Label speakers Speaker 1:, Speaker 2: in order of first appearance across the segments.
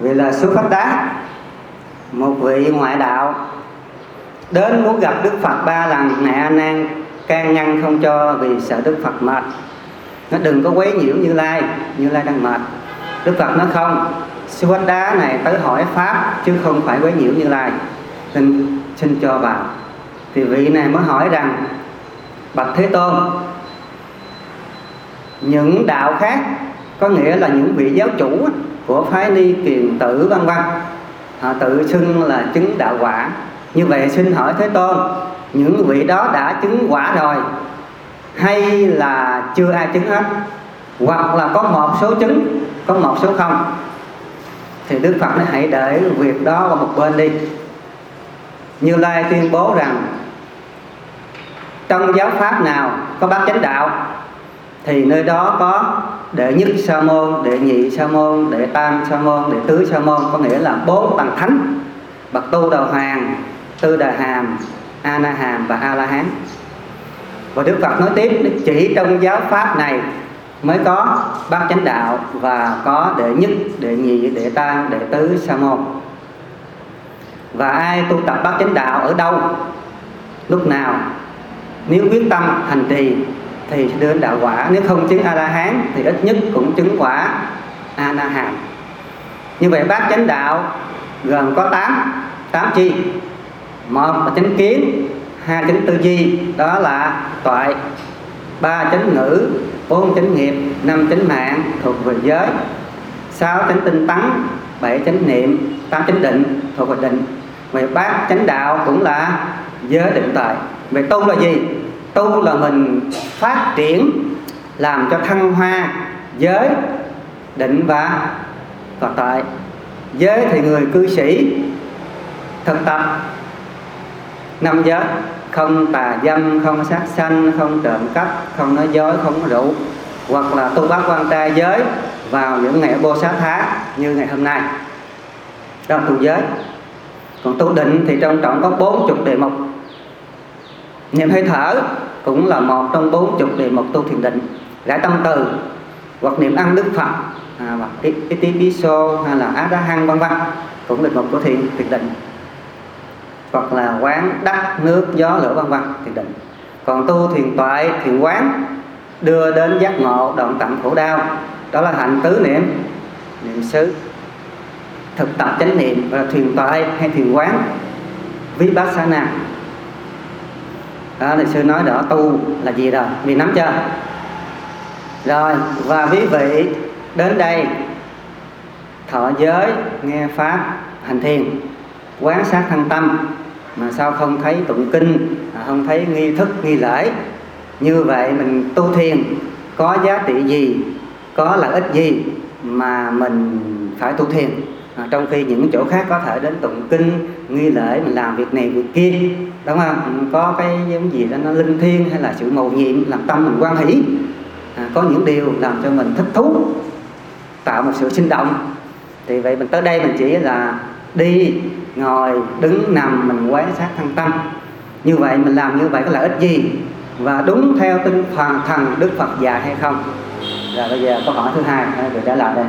Speaker 1: Vì là xuất phát đá, một vị ngoại đạo đến muốn gặp Đức Phật 3 lần. Này A Nan, can ngăn không cho vì sợ Đức Phật mệt. Nó đừng có quấy nhiễu Như Lai, Như Lai đang mệt. Đức Phật nói không, sư Quách Đá này tới hỏi pháp chứ không phải quấy nhiễu Như Lai, nên xin cho vào. Thì vị này mới hỏi rằng: bạch Thế Tôn, những đạo khác, có nghĩa là những vị giáo chủ của phái Ni Kiền Tử vân vân, họ tự xưng là chứng đạo quả. Như vậy xin hỏi Thế Tôn, những vị đó đã chứng quả rồi hay là chưa ai chứng hết, hoặc là có một số chứng, có một số không? Thì Đức Phật nói hãy để việc đó qua một bên đi. Như Lai tuyên bố rằng trong giáo pháp nào có bát chánh đạo thì nơi đó có đệ nhất sa môn, đệ nhị sa môn, đệ tam sa môn, đệ tứ sa môn, có nghĩa là 4 tầng thánh: bậc tu đà hoàng, tư đà hàm, a na hàm và a la hán. Và Đức Phật nói tiếp, chỉ trong giáo pháp này mới có bát chánh đạo và có đệ nhất, đệ nhị, đệ tam, đệ tứ sa môn. Và ai tu tập bát chánh đạo ở đâu, lúc nào, nếu quyết tâm hành trì thì sẽ đưa đến đạo quả. Nếu không chứng A La Hán thì ít nhất cũng chứng quả A Na Hàm. Như vậy bát chánh đạo gồm có 8 chi. 1 là chánh kiến, 2 chánh tư duy, đó là toại, 3 chánh ngữ, 4 chánh nghiệp, 5 chánh mạng thuộc về giới, 6 chánh tinh tấn, 7 chánh niệm, 8 chánh định thuộc về định. Vậy bát chánh đạo cũng là giới định tuệ. Vậy tu là gì? Tu là mình phát triển, làm cho thăng hoa giới, định và tuệ. Giới thì người cư sĩ thực tập 5 giới: không tà dâm, không sát sanh, không trộm cắp, không nói dối, không có rượu. Hoặc là tu bát quan trai giới vào những ngày Bồ Sát Thá như ngày hôm nay, đó là tu giới. Còn tu định thì trong trọng có 40 đề mục. Niệm hơi thở cũng là một trong 40 đề mục tu thiền định. Rải tâm từ hoặc niệm ăn Đức Phật, hoặc Itipiso hay là Á Đá Hăng vân vân cũng đề mục của thiền định. Hoặc là quán đất, nước, gió, lửa vân vân thiền định. Còn tu thiền toại, thiền quán đưa đến giác ngộ, đoạn tận khổ đau, đó là hạnh tứ niệm, niệm xứ. Thực tập chánh niệm và thiền toại hay thiền quán Vipassana. Đó là sư nói rõ tu là gì rồi, vì nắm chưa? Rồi, và quý vị đến đây thọ giới, nghe pháp, hành thiền, quán sát thân tâm, mà sao không thấy tụng kinh, không thấy nghi thức, nghi lễ? Như vậy mình tu thiền có giá trị gì, có lợi ích gì mà mình phải tu thiền? Trong khi những chỗ khác có thể đến tụng kinh, nghi lễ, mình làm việc này việc kia, đúng không? Có cái giống gì đó nó linh thiêng hay là sự mầu nhiệm làm tâm mình hoan hỷ, có những điều làm cho mình thích thú, tạo một sự sinh động. Thì vậy mình tới đây mình chỉ là đi, ngồi, đứng, nằm, mình quan sát thân tâm. Như vậy mình làm như vậy có lợi ích gì và đúng theo tinh thần Đức Phật dạy hay không? Rồi bây giờ câu hỏi thứ hai để trả lời đây.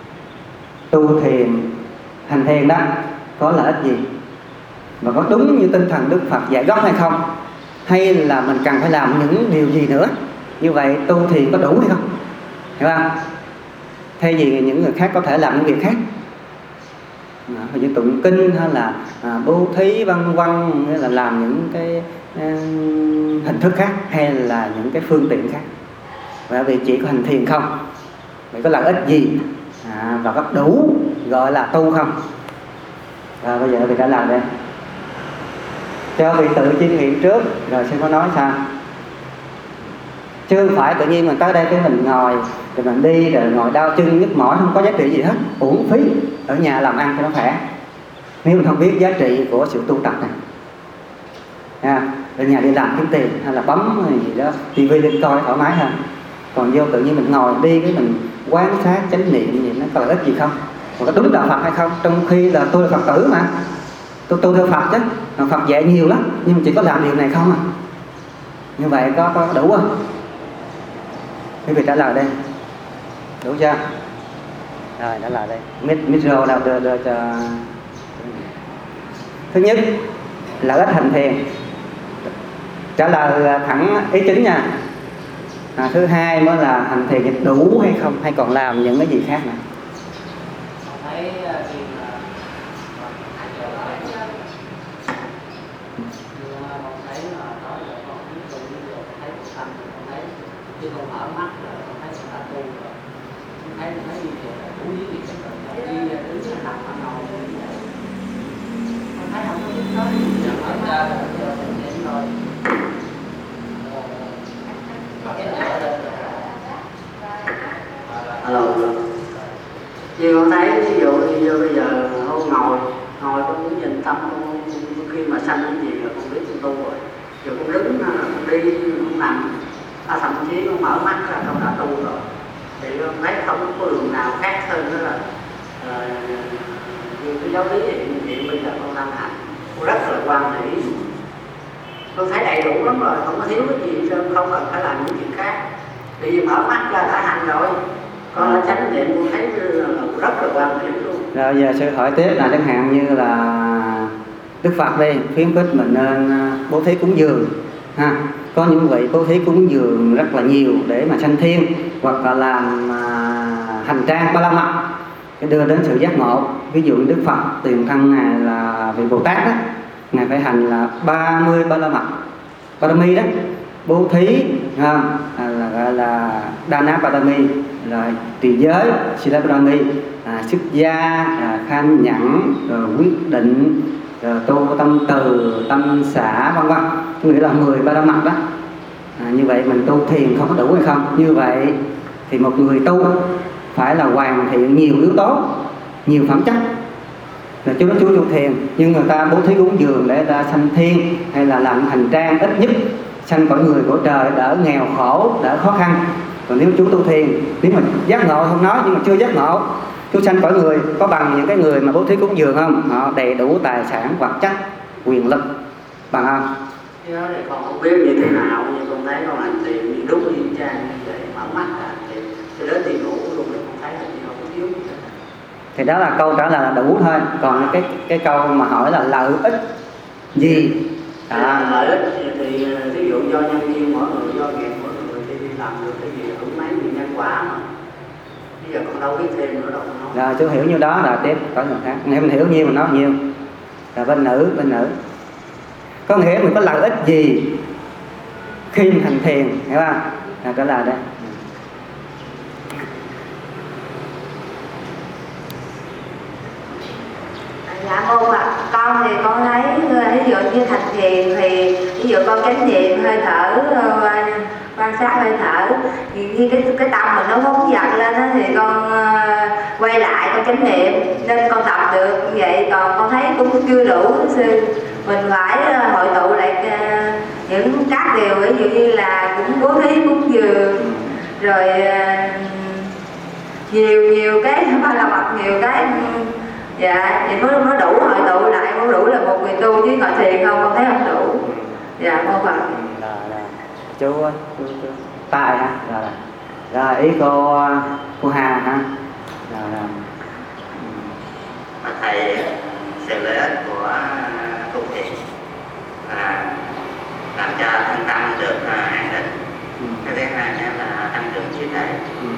Speaker 1: Tu thiền, hành thiền đó có lợi ích gì? Và có đúng như tinh thần Đức Phật dạy gốc hay không? Hay là mình cần phải làm những điều gì nữa? Như vậy tu thiền có đủ hay không? Hiểu không? Thay vì những người khác có thể làm những việc khác, ví dụ tụng kinh hay là bố thí vân vân, hay là làm những cái hình thức khác, hay là những cái phương tiện khác. Bởi vì chỉ có hành thiền không, vậy có lợi ích gì và có đủ gọi là tu không? Và bây giờ thì trả lời đây. Cho vị tự chiêm nghiệm trước rồi sẽ có nói sao. Chứ không phải tự nhiên mình tới đây cái mình ngồi rồi mình đi rồi ngồi đau chân nhức mỏi, không có giá trị gì hết, uổng phí. Ở nhà làm ăn cho nó khỏe. Nếu mình không biết giá trị của sự tu tập này, ở nhà đi làm kiếm tiền hay là bấm gì đó tivi lên coi thoải mái hơn. Còn vô tự nhiên mình ngồi đi cái mình quan sát chánh niệm gì nó có lợi ích gì không? Còn có đúng đạo Phật hay không? Trong khi là tôi là Phật tử mà, tôi tu theo Phật chứ, Phật dạy nhiều lắm, nhưng mà chỉ có làm điều này không à? Như vậy có đủ không? Quý vị trả lời đây, đủ chưa? Rồi đó là đây micro nào đưa cho. Thứ nhất lợi ích hành thiền, trả lời thẳng ý chính nha. Thứ hai mới là hành thiền đủ hay không, hay còn làm những cái gì khác nữa.
Speaker 2: Alo, như con thấy ví dụ như bây giờ con ngồi con muốn nhìn tâm con khi mà sanh cái gì là con biết con tu rồi. Giờ con đứng, con đi, con nằm, thậm chí con mở mắt ra con đã tu rồi. Thì con thấy không có đường nào khác hơn đó là như cái giáo lý hiện bây giờ con đang hành, con rất là quan hỷ. Con thấy đầy đủ lắm rồi, không có thiếu cái gì hết trơn, không cần phải làm những chuyện khác. Vì vì mở mắt ra đã hành rồi, con đã chánh niệm, con thấy rất là quan hỷ luôn.
Speaker 1: Rồi giờ sư hỏi tiếp là chẳng hạn như là Đức Phật đây khuyến khích mình nên bố thí cúng dường ha. Có những vị bố thí cúng dường rất là nhiều để mà sanh thiên, hoặc là làm hành trang ba la mật để đưa đến sự giác ngộ. Ví dụ Đức Phật tiền thân ngài là vị Bồ Tát đó, ngài phải hành là 30 ba la mật Parami đó, bố thí là gọi là Dana Parami, rồi trì giới Sila Parami, xuất gia, kham nhẫn, rồi quyết định, rồi tu tâm từ, tâm xả vân vân, nghĩa là 10 ba la mật đó. Như vậy mình tu thiền không có đủ hay không? Như vậy thì một người tu phải là hoàn thiện nhiều yếu tố, nhiều phẩm chất. Là chú tu thiền, nhưng người ta bố thí cúng dường để ta sanh thiên, hay là làm hành trang ít nhất sanh cõi người của trời, đỡ nghèo khổ, đỡ khó khăn. Còn nếu chú tu thiền, nếu mà giác ngộ không nói, nhưng mà chưa giác ngộ, chú sanh cõi người có bằng những cái người mà bố thí cúng dường không? Họ đầy đủ tài sản, vật chất, quyền lực, bằng không?
Speaker 2: Cái đó thì con không biết như thế nào, nhưng con thấy con hành thiền như đúng như trang như vậy, mở mắt ra thì cái đó thì ngủ luôn, thì con thấy là không có thiếu gì.
Speaker 1: Thì đó là câu trả lời là đủ thôi. Còn cái câu mà hỏi là lợi ích gì?
Speaker 2: Lợi ích thì ví dụ do nhân duyên mỗi người, do nghiệp mỗi người thì làm được cái gì cũng mấy người nhân quả mà. Bây giờ con đâu biết thêm nữa đâu.
Speaker 1: Rồi chú hiểu nhiêu đó là tiếp có người khác. Nếu mình hiểu nhiêu mình nói nhiêu. Rồi bên nữ. Có nghĩa mình có lợi ích gì khi mình hành thiền, hiểu không? Là cái là đây.
Speaker 3: Dạ môn ạ. Con thì con thấy ví dụ như thành thiền thì ví dụ con chánh niệm hơi thở, quan sát hơi thở, thì khi cái tâm mình nó phóng dật lên đó, thì con quay lại con chánh niệm, nên con tập được như vậy. Còn con thấy cũng chưa đủ sư, mình phải hội tụ lại những các điều, ví dụ như là cũng bố thí cúng dường, rồi nhiều cái ba la mật, nhiều cái. Dạ, thì mới đủ hội tụ lại, mới đủ là một người tu, chứ ngồi thiền không con thấy không đủ. Dạ, mô Phật.
Speaker 1: Chú Tài hả? Rồi ý cô Hà hả? Rồi.
Speaker 2: Thầy xem lợi ích của tu thiền làm cho thân tâm được an định. Cái thứ hai nữa là tăng trưởng trí tuệ.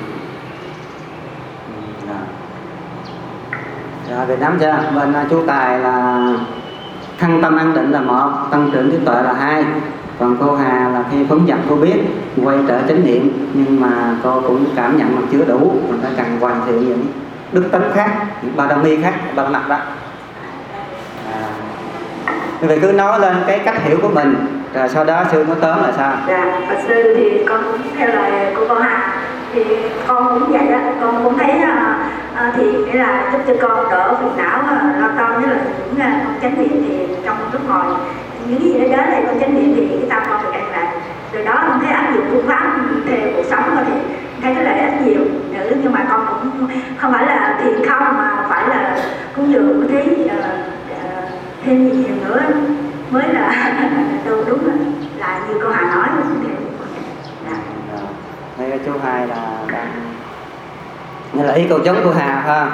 Speaker 1: Rồi về nắm chưa? Bên chú Tài là thân tâm an định là một, tăng trưởng trí tuệ là hai. Còn cô Hà là khi phấn dật cô biết quay trở chánh niệm, nhưng mà cô cũng cảm nhận mà chưa đủ, mình phải cần hoàn thiện những đức tính khác, những parami khác, ba la mật đó. Như vậy cứ nói lên cái cách hiểu của mình, rồi sau đó sư nói tóm là sao?
Speaker 3: Dạ, Phật sư thì con theo lời của con Hà, thì con cũng vậy đó, con cũng thấy thì nghĩa là giúp cho con đỡ phiền não, lo toan, với là những con chánh niệm thì trong lúc ngồi những gì đó này con chánh niệm thì cái tâm con được an lạc. Từ đó con thấy áp dụng phương pháp theo cuộc sống con thì thấy cái lợi ích nhiều nữa, nhưng mà con cũng không phải là thiền không, mà phải là cúng dường thấy thêm nhiều nữa mới là tu đúng là như cô Hà nói.
Speaker 1: Đây chú Hai là đang Như là ý câu giống của Hà ha.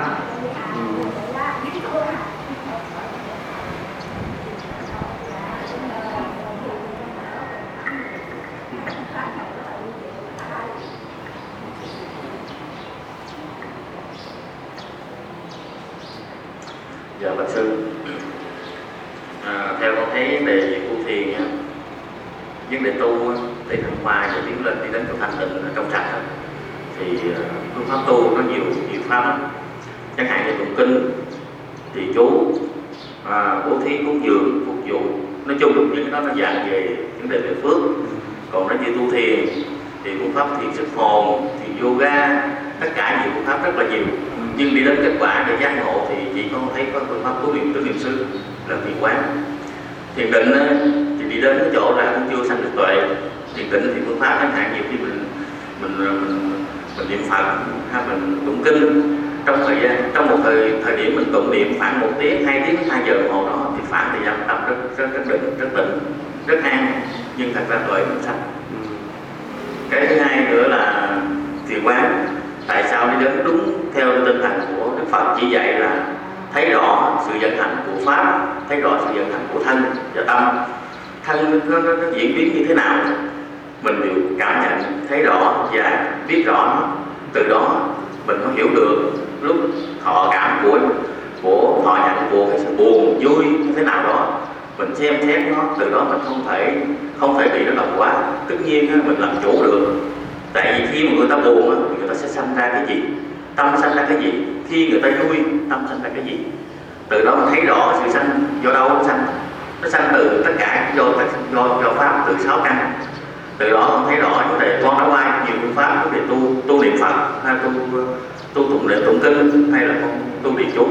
Speaker 4: Dạ bạch sư, theo con thấy về tu thiền, vấn đề tu từ thăng hoa rồi tiến lên đi đến chỗ thanh tịnh trong sạch, thì phương pháp tu nó nhiều pháp lắm. Chẳng hạn như tụng kinh, trì chú, bố thí cúng dường, phục vụ, nói chung những cái đó nó dạng về vấn đề về phước. Còn nói như tu thiền thì phương pháp thiền sức hồn, thiền yoga, tất cả nhiều phương pháp rất là nhiều. Nhưng đi đến kết quả để giác ngộ thì chỉ có thấy có phương pháp tứ niệm xứ là thiền quán. Thiền định thì đi đến cái chỗ là cũng chưa sanh được tuệ. Thiền định thì phương pháp chẳng hạn nhiều khi mình niệm Phật hay mình tụng kinh, trong một thời điểm mình tụng niệm khoảng 1 tiếng, 2 tiếng, 2 giờ đồng hồ đó thì khoảng thời gian tâm rất định, rất tĩnh, rất an, nhưng thật ra tuệ không sanh. Cái thứ hai nữa là thiền quán. Tại sao đi đến đúng theo tinh thần của Đức Phật chỉ dạy là thấy rõ sự vận hành của pháp, thấy rõ sự vận hành của thân và tâm. Thân nó diễn biến như thế nào mình đều cảm nhận, thấy rõ và biết rõ nó. Từ đó mình có hiểu được lúc thọ cảm của thọ nhận của cái sự buồn vui như thế nào đó, mình xem xét nó. Từ đó mình không thể bị nó động quá. Tất nhiên mình làm chủ được. Tại vì khi mà người ta buồn thì người ta sẽ sanh ra cái gì, tâm sanh ra cái gì. Khi người ta vui, tâm sanh ra cái gì. Từ đó mình thấy rõ sự sanh do đâu nó sanh. Nó sanh từ tất cả do pháp, từ 6 căn. Từ đó con thấy rõ vấn đề con đã qua nhiều phương pháp, vấn đề tu niệm Phật hay tu tụng niệm tụng kinh hay là con tu trì chú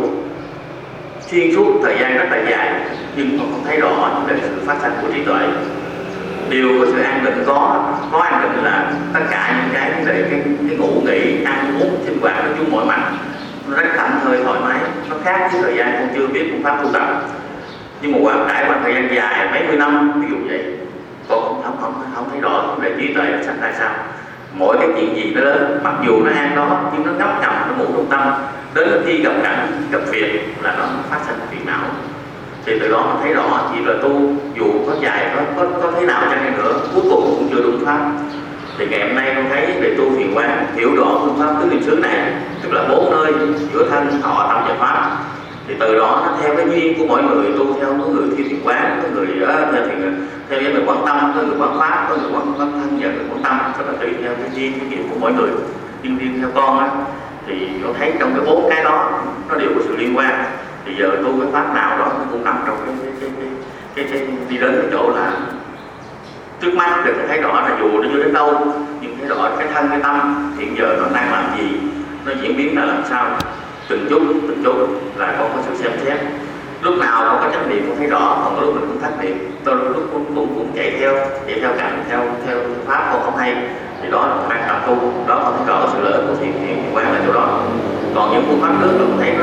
Speaker 4: xuyên suốt thời gian rất là dài, nhưng con không thấy rõ vấn đề sự phát sanh của trí tuệ. Điều của sự an định có an định là tất cả những cái vấn đề cái ngủ nghỉ, ăn uống, sinh hoạt nói chung mọi mặt nó rất thảnh thơi thoải mái. Nó khác với thời gian con chưa biết phương pháp tu tập, nhưng mà trải qua thời gian dài mấy mươi năm ví dụ vậy, con không thấy rõ vấn đề trí tuệ nó sanh ra sao. Mỗi cái chuyện gì nó lớn, mặc dù nó an đó nhưng nó ngấm ngầm, nó ngủ trong tâm. Đến khi gặp cảnh, gặp việc là nó phát sinh phiền não. Thì từ đó mình thấy rõ chỉ là tu dù có dài có thế nào chăng nữa, cuối cùng cũng chưa đúng pháp. Thì ngày hôm nay con thấy về tu thiền quán, hiểu rõ phương pháp tứ niệm xứ này, tức là 4 nơi giữa thân, thọ, tâm và pháp. Thì từ đó nó theo cái duyên của mỗi người tu theo, có người theo thiền quán, có người theo những người quán tâm, có người quán pháp, có người quán thân và người quán tâm, rất là tùy theo cái duyên cái nghiệp của mỗi người. Nhưng riêng theo con á, thì con thấy trong cái 4 cái đó nó đều có sự liên quan. Thì giờ tu cái pháp nào đó nó cũng nằm trong cái đi đến cái chỗ là trước mắt được thấy rõ là dù nó chưa đến đâu, nhưng thấy rõ cái thân cái tâm hiện giờ nó đang làm gì, nó diễn biến là làm sao, từng chút là con có sự xem xét. Lúc nào con có chánh niệm con thấy rõ, còn lúc mình cũng thất niệm, tôi lúc cũng chạy theo cảnh theo pháp con không hay, thì đó là con đang tập tu. Đó con thấy rõ sự lợi của thiền quán là chỗ đó. Còn những phương pháp trước con thấy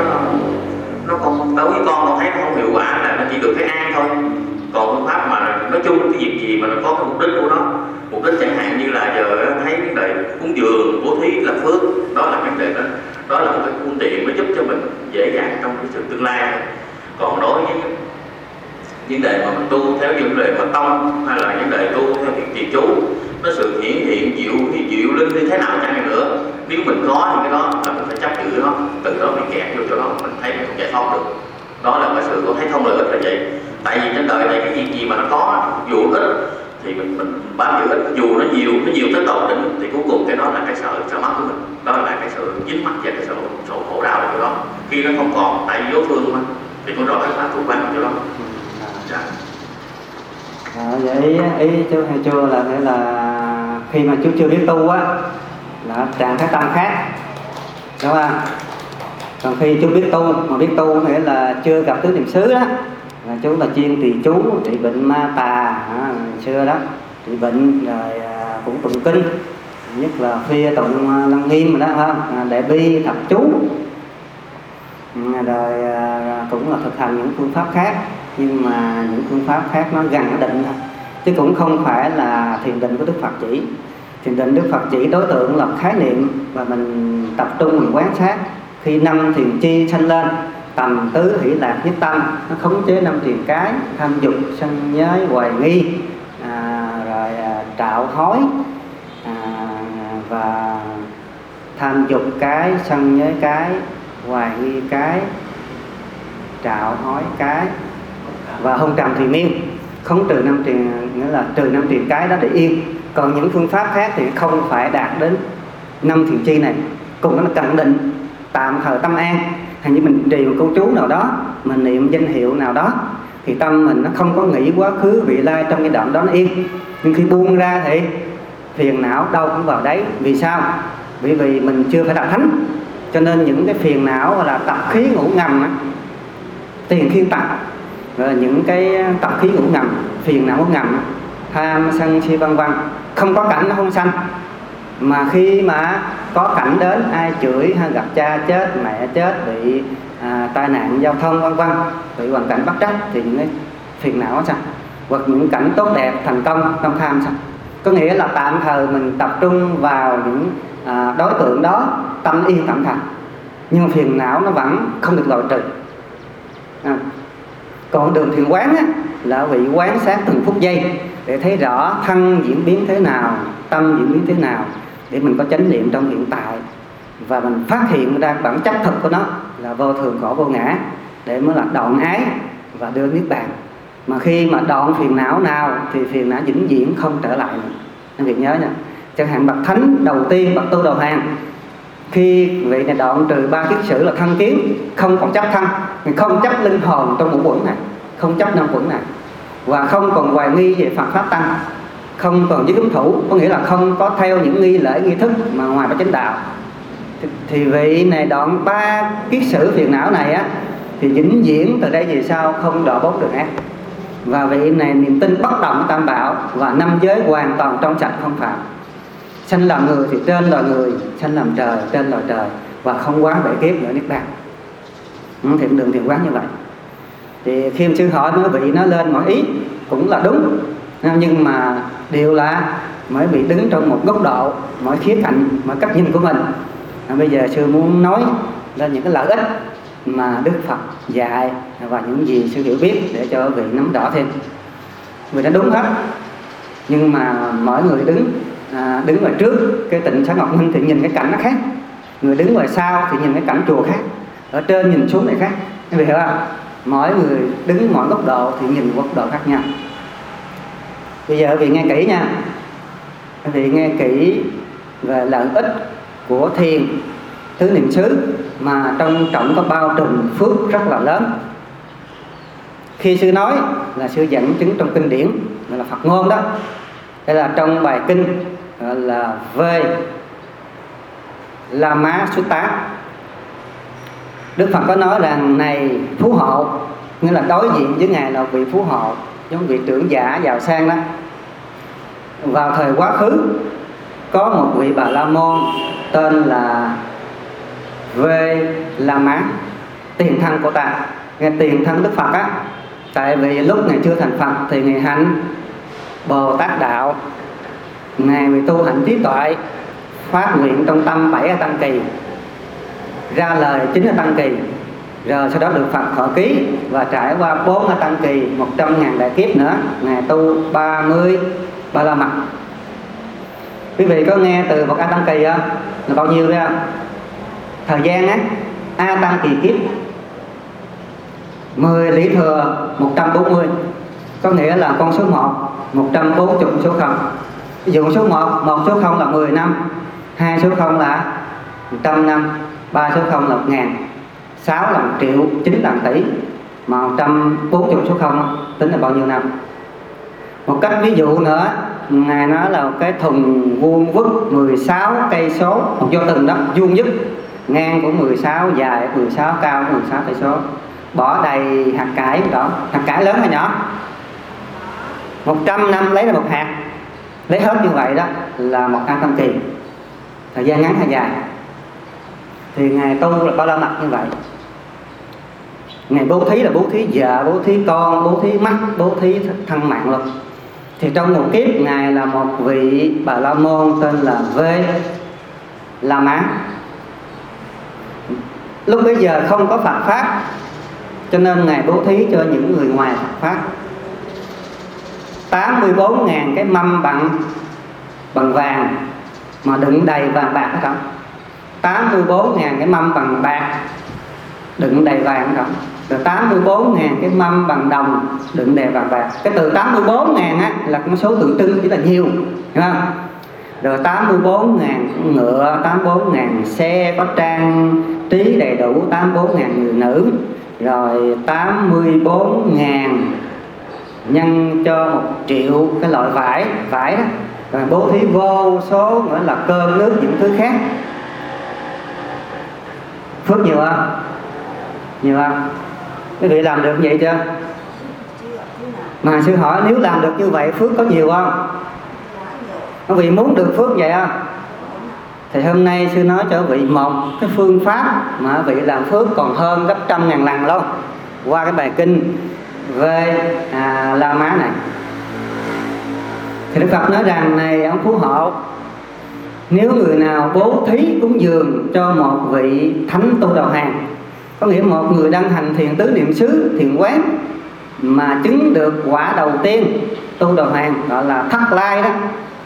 Speaker 4: nó còn đối với con thấy nó không hiệu quả, là nó chỉ được cái an thôi. Còn phương pháp mà nói chung cái việc gì mà nó có cái mục đích của nó, mục đích chẳng hạn như là giờ thấy vấn đề cúng dường, bố thí là phước, đó là vấn đề đó là một cái phương tiện nó giúp cho mình dễ dàng trong cái sự tương lai. Còn đối với vấn đề mà mình tu theo vấn đề Phật tông hay là vấn đề tu theo việc trì chú, nó sự hiện diệu linh như thế nào chăng nữa, nếu mình có những cái đó là mình phải chấp giữ nó, từ đó mình kẹt vô chỗ đó mình thấy mình không giải thoát được. Đó là cái sự có thấy thông lợi ích là vậy. Tại vì trên đời này cái việc gì mà nó có dù ít thì mình bám giữ ít, dù nó nhiều tới tột đỉnh thì cuối cùng cái đó là cái sợ mất của mình. Đó là cái sự dính mắc và cái sự khổ đau ở chỗ đó. Khi nó không còn, tại vì vô phương mà, thì con rõ cái pháp thuộc quan ở chỗ đó. Dạ.
Speaker 1: Vậy ý chú hay chưa là nghĩa là khi mà chú chưa biết tu á là trạng thái tâm khác, đúng không? Còn khi chú biết tu, mà biết tu nghĩa là chưa gặp tứ niệm xứ đó, là chú là chuyên trì chú, trị bệnh ma tà ngày xưa đó, trị bệnh rồi cũng tụng kinh, nhất là phia tụng Lăng Nghiêm đó, không? Đại bi thập chú, rồi cũng là thực hành những phương pháp khác, nhưng mà những phương pháp khác nó gần ở định thôi, chứ cũng không phải là thiền định của Đức Phật chỉ. Thiền định Đức Phật chỉ đối tượng là khái niệm, và mình tập trung mình quan sát khi năm thiền chi sanh lên, tầm tứ hỷ lạc nhất tâm, nó khống chế năm thiền cái: tham dục, sân nhới, hoài nghi, rồi trạo hối, và tham dục cái, sân nhới cái, hoài nghi cái, trạo hối cái, và hôn trầm thùy miên. Khống trừ năm thiền, nghĩa là trừ năm thiền cái đó để yên. Còn những phương pháp khác thì không phải đạt đến năm thiền chi này. Cùng đó là cận định, tạm thời tâm an. Hình như mình trì một câu chú nào đó, mình niệm danh hiệu nào đó, thì tâm mình nó không có nghĩ quá khứ vị lai, trong cái đoạn đó nó yên. Nhưng khi buông ra thì phiền não đâu cũng vào đấy. Vì sao? Bởi vì mình chưa phải đạt thánh, cho nên những cái phiền não gọi là tập khí ngủ ngầm á, tiền khiên tập, rồi là những cái tập khí ngủ ngầm, phiền não ngủ ngầm, tham sân si vân vân, không có cảnh nó không sanh. Mà khi mà có cảnh đến, ai chửi hay gặp cha chết, mẹ chết, bị tai nạn giao thông vân vân, bị hoàn cảnh bất trắc, thì những cái phiền não nó sanh. Hoặc những cảnh tốt đẹp, thành công, tâm tham sanh. Có nghĩa là tạm thời mình tập trung vào những đối tượng đó, tâm yên tạm thời, nhưng mà phiền não nó vẫn không được loại trừ. Còn đường thiền quán á, là vị quán sát từng phút giây để thấy rõ thân diễn biến thế nào, tâm diễn biến thế nào, để mình có chánh niệm trong hiện tại, và mình phát hiện ra bản chất thực của nó là vô thường khổ vô ngã, để mới là đoạn ái và đưa niết bàn. Mà khi mà đoạn phiền não nào thì phiền não vĩnh viễn không trở lại nữa. Anh việc nhớ nha. Chẳng hạn bậc thánh đầu tiên, bậc tu đầu hàng, khi vị này đoạn trừ ba kiết sử là thân kiến, không còn chấp thân, không chấp linh hồn trong ngũ uẩn này, không chấp năm uẩn này, và không còn hoài nghi về Phật pháp tăng, không còn với cấm thủ, có nghĩa là không có theo những nghi lễ nghi thức mà ngoài bát chánh đạo. Thì vị này đoạn ba kiết sử phiền não này á, thì vĩnh viễn từ đây về sau không đọa bốn đường ác. Và vị này niềm tin bất động với tam bảo, và năm giới hoàn toàn trong sạch không phạm. Sanh làm người thì trên loài người, sanh làm trời trên loài trời, và không quá bể kiếp nữa niết bàn. Thì đường thiền quán như vậy. Thì khi sư hỏi mấy vị nó lên mọi ý cũng là đúng, nhưng mà điều là mỗi vị đứng trong một góc độ, mỗi khía cạnh, mỗi cách nhìn của mình. Bây giờ sư muốn nói lên những cái lợi ích mà Đức Phật dạy và những gì sư hiểu biết để cho vị nắm rõ thêm. Vì nó đúng hết, nhưng mà mỗi người đứng ngoài trước cái tịnh xá Ngọc Minh thì nhìn cái cảnh nó khác, người đứng ngoài sau thì nhìn cái cảnh chùa khác, ở trên nhìn xuống này khác. Các vị hiểu không? Mỗi người đứng mỗi góc độ thì nhìn góc độ khác nhau. Bây giờ quý vị nghe kỹ nha. Quý vị nghe kỹ về lợi ích của thiền tứ niệm xứ, mà trong trọng có bao trùm phước rất là lớn. Khi sư nói là sư dẫn chứng trong kinh điển, gọi là Phật ngôn đó. Đây là trong bài kinh gọi là về La Má Xuất Tá. Đức Phật có nói rằng này phú hộ, nghĩa là đối diện với Ngài là vị phú hộ, giống vị trưởng giả giàu sang đó. Vào thời quá khứ có một vị Bà La Môn tên là Vê La Má, tiền thân của ta. Nghe tiền thân Đức Phật á, tại vì lúc Ngài chưa thành Phật thì Ngài hạnh Bồ Tát đạo, Ngài vì tu hạnh trí tuệ, phát nguyện trong tâm 7 A Tăng Kỳ, ra lời 9 A Tăng Kỳ, rồi sau đó được Phật thọ ký và trải qua 4 A Tăng Kỳ, 100.000 đại kiếp nữa, Ngài tu 30 Ba La Mật. Quý vị có nghe từ một A Tăng Kỳ không? Là bao nhiêu ra? Thời gian á, A Tăng Kỳ kiếp 10 lý thừa 140, có nghĩa là con số 1 140 số 0. Ví dụ số 1 số 0 là 10 năm, 2 số 0 là 100 năm, 3 số 0 là 1000, 6 là 1 triệu, 9 là 1 tỷ, mà 140 số 0 tính là bao nhiêu năm. Một cách ví dụ nữa, Ngài nói là cái thùng vuông vức 16 cây số, một vô từng đó, vuông vức, ngang của 16, dài 16, cao 16 cây số, bỏ đầy hạt cải đó. Hạt cải lớn hay nhỏ? 100 năm lấy ra một hạt, lấy hết như vậy đó là một A Tăng Kỳ. Thời gian ngắn hay dài? Thì Ngài tu là Ba La Mật như vậy. Ngài bố thí là bố thí vợ, bố thí con, bố thí mắt, bố thí thân mạng luôn. Thì trong một kiếp Ngài là một vị Bà La Môn tên là Vê La Mã. Lúc bấy giờ không có Phật Pháp, cho nên Ngài bố thí cho những người ngoài Phật Pháp 84.000 cái mâm bằng vàng mà đựng đầy vàng bạc ở trong. 84.000 cái mâm bằng bạc đựng đầy vàng ở trong. Rồi 84.000 cái mâm bằng đồng đựng đầy vàng bạc. Cái từ 84.000 á là con số tượng trưng chỉ là nhiều, hiểu không? Rồi 84.000 ngựa, 84.000 xe có trang trí đầy đủ, 84.000 người nữ. Rồi 84.000 nhân cho 1 triệu cái loại vải đó. Rồi bố thí vô số nữa là cơm nước những thứ khác. Phước nhiều không? Nhiều không? Quý vị làm được vậy chưa? Mà sư hỏi nếu làm được như vậy phước có nhiều không? Quý vị muốn được phước vậy không? Thì hôm nay sư nói cho quý vị một cái phương pháp mà quý vị làm phước còn hơn gấp 100.000 lần luôn, qua cái bài kinh về La Mã này. Thì Đức Phật nói rằng này ông Phú Hộ, nếu người nào bố thí cúng dường cho một vị thánh tu đầu hàng, có nghĩa một người đang hành thiền tứ niệm xứ, thiền quán mà chứng được quả đầu tiên tu đầu hàng, gọi là Thất Lai đó,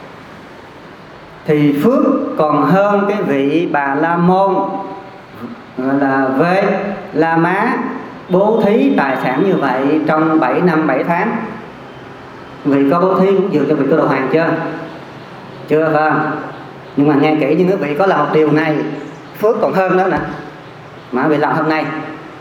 Speaker 1: thì phước còn hơn cái vị Bà La Môn gọi là Vê La Mã bố thí tài sản như vậy trong 7 năm 7 tháng. Vị có bố thí cũng dường cho vị tu đầu hàng chưa? Chưa phải không? Nhưng mà nghe kỹ như quý vị có làm một điều này, phước còn hơn đó nè, mà vị làm hôm nay.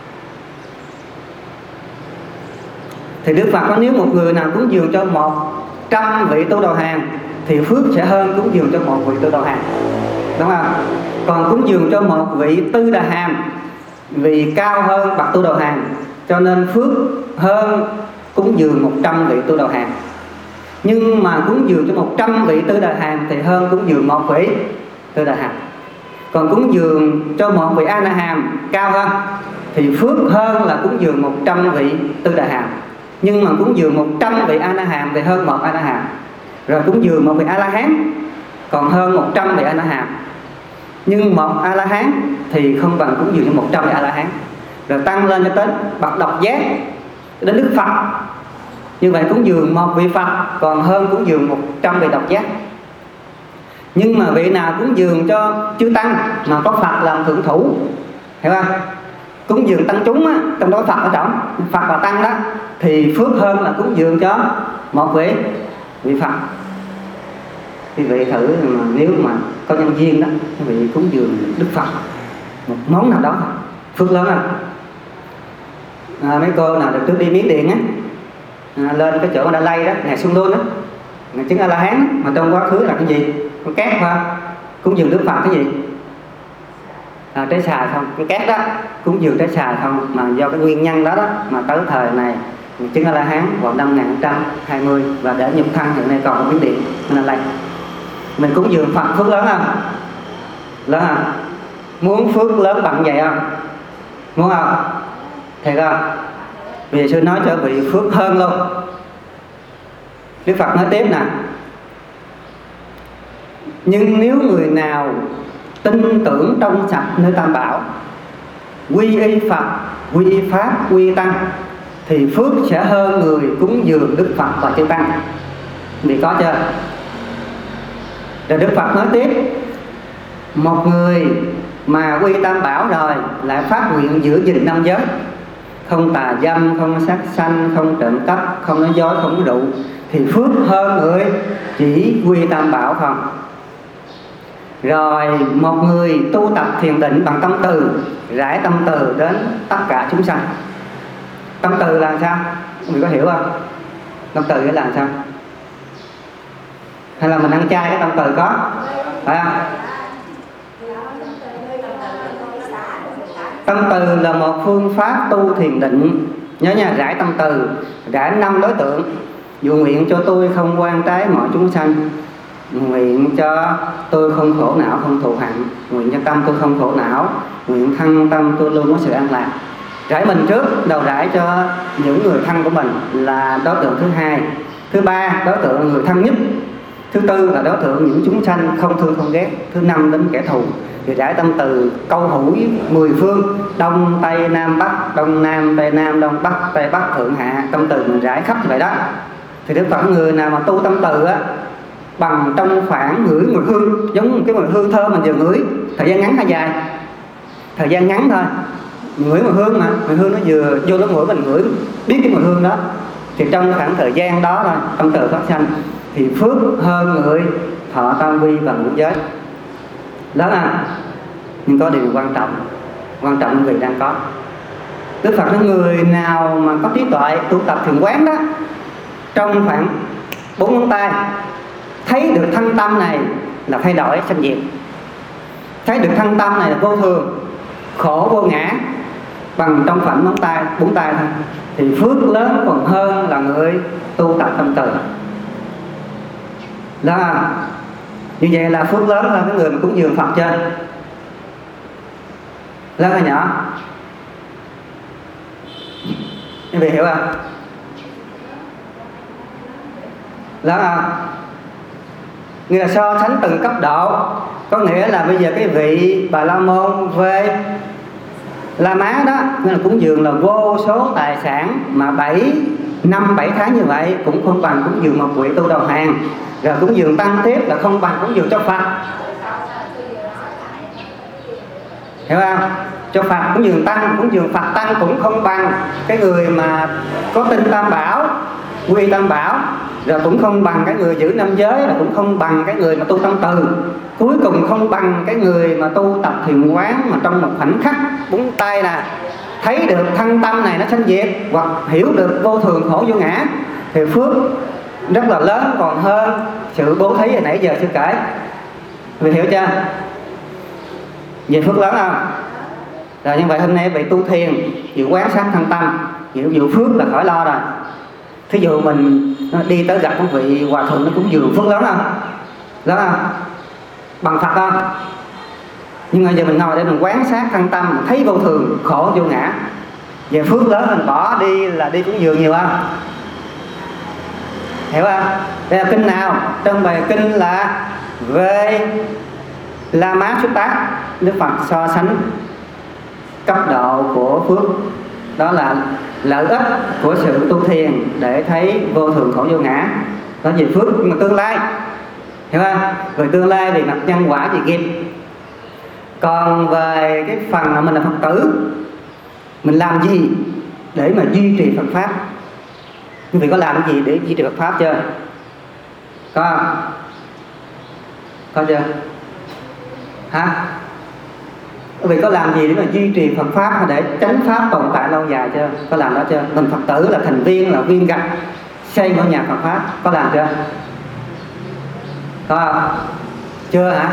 Speaker 1: Thì Đức Phật có nếu một người nào cúng dường cho 100 vị tu đầu hàng thì phước sẽ hơn cúng dường cho một vị tu đầu hàng, đúng không? Còn cúng dường cho một vị Tư Đà Hàm vì cao hơn bậc tu đầu hàng, cho nên phước hơn cúng dường 100 vị tu đầu hàng. Nhưng mà cúng dường cho 100 vị Tư Đà Hàm thì hơn cúng dường một vị Tư Đà Hàm. Còn cúng dường cho một vị A Na Hàm cao hơn thì phước hơn là cúng dường 100 vị Tư Đà Hàm. Nhưng mà cúng dường 100 vị A Na Hàm thì hơn một A Na Hàm. Rồi cúng dường một vị A La Hán còn hơn 100 vị A Na Hàm. Nhưng một A La Hán thì không bằng cúng dường cho 100 vị A La Hán. Rồi tăng lên cho tới bậc độc giác, đến Đức Phật. Như vậy cúng dường một vị Phật còn hơn cúng dường 100 vị độc giác. Nhưng mà vị nào cúng dường cho chư tăng mà có Phật làm thượng thủ, hiểu không? Cúng dường tăng chúng á, trong đó Phật ở trọng, Phật và tăng đó, thì phước hơn là cúng dường cho một vị Phật. Quý vị thử mà nếu mà có nhân viên đó, quý vị cúng dường Đức Phật một món nào đó, phước lớn không? Mấy cô nào được trước đi Miến Điện á, lên cái chỗ Đà Lây đó, Ngài Xuân Luôn đó, Ngài chứng A La Hán, mà trong quá khứ là cái gì? Con cát phải không? Cúng dường Đức Phật cái gì? Trái xài không? Cái cát đó cúng dường trái xài không? Mà do cái nguyên nhân đó đó mà tới thời này chứng A La Hán vào năm 1120 và để nhục thân hiện nay còn ở Miến Điện Đà Lây. Mình cúng dường Phật phước lớn không? Lớn không? Muốn phước lớn bằng vậy không? Muốn không? Thiệt không? Vì sư nói cho vị phước hơn luôn. Đức Phật nói tiếp nè, nhưng nếu người nào tin tưởng trong sạch nơi Tam Bảo, quy y Phật, quy y Pháp, quy y Tăng, thì phước sẽ hơn người cúng dường Đức Phật và chư Tăng. Vì có chưa? Rồi Đức Phật nói tiếp, một người mà quy Tam Bảo rồi lại phát nguyện giữ gìn 5 giới, không tà dâm, không sát sanh, không trộm cắp, không nói dối, không nói rượu, thì phước hơn người chỉ quy Tam Bảo không. Rồi một người tu tập thiền định bằng tâm từ, rải tâm từ đến tất cả chúng sanh. Tâm từ là sao? Mình có hiểu không? Tâm từ nghĩa là sao? Hay là mình ăn chay cái tâm từ có? Phải không? Tâm từ là một phương pháp tu thiền định. Nhớ nha, rải tâm từ, rải 5 đối tượng. Dụ nguyện cho tôi không quan trái mọi chúng sanh, nguyện cho tôi không khổ não, không thù hận, nguyện cho tâm tôi không khổ não, nguyện thân tâm tôi luôn có sự an lạc. Rải mình trước, đầu rải cho những người thân của mình là đối tượng thứ hai. Thứ ba, đối tượng là người thân nhất. Thứ tư là đối tượng những chúng sanh không thương không ghét. Thứ năm đến kẻ thù. Thì rải tâm từ câu hữu 10 phương, đông tây nam bắc, đông nam tây nam, đông bắc tây bắc, thượng hạ, tâm từ mình rải khắp như vậy đó. Thì Đức Phật người nào mà tu tâm từ á, bằng trong khoảng ngửi mùi hương, giống cái mùi hương thơm mình vừa ngửi, thời gian ngắn hay dài? Thời gian ngắn thôi. Ngửi mùi hương mà, mùi hương nó vừa vô lỗ mũi mình ngửi biết cái mùi hương đó, thì trong khoảng thời gian đó thôi tâm từ phát sanh, thì phước hơn người thọ tam vi và ngũ giới lớn à. Nhưng có điều quan trọng người đang có. Đức Phật nói người nào mà có trí tuệ tu tập thiền quán đó, trong khoảng 4 ngón tay thấy được thân tâm này là thay đổi sanh diệt, thấy được thân tâm này là vô thường, khổ vô ngã, bằng trong khoảng ngón tay 4 tay thôi, thì phước lớn còn hơn là người tu tập tâm từ. Đó, như vậy là phước lớn hơn cái người mà cúng dường Phật chưa? Lớn hay nhỏ? Quý vị hiểu không? Lớn không? Nghĩa là so sánh từng cấp độ. Có nghĩa là bây giờ cái vị Bà La Môn về La Mã đó, nghĩa là cúng dường là vô số tài sản, mà 5-7 tháng như vậy cũng không bằng cúng dường một vị tu đầu hàng. Rồi cúng dường tăng tiếp là không bằng cúng dường cho Phật. Hiểu không? Cho Phật cúng dường tăng, cúng dường Phật tăng cũng không bằng cái người mà có tin Tam Bảo, quy Tam Bảo. Rồi cũng không bằng cái người giữ năm giới, là cũng không bằng cái người mà tu tâm từ. Cuối cùng không bằng cái người mà tu tập thiền quán, mà trong một khoảnh khắc 4 tay là thấy được thân tâm này nó sanh diệt, hoặc hiểu được vô thường khổ vô ngã, thì phước rất là lớn còn hơn sự bố thí hồi nãy giờ sư kể. Vì hiểu chưa? Về phước lớn không? Rồi như vậy hôm nay vị tu thiền chịu quán sát thân tâm, chịu phước là khỏi lo rồi. Thí dụ mình đi tới gặp một vị hòa thượng nó cũng dường, phước lớn không? Lớn không? Bằng Phật không? Nhưng mà giờ mình ngồi để mình quán sát thân tâm, mình thấy vô thường khổ vô ngã, về phước lớn mình bỏ đi là đi cũng dường nhiều không? Hiểu không? Đây là kinh nào? Trong bài kinh là về La Mã Xuất Tác, Đức Phật so sánh cấp độ của phước. Đó là lợi ích của sự tu thiền để thấy vô thường khổ vô ngã. Đó về phước, nhưng mà tương lai, hiểu không? Về tương lai thì mặt nhân quả gì nghiệp. Còn về cái phần mà mình là Phật tử, mình làm gì để mà duy trì Phật Pháp? Quý vị có làm cái gì để duy trì Phật Pháp chưa? Có không? Có chưa? Hả? Quý vị có làm gì để mà duy trì Phật Pháp hay để tránh Pháp tồn tại lâu dài chưa? Có làm đó chưa? Mình Phật tử là thành viên, là viên gạch xây ngôi nhà Phật Pháp, có làm chưa? Có không? Chưa hả?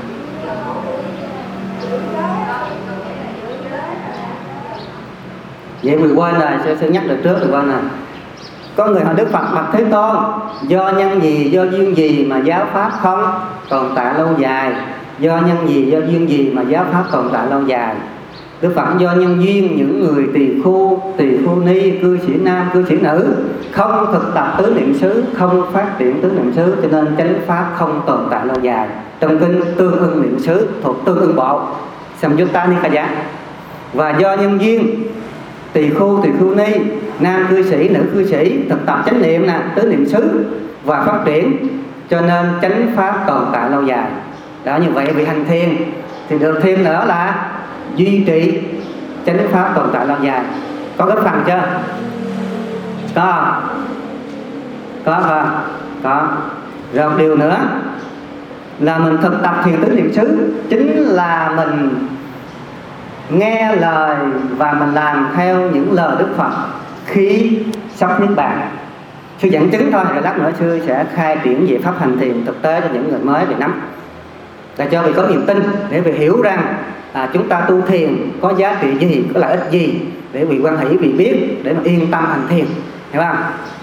Speaker 1: Vậy mình quên rồi, sẽ nhắc được trước rồi quên rồi. Có người hỏi Đức Phật bạch Thế Tôn, do nhân gì, do duyên gì mà giáo Pháp không tồn tại lâu dài? Do nhân gì, do duyên gì mà giáo Pháp tồn tại lâu dài? Đức Phật do nhân duyên những người tỳ khu ni, cư sĩ nam, cư sĩ nữ không thực tập tứ niệm xứ, không phát triển tứ niệm xứ, cho nên chánh Pháp không tồn tại lâu dài. Trong kinh Tương ưng niệm xứ thuộc Tương ưng bộ Samyutta Nikaya. Và do nhân duyên tỳ khu ni, nam cư sĩ, nữ cư sĩ thực tập chánh niệm nè, tứ niệm xứ và phát triển, cho nên chánh Pháp tồn tại lâu dài. Đó, như vậy vị hành thiền thì được thêm nữa là duy trì chánh Pháp tồn tại lâu dài. Có góp phần chưa? Có. Rồi một điều nữa là mình thực tập thiền tứ niệm xứ, chính là mình nghe lời và mình làm theo những lời Đức Phật khi sắp niết bàn. Sư dẫn chứng thôi, rồi lát nữa sư sẽ khai triển về pháp hành thiền thực tế cho những người mới về nắm, để cho vị có niềm tin, để vị hiểu rằng chúng ta tu thiền có giá trị gì, có lợi ích gì, để vị quan hỷ, vị biết, để mà yên tâm hành thiền, hiểu không?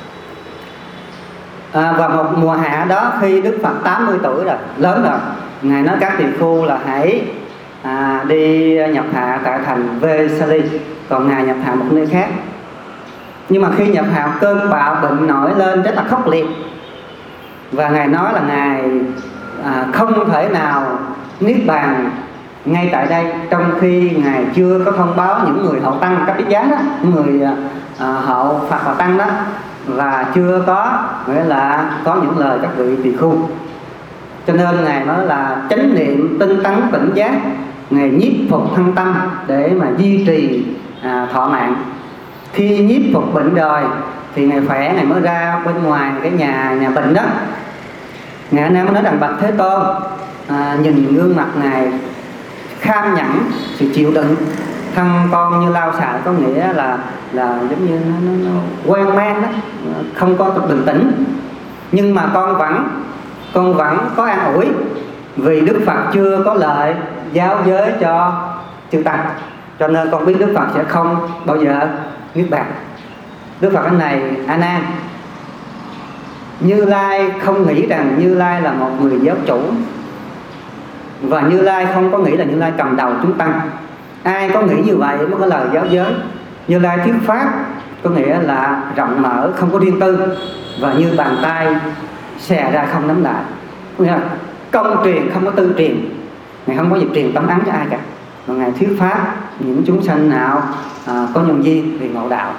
Speaker 1: Và một mùa hạ đó, khi Đức Phật 80 tuổi rồi, lớn rồi, Ngài nói các tỳ khu là hãy đi nhập hạ tại thành Vesali, còn Ngài nhập hạ một nơi khác. Nhưng mà khi nhập hạt, cơn bạo bệnh nổi lên rất là khốc liệt, và Ngài nói là Ngài không thể nào niết bàn ngay tại đây, trong khi Ngài chưa có thông báo những người hậu tăng cấp Tiết Giá đó, người hậu Phật và tăng đó, và chưa có nghĩa là có những lời các vị tỳ khu. Cho nên Ngài nói là chánh niệm tinh tấn tỉnh giác, Ngài nhiếp phục thân tâm để mà duy trì thọ mạng. Khi nhiếp phục bệnh rồi thì Ngài khỏe, Ngài mới ra bên ngoài cái nhà bệnh đó. Ngài A Nan mới nói rằng: bạch Thế Tôn, nhìn gương mặt Ngài kham nhẫn sự chịu đựng, thân con như lao xạo, có nghĩa là giống như nó hoang mang đó, không có bình tĩnh. Nhưng mà con vẫn có an ủi, vì Đức Phật chưa có lời giáo giới cho chư tăng, cho nên con biết Đức Phật sẽ không bao giờ niết bàn. Đức Phật cái này: A Nan, Như Lai không nghĩ rằng Như Lai là một người giáo chủ, và Như Lai không có nghĩ là Như Lai cầm đầu chúng tăng. Ai có nghĩ như vậy mới có lời giáo giới. Như Lai thuyết pháp có nghĩa là rộng mở, không có riêng tư, và như bàn tay xè ra không nắm lại, có nghĩa là công truyền không có tư truyền. Ngài không có việc truyền tấm ắn cho ai cả, mà Ngài thuyết pháp những chúng sanh nào có nhân duyên vì ngộ đạo.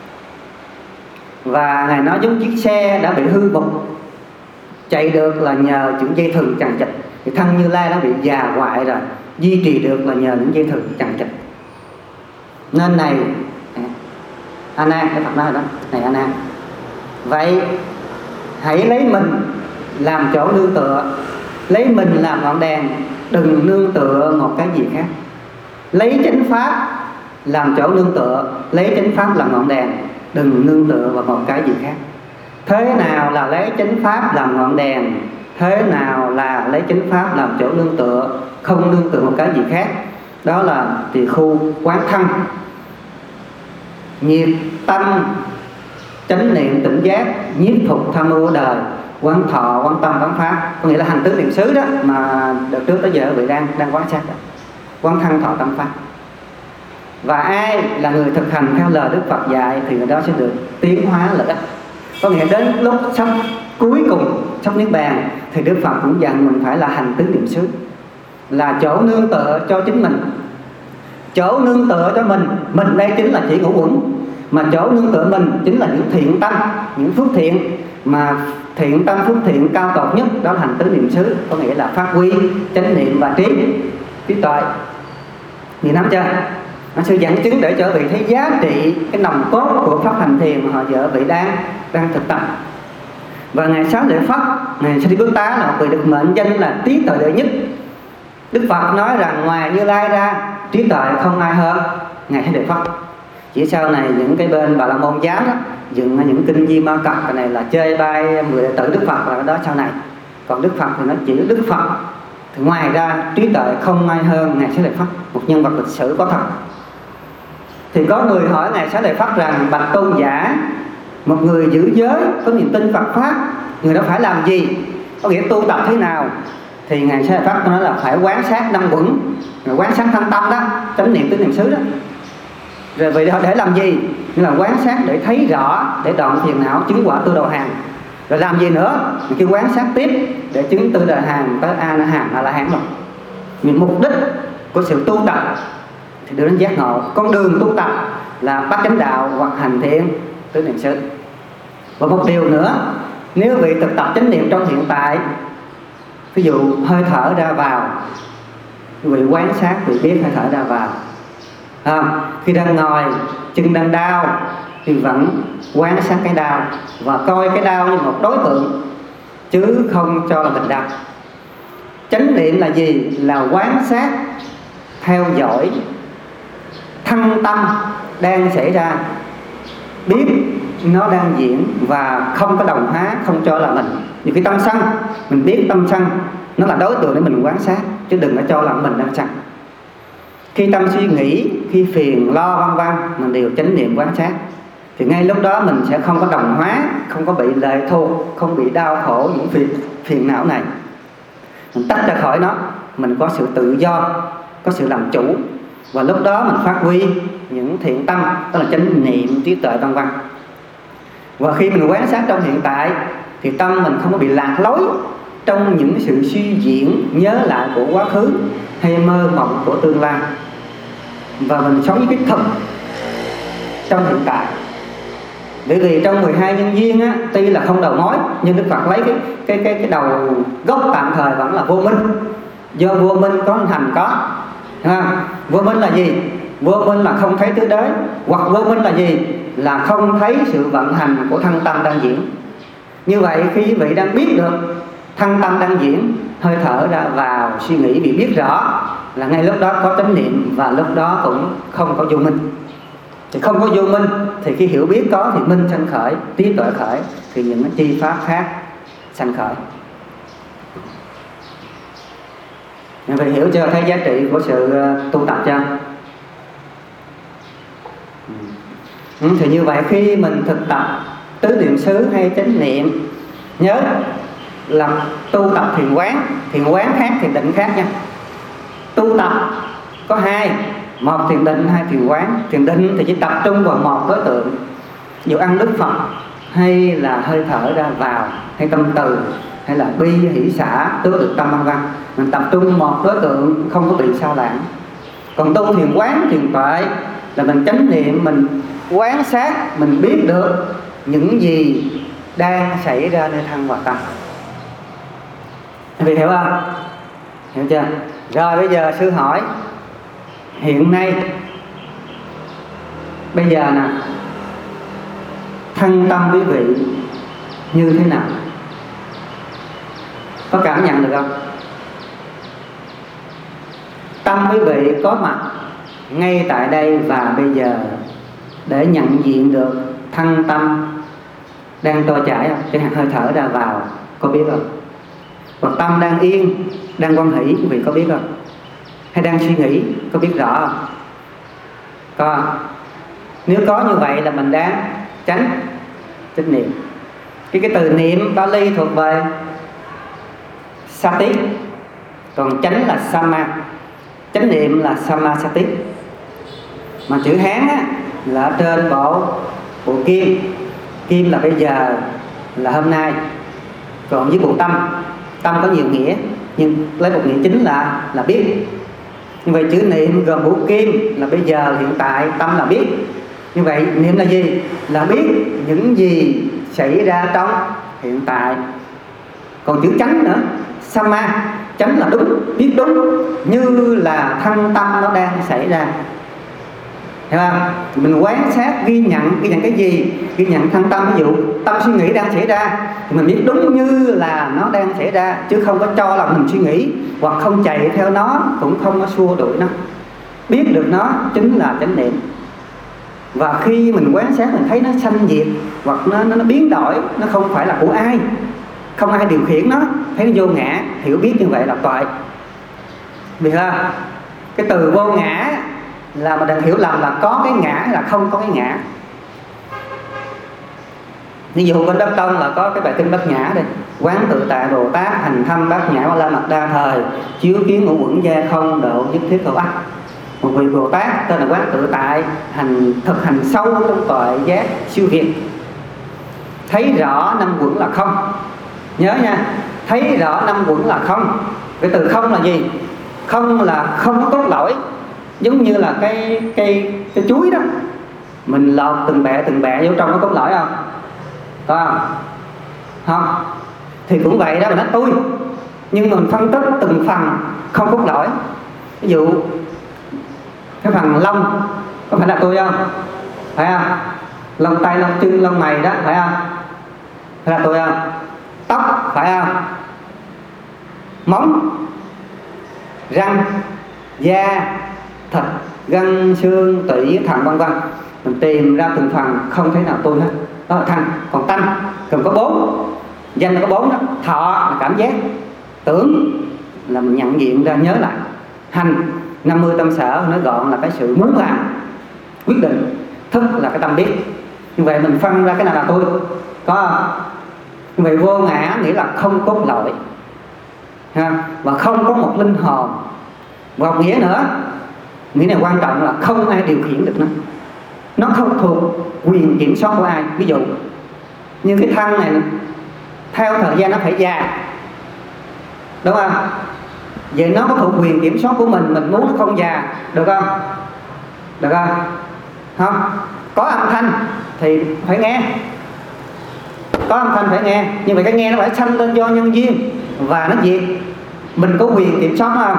Speaker 1: Và Ngài nói giống chiếc xe đã bị hư bục, chạy được là nhờ những dây thừng chằng chịt. Thì thân Như Lai đã bị già hoại rồi, duy trì được là nhờ những dây thừng chằng chịt. Nên này A Nan, cái Phật nói đó: này A Nan, vậy hãy lấy mình làm chỗ nương tựa, lấy mình làm ngọn đèn, đừng nương tựa một cái gì khác. Lấy chánh pháp làm chỗ nương tựa, lấy chánh pháp làm ngọn đèn, đừng nương tựa vào một cái gì khác. Thế nào là lấy chánh pháp làm ngọn đèn? Thế nào là lấy chánh pháp làm chỗ nương tựa, không nương tựa một cái gì khác? Đó là tỳ khu quán thân, nhiệt tâm, chánh niệm tỉnh giác, nhiếp phục tham ưu đời, quán thọ, quán tâm, quán pháp. Có nghĩa là hành tứ niệm xứ đó mà đợt trước tới giờ vị đang quán sát đó. Quán thân, thọ, tâm, pháp. Và ai là người thực hành theo lời Đức Phật dạy thì người đó sẽ được tiến hóa lợi ích. Có nghĩa đến lúc sắp cuối cùng, sắp niết bàn, thì Đức Phật cũng dặn mình phải là hành tứ niệm xứ, là chỗ nương tựa cho chính mình. Chỗ nương tựa cho mình đây chính là chỉ ngũ uẩn, mà chỗ nương tựa mình chính là những thiện tâm, những phước thiện. Mà thiện tâm, phước thiện cao tột nhất đó là hành tứ niệm xứ, có nghĩa là phát huy chánh niệm và trí tuệ. Vì nắm chưa? Nó sẽ dẫn chứng để cho vị thấy giá trị cái nòng cốt của pháp hành thiền mà họ vợ vị đang thực tập. Và Ngài Xá Lợi Phất, Ngài Sariputta là một vị được mệnh danh là trí tuệ đệ nhất. Đức Phật nói rằng ngoài Như Lai ra, trí tuệ không ai hơn Ngài Xá Lợi Phất. Chỉ sau này những cái bên Bà La Môn giáo đó dựng những kinh Di Ma Cật, cái này là chơi bai 10 đệ tử Đức Phật, là cái đó sau này. Còn Đức Phật thì nó chỉ Đức Phật, thì ngoài ra trí tuệ không ai hơn Ngài Xá Lợi Phất, một nhân vật lịch sử có thật. Thì có người hỏi Ngài Xá Lợi Phất rằng: bạch tôn giả, một người giữ giới có niềm tin Phật pháp, người đó phải làm gì? Có nghĩa tu tập thế nào? Thì Ngài Xá Lợi Phất nói là phải quán sát 5 uẩn, rồi quán sát thân tâm đó, chánh niệm tứ niệm xứ đó. Rồi vậy để làm gì? Như là quán sát để thấy rõ, để đoạn phiền não, chứng quả tu đầu hàng. Rồi làm gì nữa? Mình kêu quán sát tiếp để chứng tư đời hàng tới A La Hán rồi. Nhưng mục đích của sự tu tập thì đưa đến giác ngộ. Con đường tu tập là bát chánh đạo hoặc hành thiện tứ niệm xứ. Và một điều nữa, nếu vị thực tập chánh niệm trong hiện tại, ví dụ hơi thở ra vào, vị quan sát, vị biết hơi thở ra vào. Khi đang ngồi, chân đang đau thì vẫn quan sát cái đau và coi cái đau như một đối tượng, chứ không cho là mình đau. Chánh niệm là gì? Là quan sát, theo dõi thân tâm đang xảy ra, biết nó đang diễn và không có đồng hóa, không cho là mình. Như cái tâm sân, mình biết tâm sân nó là đối tượng để mình quan sát, chứ đừng có cho là mình đang sân. Khi tâm suy nghĩ, khi phiền lo vân vân, mình đều chánh niệm quan sát, thì ngay lúc đó mình sẽ không có đồng hóa, không có bị lệ thuộc, không bị đau khổ những phiền não này. Mình tách ra khỏi nó, mình có sự tự do, có sự làm chủ, và lúc đó mình phát huy những thiện tâm, đó là chánh niệm, trí tuệ vân vân. Và khi mình quan sát trong hiện tại thì tâm mình không có bị lạc lối trong những sự suy diễn nhớ lại của quá khứ hay mơ mộng của tương lai, và mình sống với cái thực trong hiện tại. Bởi vì trong 12 nhân duyên á, tuy là không đầu mối, nhưng Đức Phật lấy cái đầu gốc tạm thời vẫn là vô minh. Do vô minh có hành có. Vô minh là gì? Vô minh là không thấy tứ đế. Hoặc vô minh là gì? Là không thấy sự vận hành của thân tâm đang diễn. Như vậy khi quý vị đang biết được thân tâm đang diễn, hơi thở ra vào, suy nghĩ bị biết rõ, là ngay lúc đó có chánh niệm, và lúc đó cũng không có vô minh. Thì không có vô minh thì khi hiểu biết có thì minh sanh khởi, trí tuệ khởi, thì những cái chi pháp khác sanh khởi. Nên phải hiểu chưa, thấy giá trị của sự tu tập chưa? Thì như vậy khi mình thực tập tứ niệm xứ hay chánh niệm, nhớ là tu tập thiền quán khác, thiền định khác nha. Tu tập có hai, một thiền định, hai thiền quán. Thiền định thì chỉ tập trung vào một đối tượng, ví dụ ăn Đức Phật, hay là hơi thở ra vào, hay tâm từ, hay là bi, hỷ, xả, tứ được tâm vân vân. Mình tập trung một đối tượng, không có bị sao lãng. Còn tu thiền quán, thiền tuệ là mình chánh niệm, mình quán sát, mình biết được những gì đang xảy ra nơi thân và tâm. Quý vị hiểu không? Hiểu chưa? Rồi bây giờ sư hỏi, hiện nay bây giờ nè, thân tâm quý vị như thế nào? Có cảm nhận được không? Tâm quý vị có mặt ngay tại đây và bây giờ để nhận diện được thân tâm đang trôi chảy không? Cái hơi thở ra vào, có biết không? Hoặc tâm đang yên, đang hoan hỷ, quý vị có biết không? Hay đang suy nghĩ, có biết rõ không? Có. Nếu có như vậy là mình đang chánh niệm. Cái từ niệm Bali thuộc về Sati, còn chánh là Sama. Chánh niệm là Samasati. Mà chữ Hán á, là ở trên bộ kim. Kim là bây giờ, là hôm nay. Còn với bộ tâm, tâm có nhiều nghĩa, nhưng lấy một nghĩa chính là biết. Như vậy chữ niệm gồm bộ kim là bây giờ, hiện tại, tâm là biết. Như vậy niệm là gì? Là biết những gì xảy ra trong hiện tại. Còn chữ chánh nữa, Sama, chánh là đúng, biết đúng như là thân tâm nó đang xảy ra. Hiểu không? Mình quan sát, ghi nhận cái gì? Ghi nhận thân tâm. Ví dụ tâm suy nghĩ đang xảy ra thì mình biết đúng như là nó đang xảy ra, chứ không có cho là mình suy nghĩ, hoặc không chạy theo nó, cũng không có xua đuổi nó. Biết được nó chính là chánh niệm. Và khi mình quan sát, mình thấy nó sanh diệt, hoặc nó biến đổi, nó không phải là của ai, không ai điều khiển nó, thấy nó vô ngã, hiểu biết như vậy là tuệ. Vì ha, cái từ vô ngã là mà đừng hiểu lầm là có cái ngã hay là không có cái ngã. Ví dụ bên Đất Tông là có cái bài kinh Bát Nhã đây: quán tự tại Bồ Tát, hành thâm Bát Nhã Ba La Mật Đa thời, chiếu kiến ngũ uẩn gia không, độ nhất thiết hữu ách. Một vị Bồ Tát tên là quán tự tại, thực hành sâu trong tuệ giác siêu việt, thấy rõ năm uẩn là không. Nhớ nha, thấy rõ năm uẩn là không. Cái từ không là gì? Không là không có cốt lõi. Giống như là cái chuối đó, mình lọt từng bẹ vô trong, nó cốt lõi không? Có không? Không. Thì cũng vậy đó, mình nói tôi, nhưng mình phân tích từng phần không cốt lõi. Ví dụ cái phần lông có phải là tôi không? Phải không? Lông tay, lông chân, lông mày đó, phải không? Phải là tôi không? Tóc, phải không? Móng, răng, da, thịt, gân, xương, tủy, thận vân vân. Mình tìm ra từng phần, không thể nào tôi hết. Đó là thân. Còn tâm cần có 4. Danh là có 4 đó. Thọ là cảm giác, tưởng là mình nhận diện ra, nhớ lại. Hành 50 tâm sở, nói gọn là cái sự muốn làm, quyết định. Thức là cái tâm biết. Như vậy mình phân ra cái nào là tôi. Có không? Như vậy vô ngã nghĩa là không cốt lõi, và không có một linh hồn. Một nghĩa nữa, nghĩa này quan trọng là không ai điều khiển được nó không thuộc quyền kiểm soát của ai. Ví dụ Nhưng cái thân này theo thời gian nó phải già, đúng không? Vậy nó có thuộc quyền kiểm soát của mình muốn nó không già, được không? Được không? Không? Có âm thanh thì phải nghe, có âm thanh phải nghe, nhưng mà cái nghe nó phải sanh lên do nhân duyên và nó diệt. Mình có quyền kiểm soát không?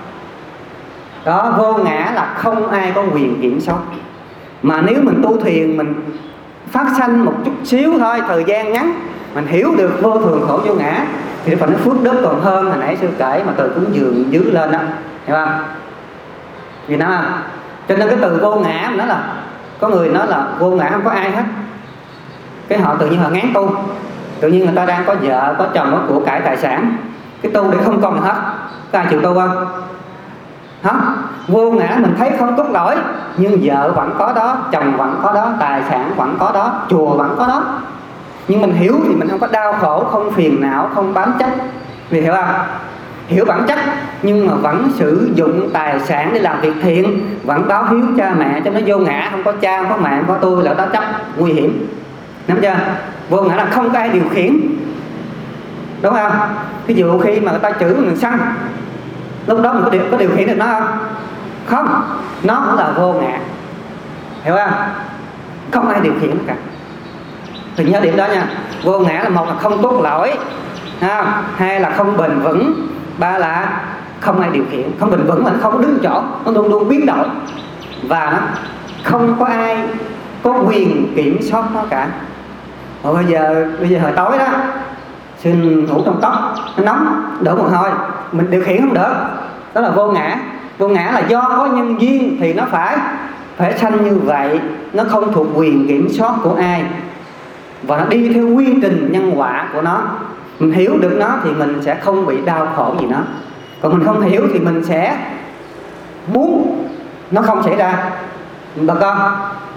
Speaker 1: Đó, vô ngã là không ai có quyền kiểm soát. Mà nếu mình tu thiền, mình phát sanh một chút xíu thôi, thời gian ngắn, mình hiểu được vô thường khổ vô ngã, thì phần nó phước đức còn hơn hồi nãy sư kể mà từ cúng dường dưới lên đó, hiểu không? Vì nó không? Cho nên cái từ vô ngã nó là có người nói là vô ngã không có ai hết, cái họ tự nhiên họ ngán tu, tự nhiên người ta đang có vợ có chồng có của cải tài sản, cái tu để không còn hết, có ai chịu tu không? Không. Vô ngã mình thấy không cốt lõi, nhưng vợ vẫn có đó, chồng vẫn có đó, tài sản vẫn có đó, chùa vẫn có đó. Nhưng mình hiểu thì mình không có đau khổ, không phiền não, không bám chấp. Vì hiểu không? Hiểu bản chất nhưng mà vẫn sử dụng tài sản để làm việc thiện, vẫn báo hiếu cha mẹ, cho nó vô ngã, không có cha, không có mẹ, không có tôi là đó chấp, nguy hiểm. Nắm chưa? Vô ngã là không có ai điều khiển, đúng không? Ví dụ khi mà người ta chửi mình sân, lúc đó mình có điều khiển được nó không? Không, nó cũng là vô ngã, hiểu không? Không ai điều khiển nó cả. Thì nhớ điểm đó nha. Vô ngã là một là không cốt lõi, hai là không bền vững, ba là không ai điều khiển. Không bền vững là nó không đứng chỗ, nó luôn luôn biến đổi, và nó không có ai có quyền kiểm soát nó cả. Rồi bây giờ hồi tối đó, xin ngủ trong tóc, nó nóng, đổ mồ hôi, mình điều khiển không được, đó là vô ngã. Vô ngã là do có nhân duyên thì nó phải sanh như vậy, nó không thuộc quyền kiểm soát của ai, và nó đi theo quy trình nhân quả của nó. Mình hiểu được nó thì mình sẽ không bị đau khổ gì nó, còn mình không hiểu thì mình sẽ muốn nó không xảy ra. Bà con,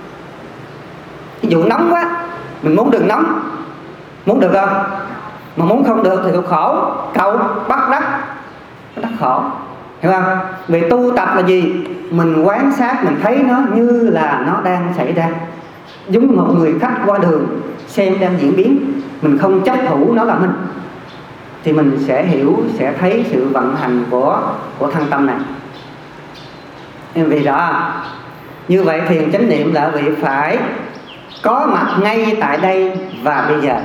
Speaker 1: ví dụ nóng quá, mình muốn đừng nóng, muốn được không? Mà muốn không được thì khổ, cậu bắt đắc, nó khổ, hiểu không? Vì tu tập là gì? Mình quan sát, mình thấy nó như là nó đang xảy ra, giống như một người khách qua đường xem đang diễn biến, mình không chấp thủ nó là mình, thì mình sẽ hiểu, sẽ thấy sự vận hành của thân tâm này. Vì đó, như vậy thiền chánh niệm là vị phải có mặt ngay tại đây và bây giờ.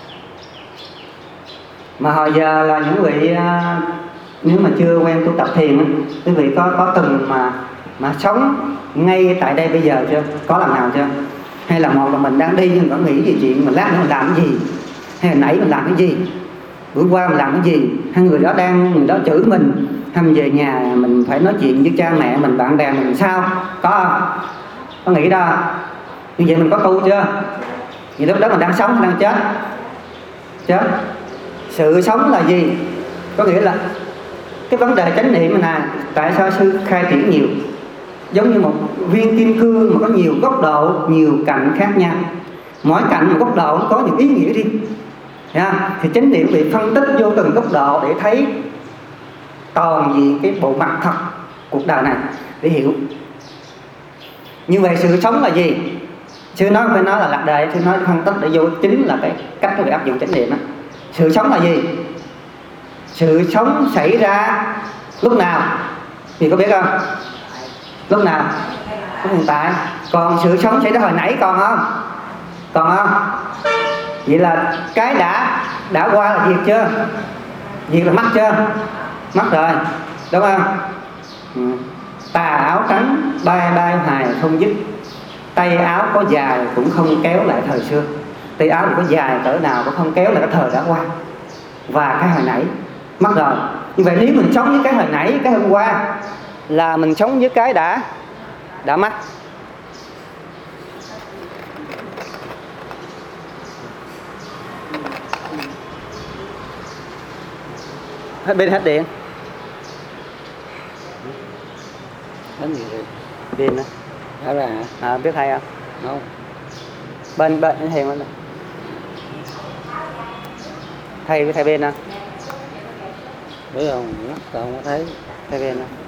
Speaker 1: Mà hồi giờ là những vị nếu mà chưa quen tu tập thiền, quý vị có từng mà sống ngay tại đây bây giờ chưa? Có lần nào chưa? Hay là một là mình đang đi nhưng vẫn nghĩ về chuyện mình lát nữa mình làm cái gì, hay là nãy mình làm cái gì, bữa qua mình làm cái gì, hay người đó chửi mình, hay mình về nhà mình phải nói chuyện với cha mẹ mình, bạn bè mình sao? Có không? Có nghĩ đó? Như vậy mình có tu chưa? Vì lúc đó mình đang sống hay đang chết? Chết. Sự sống là gì? Có nghĩa là cái vấn đề chánh niệm này nè, tại sao sư khai triển nhiều? Giống như một viên kim cương mà có nhiều góc độ, nhiều cạnh khác nhau, mỗi cạnh một góc độ nó có những ý nghĩa riêng. Thì chánh niệm bị phân tích vô từng góc độ để thấy toàn diện cái bộ mặt thật cuộc đời này để hiểu. Như vậy sự sống là gì? Sư nói phải nói là lạc đề, sư nói phân tích để vô chính là cái cách để áp dụng chánh niệm đó. Sự sống là gì? Sự sống xảy ra lúc nào thì có biết không? Lúc nào? Lúc hiện tại. Còn sự sống xảy ra hồi nãy còn không? Còn không? Vậy là cái đã qua là diệt chưa? Diệt là mất chưa? Mất rồi, đúng không? Tà áo trắng bay bay hoài không dứt, tay áo có dài cũng không kéo lại thời xưa. Tay áo có dài cỡ nào cũng không kéo lại cái thời đã qua, và cái hồi nãy mất rồi. Như vậy nếu mình sống với cái hồi nãy, cái hôm qua, là mình sống với cái đã mất. Hết pin, hết điện. Đến gì rồi? Pin đó. Đó ra hả? Biết hay không? Không. Bên thiền bên này. Thay pin không? Biết không? Tao không có thấy. Thay pin không?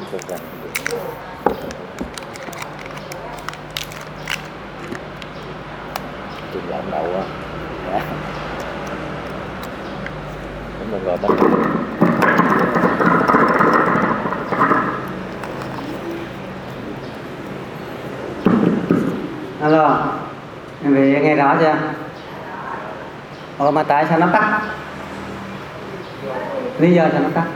Speaker 5: Chừng lộn đầu á. Dạ. Đúng rồi bắt.
Speaker 1: Alo, em về nghe rõ chưa? Ồ mà tại sao nó tắt? Lý do sao nó tắt?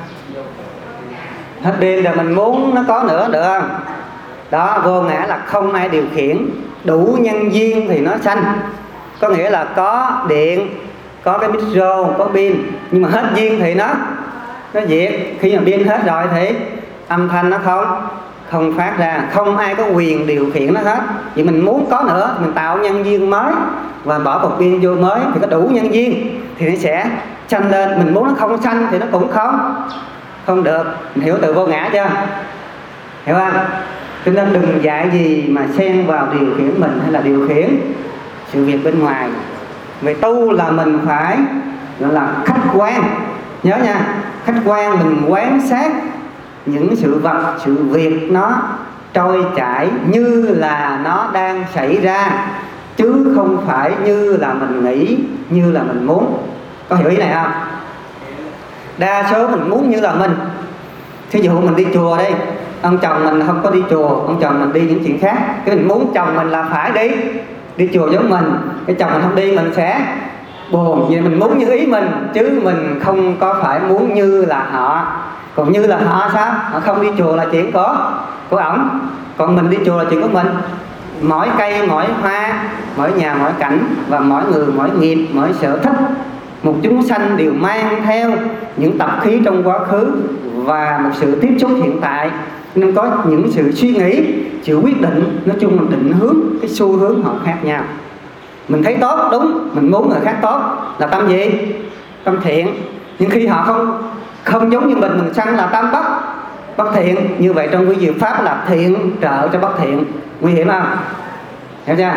Speaker 1: Hết pin rồi mình muốn nó có nữa được không? Đó, vô ngã là không ai điều khiển. Đủ nhân duyên thì nó sanh. Có nghĩa là có điện, có cái micro, có pin. Nhưng mà hết duyên thì nó diệt. Khi mà pin hết rồi thì âm thanh nó không phát ra. Không ai có quyền điều khiển nó hết. Vậy mình muốn có nữa, mình tạo nhân duyên mới và bỏ cục pin vô mới thì có đủ nhân duyên thì nó sẽ sanh lên. Mình muốn nó không sanh thì nó cũng không được. Mình hiểu từ vô ngã chưa? Hiểu không? Cho nên đừng dạy gì mà xen vào điều khiển mình hay là điều khiển sự việc bên ngoài. Về tu là mình phải gọi là khách quan. Nhớ nha, khách quan, mình quan sát những sự vật, sự việc nó trôi chảy như là nó đang xảy ra, chứ không phải như là mình nghĩ, như là mình muốn. Có hiểu ý này không? Đa số mình muốn như là mình. Thí dụ mình đi chùa đi, ông chồng mình không có đi chùa, ông chồng mình đi những chuyện khác, cái mình muốn chồng mình là phải đi chùa giống mình. Cái chồng mình không đi mình sẽ buồn. Vì mình muốn như ý mình, chứ mình không có phải muốn như là họ. Còn như là họ sao? Họ không đi chùa là chuyện của ổng, còn mình đi chùa là chuyện của mình. Mỗi cây, mỗi hoa, mỗi nhà, mỗi cảnh, và mỗi người, mỗi nghiệp, mỗi sở thích, một chúng sanh đều mang theo những tập khí trong quá khứ và một sự tiếp xúc hiện tại, nên có những sự suy nghĩ, sự quyết định, nói chung là định hướng, cái xu hướng họ khác nhau. Mình thấy tốt, đúng, mình muốn người khác tốt là tâm gì? Tâm thiện. Nhưng khi họ không giống như mình sanh là tâm bất thiện. Như vậy trong cái diệu pháp là thiện trợ cho bất thiện. Nguy hiểm không? Hiểu chưa?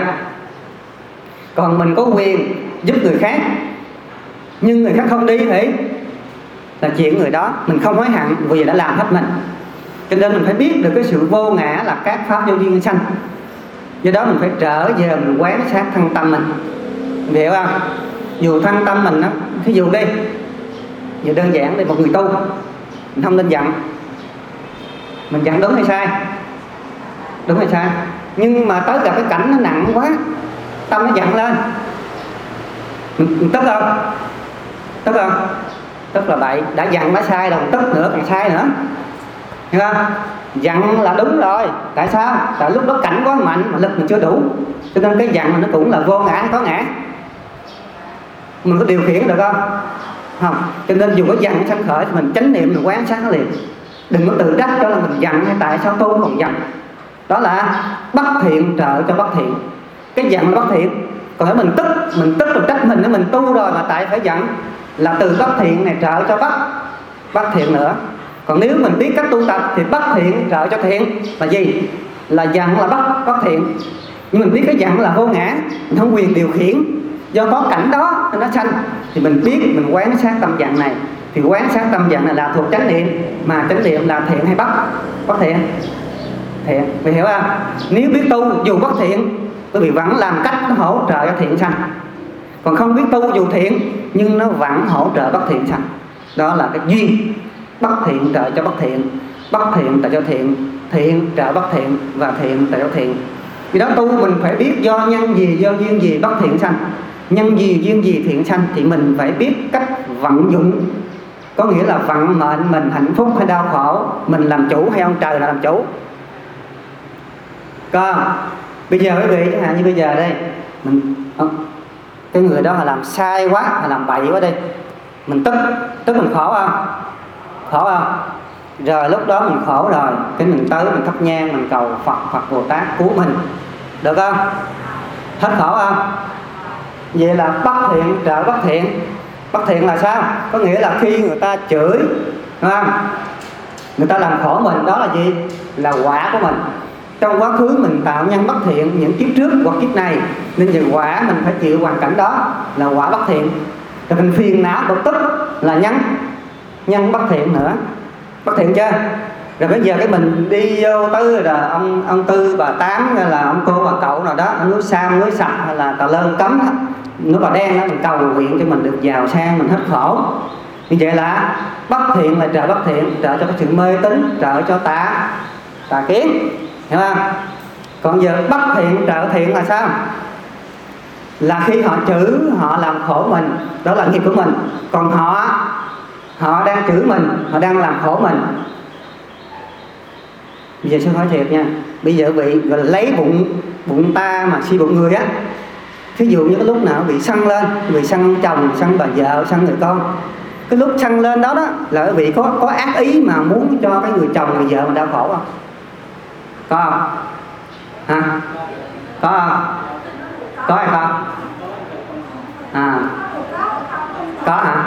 Speaker 1: Còn mình có quyền giúp người khác, nhưng người khác không đi thì là chuyện người đó. Mình không hối hận vì đã làm hết mình. Cho nên mình phải biết được cái sự vô ngã là các pháp vô duyên sanh. Do đó mình phải trở về mình quán sát thân tâm mình. Mình hiểu không? Dù thân tâm mình đó, thí dụ đi, giờ đơn giản đi, một người tu mình không nên giận. Mình giận đúng hay sai? Đúng hay sai? Nhưng mà tới gặp cái cảnh nó nặng quá, tâm nó giận lên, mình tức không? Tức không? Tức là bậy. Đã giận đã sai rồi, tức nữa càng sai nữa. Hiểu không? Giận là đúng rồi. Tại sao? Tại lúc đó cảnh quá mạnh mà lực mình chưa đủ. Cho nên cái giận nó cũng là vô ngã, có ngã. Mình có điều khiển được không? Không. Cho nên dù có giận sanh khởi thì mình chánh niệm, mình quán sát nó liền. Đừng có tự trách cho là mình giận hay tại sao tôi còn giận. Đó là bất thiện trợ cho bất thiện. Cái giận là bất thiện. Còn nếu mình tức rồi trách mình, nếu mình tu rồi mà tại phải giận, là từ bất thiện này trợ cho bất thiện nữa. Còn nếu mình biết cách tu tập thì bất thiện trợ cho thiện là gì? Là giận là bất thiện. Nhưng mình biết cái giận là vô ngã, mình không quyền điều khiển. Do có cảnh đó nó sanh, thì mình biết mình quán sát tâm giận này. Thì quán sát tâm giận này là thuộc chánh niệm. Mà chánh niệm là thiện hay bất thiện? Thiện. Mày hiểu không? Nếu biết tu dù bất thiện, bởi vì vẫn làm cách nó hỗ trợ cho thiện sanh. Còn không biết tu dù thiện, nhưng nó vẫn hỗ trợ bất thiện sanh. Đó là cái duyên. Bất thiện trợ cho bất thiện, bất thiện trợ cho thiện, thiện trợ bất thiện, và thiện trợ cho thiện. Vì đó tu mình phải biết do nhân gì, do duyên gì bất thiện sanh, nhân gì, duyên gì thiện sanh. Thì mình phải biết cách vận dụng. Có nghĩa là vận mệnh mình hạnh phúc hay đau khổ, mình làm chủ hay ông trời là làm chủ. Còn bây giờ quý vị, chẳng hạn như bây giờ đây, cái người đó họ làm sai quá, họ làm bậy quá đi, mình tức mình khổ không? Khổ không? Rồi lúc đó mình khổ rồi, cái mình tới mình thắp nhang, mình cầu Phật Bồ Tát cứu mình, được không? Hết khổ không? Vậy là bất thiện trợ bất thiện. Bất thiện là sao? Có nghĩa là khi người ta chửi, đúng không? Người ta làm khổ mình, đó là gì? Là quả của mình. Trong quá khứ mình tạo nhân bất thiện những kiếp trước hoặc kiếp này, nên về quả mình phải chịu hoàn cảnh đó, là quả bất thiện. Rồi mình phiền não bực tức là nhân bất thiện nữa. Bất thiện chưa? Rồi bây giờ cái mình đi vô tới là ông Tư bà Tám hay là ông cô bà cậu nào đó ở núi Sam, núi Sạch hay là Tà Lơn Cấm đó, núi Bà Đen đó, mình cầu nguyện cho mình được giàu sang, mình hết khổ. Như vậy là bất thiện là trợ bất thiện, trợ cho cái sự mê tín, trợ cho tà kiến, hiểu không? Còn giờ bất thiện trợ thiện là sao? Là khi họ chửi, họ làm khổ mình, đó là nghiệp của mình. Còn họ đang chửi mình, họ đang làm khổ mình. Bây giờ xin hỏi thiệt nha, bây giờ bị gọi là lấy bụng ta mà suy bụng người á. Thí dụ như cái lúc nào bị sân lên, bị sân chồng, sân bà vợ, sân người con, cái lúc sân lên đó là vị có ác ý mà muốn cho cái người chồng, người vợ mình đau khổ không? Có không? Hả? Có không? Có hay không? À, có hả?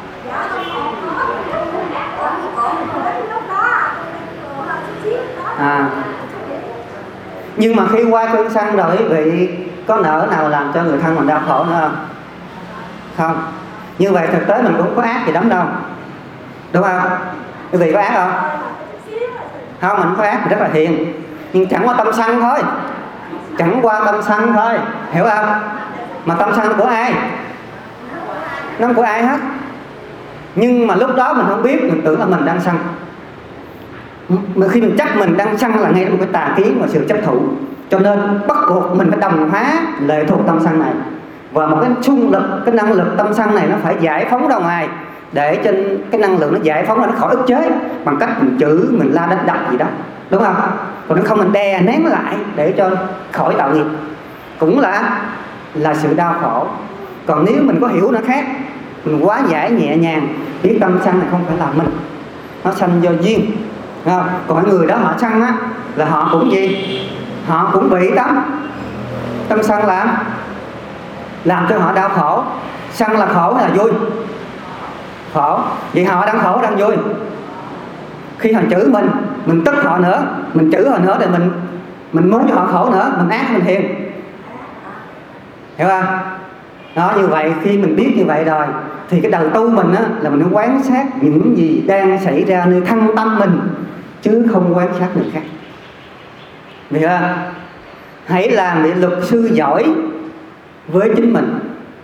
Speaker 1: À, nhưng mà khi qua cơn sân rồi vị có nỡ nào làm cho người thân mình đau khổ nữa không? Không. Như vậy thực tế mình cũng có ác gì lắm đâu, đúng không? Quý vị có ác không? Không, mình có ác thì rất là hiền, nhưng chẳng qua tâm sân thôi, chẳng qua tâm sân thôi, hiểu không? Mà tâm sân của ai? Nó không của ai hết. Nhưng mà lúc đó mình không biết, mình tưởng là mình đang sân. Mà khi mình chắc mình đang sân là ngay một cái tà kiến và sự chấp thủ. Cho nên bắt buộc mình phải đồng hóa lệ thuộc tâm sân này. Và một cái xung lực, cái năng lực tâm sân này nó phải giải phóng ra ngoài, để cho cái năng lượng nó giải phóng ra, nó khỏi ức chế bằng cách mình chửi, mình la đánh đập gì đó, đúng không? Còn nếu không mình đè nén lại để cho khỏi tạo nghiệp, cũng là sự đau khổ. Còn nếu mình có hiểu nó khác, mình quá giải nhẹ nhàng, biết tâm sân này không phải là mình, nó sanh do duyên, không? Còn người đó họ sân á là họ cũng gì? Họ cũng bị tâm sân làm cho họ đau khổ. Sân là khổ hay là vui? Khổ. Vậy họ đang khổ đang vui? Khi họ chửi mình tức họ nữa, mình chửi họ nữa để mình muốn cho họ khổ nữa, mình ác mình hiền, hiểu không? Đó, như vậy khi mình biết như vậy rồi thì cái đầu tu mình á là mình quan sát những gì đang xảy ra nơi thân tâm mình, chứ không quan sát người khác. Vì hãy làm để luật sư giỏi với chính mình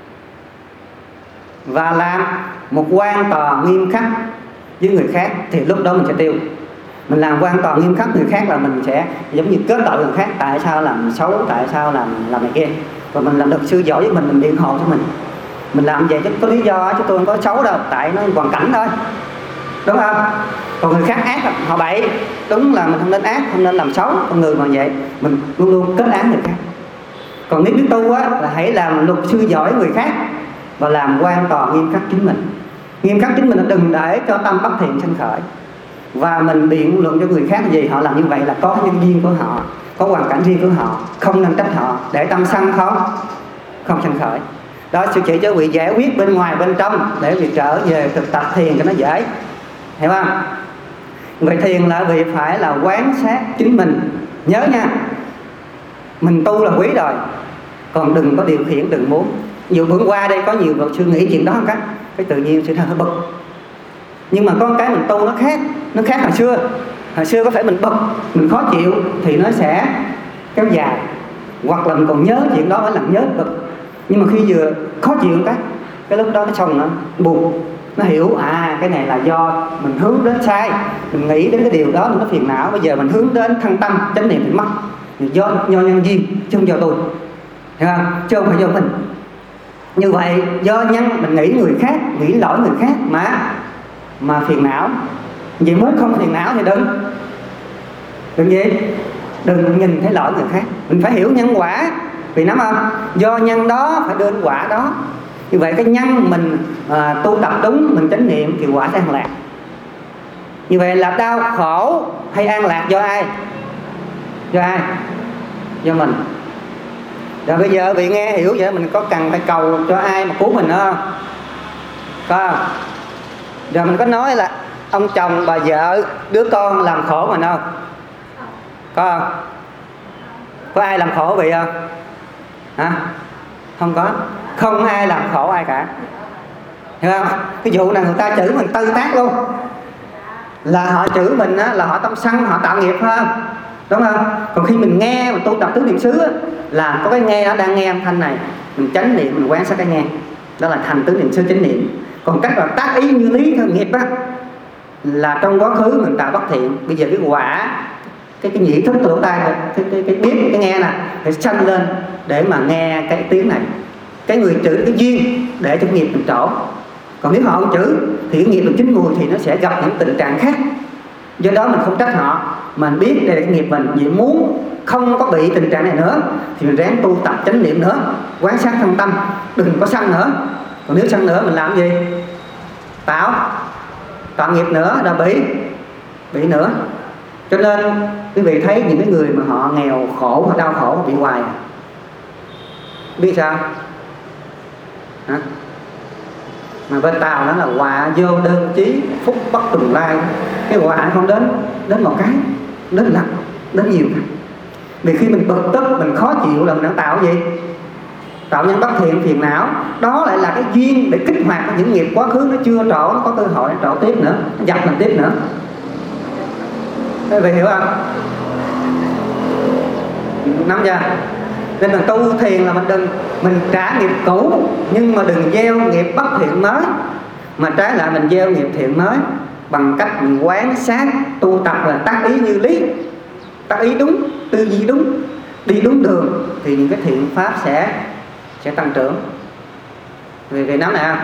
Speaker 1: và làm một quan tòa nghiêm khắc với người khác, thì lúc đó mình sẽ tiêu. Mình làm quan tòa nghiêm khắc người khác là mình sẽ giống như kết tội người khác, tại sao làm xấu, tại sao làm này kia. Còn mình làm luật sư giỏi với mình biện hộ cho mình làm vậy chứ có lý do chứ tôi không có xấu đâu, tại nó hoàn cảnh thôi, đúng không? Còn người khác ác họ bậy, đúng là mình không nên ác, không nên làm xấu con người, mà vậy mình luôn luôn kết án người khác. Còn nếu biết tu á là hãy làm luật sư giỏi người khác và làm quan tòa nghiêm khắc chính mình. Nghiêm khắc chính mình là đừng để cho tâm bất thiện sinh khởi, và mình biện luận cho người khác gì họ làm như vậy là có nhân duyên của họ, có hoàn cảnh riêng của họ, không nên trách họ để tâm sân không sinh khởi. Đó, sư chỉ cho quý vị giải quyết bên ngoài bên trong để việc trở về thực tập thiền cho nó dễ, hiểu không? Vậy thiền là vì phải là quán sát chính mình. Nhớ nha, mình tu là quý rồi, còn đừng có điều khiển, đừng muốn. Nhiều bữa qua đây có nhiều luật sư nghĩ chuyện đó không các, cái tự nhiên sẽ hơi bực. Nhưng mà có cái mình tu nó khác hồi xưa. Hồi xưa có thể mình bực, mình khó chịu thì nó sẽ kéo dài, hoặc là mình còn nhớ chuyện đó, phải làm nhớ bực. Nhưng mà khi vừa khó chịu cái lúc đó nó xong, nó buồn, nó hiểu cái này là do mình hướng đến sai, mình nghĩ đến cái điều đó mình có phiền não. Bây giờ mình hướng đến thân tâm chánh niệm thì mất, do nhân duyên chứ không do tôi, hiểu không? Chứ không phải do mình. Như vậy do nhân mình nghĩ người khác, nghĩ lỗi người khác mà phiền não. Vậy muốn không phiền não thì đừng gì, đừng nhìn thấy lỗi người khác. Mình phải hiểu nhân quả, vì nắm không? Do nhân đó phải đến quả đó. Như vậy cái nhân mình tu tập đúng, mình chánh niệm thì quả sẽ an lạc. Như vậy là đau khổ hay an lạc do ai? Do ai? Do mình. Rồi bây giờ bị nghe hiểu vậy, mình có cần phải cầu cho ai mà cứu mình nữa không? Có không? Rồi mình có nói là ông chồng, bà vợ, đứa con làm khổ mình không? Có không? Có ai làm khổ vị không? Hả? Không có. Không ai làm khổ ai cả, hiểu không? Cái vụ này người ta chửi mình tư tác luôn, là họ chửi mình á, là họ tâm sân, họ tạo nghiệp hơn, đúng không? Còn khi mình nghe, mình tu tập tứ niệm xứ á, là có cái nghe nó đang nghe âm thanh này, mình chánh niệm, mình quan sát cái nghe, đó là thành tứ niệm xứ chánh niệm. Còn cách là tác ý như lý theo nghiệp á, là trong quá khứ mình tạo bất thiện, bây giờ cái quả, cái nhĩ thức lỗ tai, cái biết cái nghe nè, phải sanh lên để mà nghe cái tiếng này. Cái người chữ cái duyên để cho nghiệp mình trổ. Còn nếu họ không chữ thì cái nghiệp mình chín mùi thì nó sẽ gặp những tình trạng khác. Do đó mình không trách họ, mình biết đây là cái nghiệp mình, vì muốn không có bị tình trạng này nữa thì mình ráng tu tập chánh niệm nữa, quán sát thân tâm, đừng có sân nữa. Còn nếu sân nữa mình làm gì? Tạo nghiệp nữa là bị nữa. Cho nên quý vị thấy những cái người mà họ nghèo khổ, họ đau khổ, họ bị hoài, biết sao? Hả? Mà bên Tàu nó là họa vô đơn chí, phúc bất tùng lai. Cái họa không đến một cái, đến lần, đến nhiều cái. Vì khi mình bực tức, mình khó chịu là mình đang tạo gì? Tạo nhân bất thiện, phiền não. Đó lại là cái duyên để kích hoạt những nghiệp quá khứ nó chưa trổ, nó có cơ hội nó trổ tiếp nữa, nó dập mình tiếp nữa. Các vị hiểu không? Nắm chưa? Nên mình tu thiền là mình trả nghiệp cũ, nhưng mà đừng gieo nghiệp bất thiện mới, mà trái lại mình gieo nghiệp thiện mới bằng cách mình quán sát tu tập là tác ý như lý, tác ý đúng, tư duy đúng, đi đúng đường thì những cái thiện pháp sẽ tăng trưởng. Vì nắm nè,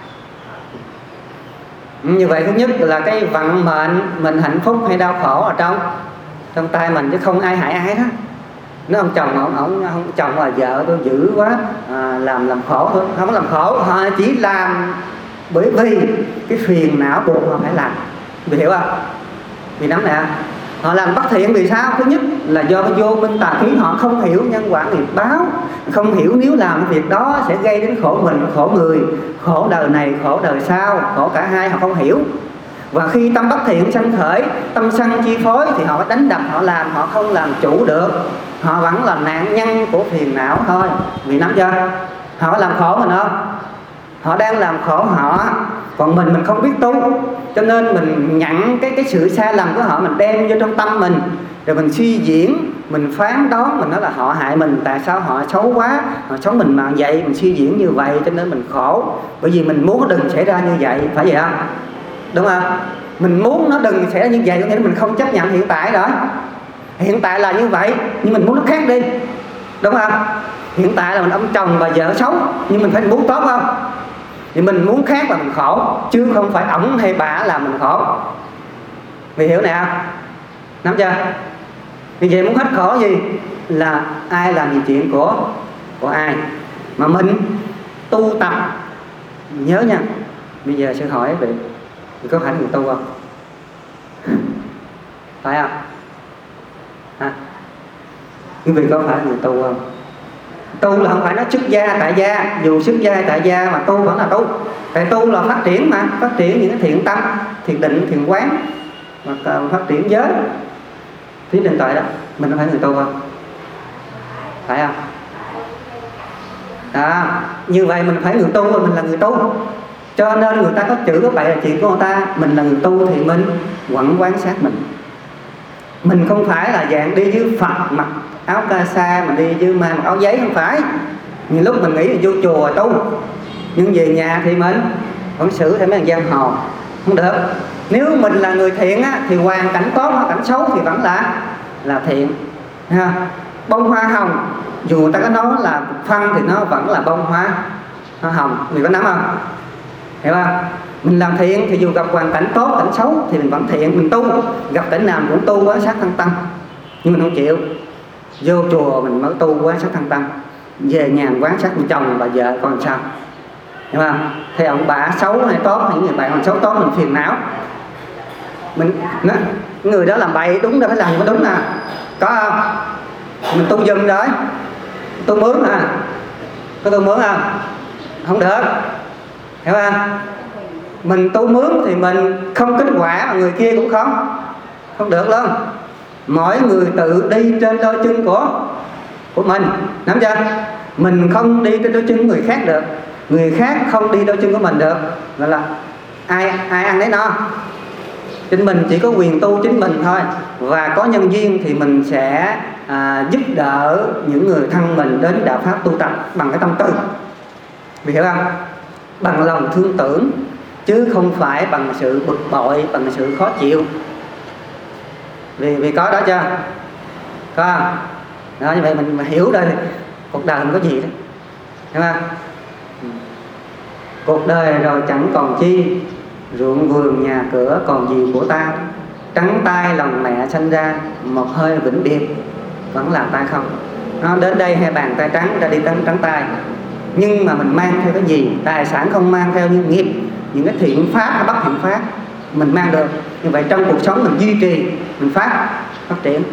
Speaker 1: như vậy thứ nhất là cái vận mệnh mình hạnh phúc hay đau khổ ở trong tay mình, chứ không ai hại ai đó. Nếu ông chồng ông chồng là vợ tôi dữ quá, làm khổ thôi, không có làm khổ, họ chỉ làm bởi vì cái phiền não buộc họ phải làm. Vì hiểu không? Vì nắm nè, họ làm bất thiện vì sao? Thứ nhất là do cái vô minh tà khí, họ không hiểu nhân quả nghiệp báo, không hiểu nếu làm cái việc đó sẽ gây đến khổ mình, khổ người, khổ đời này, khổ đời sau, khổ cả hai, họ không hiểu. Và khi tâm bất thiện sanh khởi, tâm sân chi phối thì họ đánh đập, họ làm, họ không làm chủ được, họ vẫn là nạn nhân của phiền não thôi. Vì nắm chưa? Họ làm khổ mình không? Họ đang làm khổ họ, còn mình không biết tu, cho nên mình nhận cái sự sai lầm của họ, mình đem vô trong tâm mình, rồi mình suy diễn, mình phán đoán, mình nói là họ hại mình, tại sao họ xấu quá, họ xấu mình mà vậy, mình suy diễn như vậy cho nên mình khổ. Bởi vì mình muốn nó đừng xảy ra như vậy, phải vậy không? Đúng không? Mình muốn nó đừng xảy ra như vậy, có nghĩa là mình không chấp nhận hiện tại đó. Hiện tại là như vậy, nhưng mình muốn nó khác đi, đúng không? Hiện tại là mình ông chồng và vợ xấu, nhưng mình phải muốn tốt không? Thì mình muốn khác là mình khổ, chứ không phải ổng hay bà làm mình khổ. Vì hiểu nè, nắm chưa? Vì vậy muốn hết khổ gì? Là ai làm gì chuyện của ai. Mà mình tu tập, nhớ nha, bây giờ sẽ hỏi vị có phải người tu không? Phải không? Hả? Quý vị có phải người tu không? Tu là không phải nói xuất gia tại gia, dù xuất gia tại gia mà tu vẫn là tu. Tại tu là phát triển mà, phát triển những cái thiện tâm, thiền định, thiền quán, hoặc phát triển giới. Thí định tội đó, mình có phải người tu không? Phải không? Đó, như vậy mình phải người tu, mình là người tu. Cho nên người ta có chữ có bậy là chuyện của người ta. Mình là người tu thì mình quẩn quán sát mình. Mình không phải là dạng đi với Phật mặc áo ca sa, mà đi với ma mặc áo giấy, không phải. Nhiều lúc mình nghĩ là vô chùa tu, nhưng về nhà thì mình vẫn xử theo mấy thằng giang hồ, không được. Nếu mình là người thiện á, thì hoàn cảnh tốt hoặc cảnh xấu thì vẫn là thiện ha. Bông hoa hồng, dù người ta có nói là phân thì nó vẫn là bông hoa hồng. Mình có nắm không? Hiểu không? Mình làm thiện thì dù gặp hoàn cảnh tốt, cảnh xấu thì mình vẫn thiện, mình tu, gặp cảnh nào cũng tu quán sát thân tâm. Nhưng mình không chịu. Vô chùa mình mới tu quán sát thân tâm, về nhà quán sát chồng và vợ con sao. Hiểu không? Thì ông bà xấu hay tốt, những người bạn xấu tốt mình phiền não. Người đó làm bậy đúng, đâu phải làm có đúng nè. Có không? Mình tu dùm rồi, tu mướn à. Có tu mướn không? Không được. Hiểu không? Mình tu mướn thì mình không kết quả, mà người kia cũng không được luôn. Mỗi người tự đi trên đôi chân của mình, nắm chưa? Mình không đi trên đôi chân người khác được, người khác không đi đôi chân của mình được, gọi là ai ăn đấy no. chính mình chỉ có quyền tu chính mình thôi, và có nhân duyên thì mình sẽ giúp đỡ những người thân mình đến đạo pháp tu tập bằng cái tâm tư, vì hiểu không? Bằng lòng thương tưởng, chứ không phải bằng sự bực bội, bằng sự khó chịu. Vì có đó chưa? Có không? Đó, như vậy mình hiểu đây cuộc đời không có gì đó, hiểu không? Cuộc đời rồi chẳng còn chi, ruộng vườn nhà cửa còn gì của ta. Trắng tay lòng mẹ sanh ra, một hơi vĩnh biệt vẫn là tay không. Nó đến đây hai bàn tay trắng, ra đi trắng tay. Nhưng mà mình mang theo cái gì? Tài sản không mang theo, như nghiệp, những cái thiện pháp hay bất thiện pháp mình mang được. Như vậy trong cuộc sống mình duy trì, mình phát triển.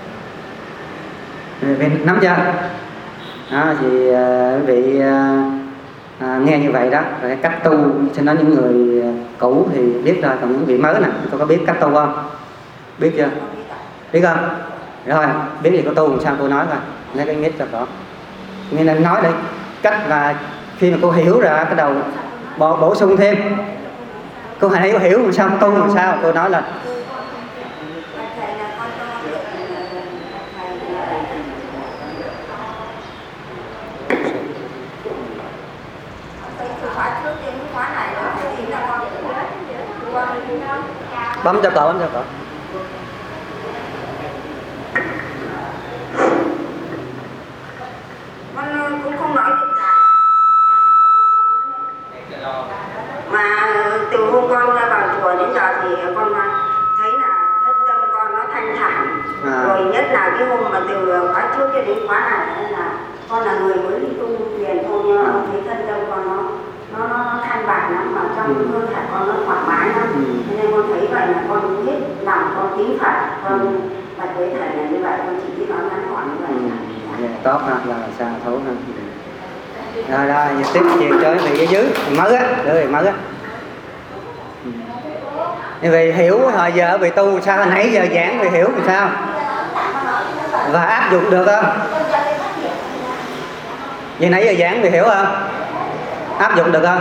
Speaker 1: Nắm chưa? Đó, thì quý vị nghe như vậy đó, rồi cách tu xin nói những người cũ thì biết rồi, còn những vị mới nè, cô có biết cách tu không? Biết chưa? Biết không? Rồi, biết thì có tu làm sao cô nói coi, lấy cái mic cho rõ. Nghe nên nói đi, cách là khi mà cô hiểu rồi cái đầu bổ sung thêm. Cô hãy hiểu làm sao tu làm sao, cô nói là bấm cho cậu.
Speaker 3: Con cũng không nói được gì. Mà từ hôm con ra vào chùa đến giờ thì con thấy là thân tâm con nó thanh thản. Rồi nhất là cái hôm mà từ khóa trước cho đến khóa này là con là người mới đi tu liền thôi, nhưng mà thấy thân tâm con nó thanh bạch lắm, mà trong cơ thể con nó thoải mái lắm. Nên con thấy vậy là con biết lòng con kính Phật, con bạch với thầy là như vậy, con chỉ biết nói ngắn gọn như vậy.
Speaker 1: Tốt ha, là sao thấu ha. Rồi giờ tiếp chuyện cho quý vị ở dưới mới á, rồi mới á. Như vậy hiểu hồi giờ vị tu sao, nãy giờ giảng vì hiểu thì sao, và áp dụng được không? Vậy nãy giờ giảng vì hiểu không? Áp dụng được không?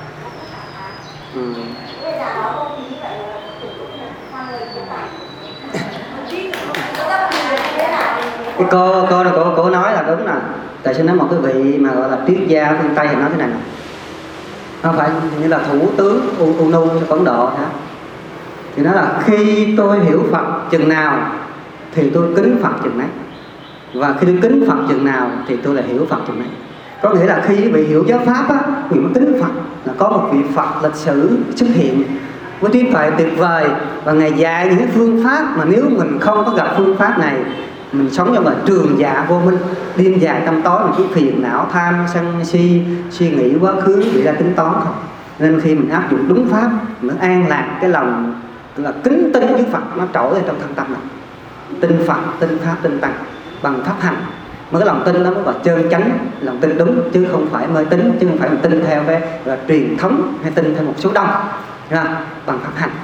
Speaker 1: Cái cô nói là đúng nè. Tại sao nói một cái vị mà gọi là triết gia phương Tây thì nói thế này nè, không phải như là thủ tướng UNU cho Ấn Độ hả? Thì nói là khi tôi hiểu Phật chừng nào thì tôi kính Phật chừng ấy, và khi tôi kính Phật chừng nào thì tôi là hiểu Phật chừng ấy. Có nghĩa là khi quý vị hiểu giáo pháp á, quý vị mới kính Phật, là có một vị Phật lịch sử xuất hiện với trí tuệ tuyệt vời, và Ngài dạy những cái phương pháp mà nếu mình không có gặp phương pháp này, mình sống trong một trường dạ vô minh, đêm dài tâm tối mình chỉ phiền não, tham sân si, suy nghĩ quá khứ, bị ra tính toán không. Nên khi mình áp dụng đúng pháp, mình an lạc cái lòng là kính tin với Phật nó trỗi lên trong thân tâm này. Tin Phật, tin pháp, tin tăng bằng pháp hành. Mà cái lòng tin đó mới gọi chân chánh, lòng tin đúng, chứ không phải mê tín, chứ không phải mình tin theo cái truyền thống hay tin theo một số đông, bằng pháp hành.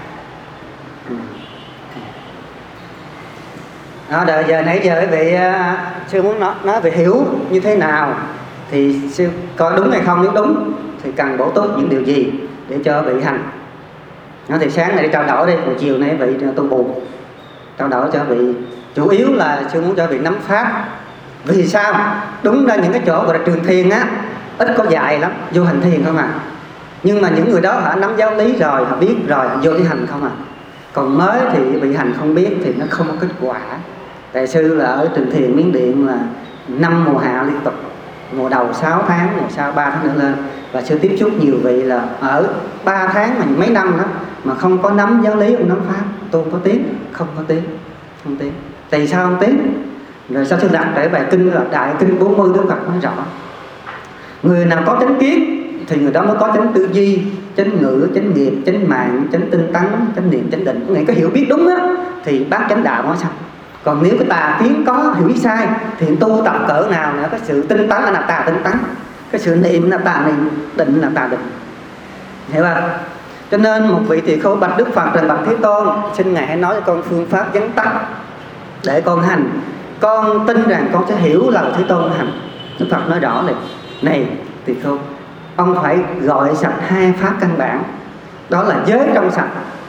Speaker 1: Đó, giờ nãy giờ quý vị sư muốn nói về hiểu như thế nào thì sư coi đúng hay không. Nếu đúng thì cần bổ túc những điều gì để cho vị hành. Nó thì sáng này đi trao đổi đi, còn chiều nay vị tu bù trao đổi cho vị. Chủ yếu là sư muốn cho vị nắm pháp. Vì sao? Đúng ra những cái chỗ gọi là trường thiền á, ít có dạy lắm, vô hành thiền không à. Nhưng mà những người đó họ nắm giáo lý rồi, họ biết rồi, họ vô đi hành không à. Còn mới thì vị hành không biết thì nó không có kết quả. Tại sư là ở trường thiền Miến Điện là 5 mùa hạ liên tục, mùa đầu 6 tháng, mùa sau 3 tháng nữa lên. Và sư tiếp xúc nhiều vị là ở 3 tháng mà mấy năm đó mà không có nắm giáo lý, không nắm pháp, tu có tiến, không có tiến. Tại sao không tiến? Rồi sao sư đặt để bài kinh là Đại Kinh 40 Đức Phật nói rõ, người nào có chánh kiến thì người đó mới có chánh tư duy, chánh ngữ, chánh nghiệp, chánh mạng, chánh tinh tấn, chánh niệm, chánh định. Người có hiểu biết đúng á thì bác chánh đạo nói xong. Còn nếu cái tà kiến có hiểu biết sai thì tu tập cỡ nào nữa, cái sự tinh tấn là tà tinh tấn, cái sự niệm là tà niệm, định là tà định, hiểu không? Cho nên một vị tỳ khưu bạch Đức Phật rằng: bạch Thế Tôn, xin Ngài hãy nói cho con phương pháp vắn tắt để con hành. Con tin rằng con sẽ hiểu lời Thế Tôn hành. Đức Phật nói rõ này tỳ khưu, ông phải gọi sạch 2 pháp căn bản, đó là giới trong sạch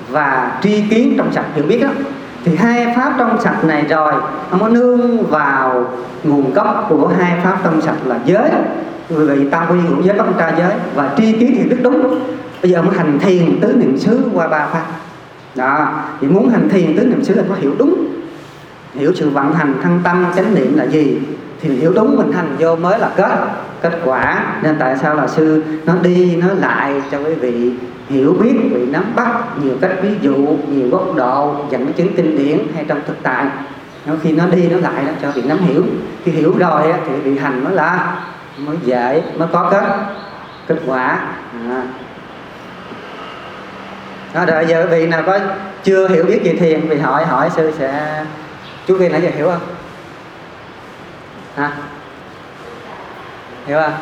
Speaker 1: và tri kiến trong sạch, hiểu biết đó. Thì hai pháp trong sạch này rồi nó mới nương vào nguồn gốc của hai pháp trong sạch là giới, vì tam quy ngũ giới, pháp tra giới và tri kiến thì rất đúng. Bây giờ muốn hành thiền tứ niệm xứ qua ba pháp đó, thì muốn hành thiền tứ niệm xứ là phải hiểu đúng, hiểu sự vận hành thân tâm chánh niệm là gì, thì hiểu đúng mình hành vô mới là kết quả. Nên tại sao là sư nó đi nó lại cho quý vị hiểu biết, vị nắm bắt nhiều cách ví dụ, nhiều góc độ, dẫn chứng kinh điển hay trong thực tại. Khi nó đi nó lại đó cho vị nắm hiểu. Khi hiểu rồi thì vị hành mới dễ, mới có kết quả. Rồi giờ vị nào có chưa hiểu biết gì thiền vì hỏi sư sẽ. Chú Kiên nãy giờ hiểu không? Hả? Hiểu không?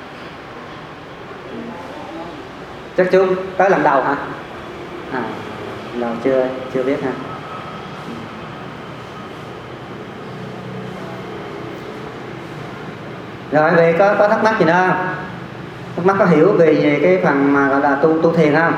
Speaker 1: Chắc chú tới lần đầu hả? Lần đầu chưa biết ha. Rồi vì có thắc mắc gì nữa không? Thắc mắc có hiểu về cái phần mà gọi là tu thiền không?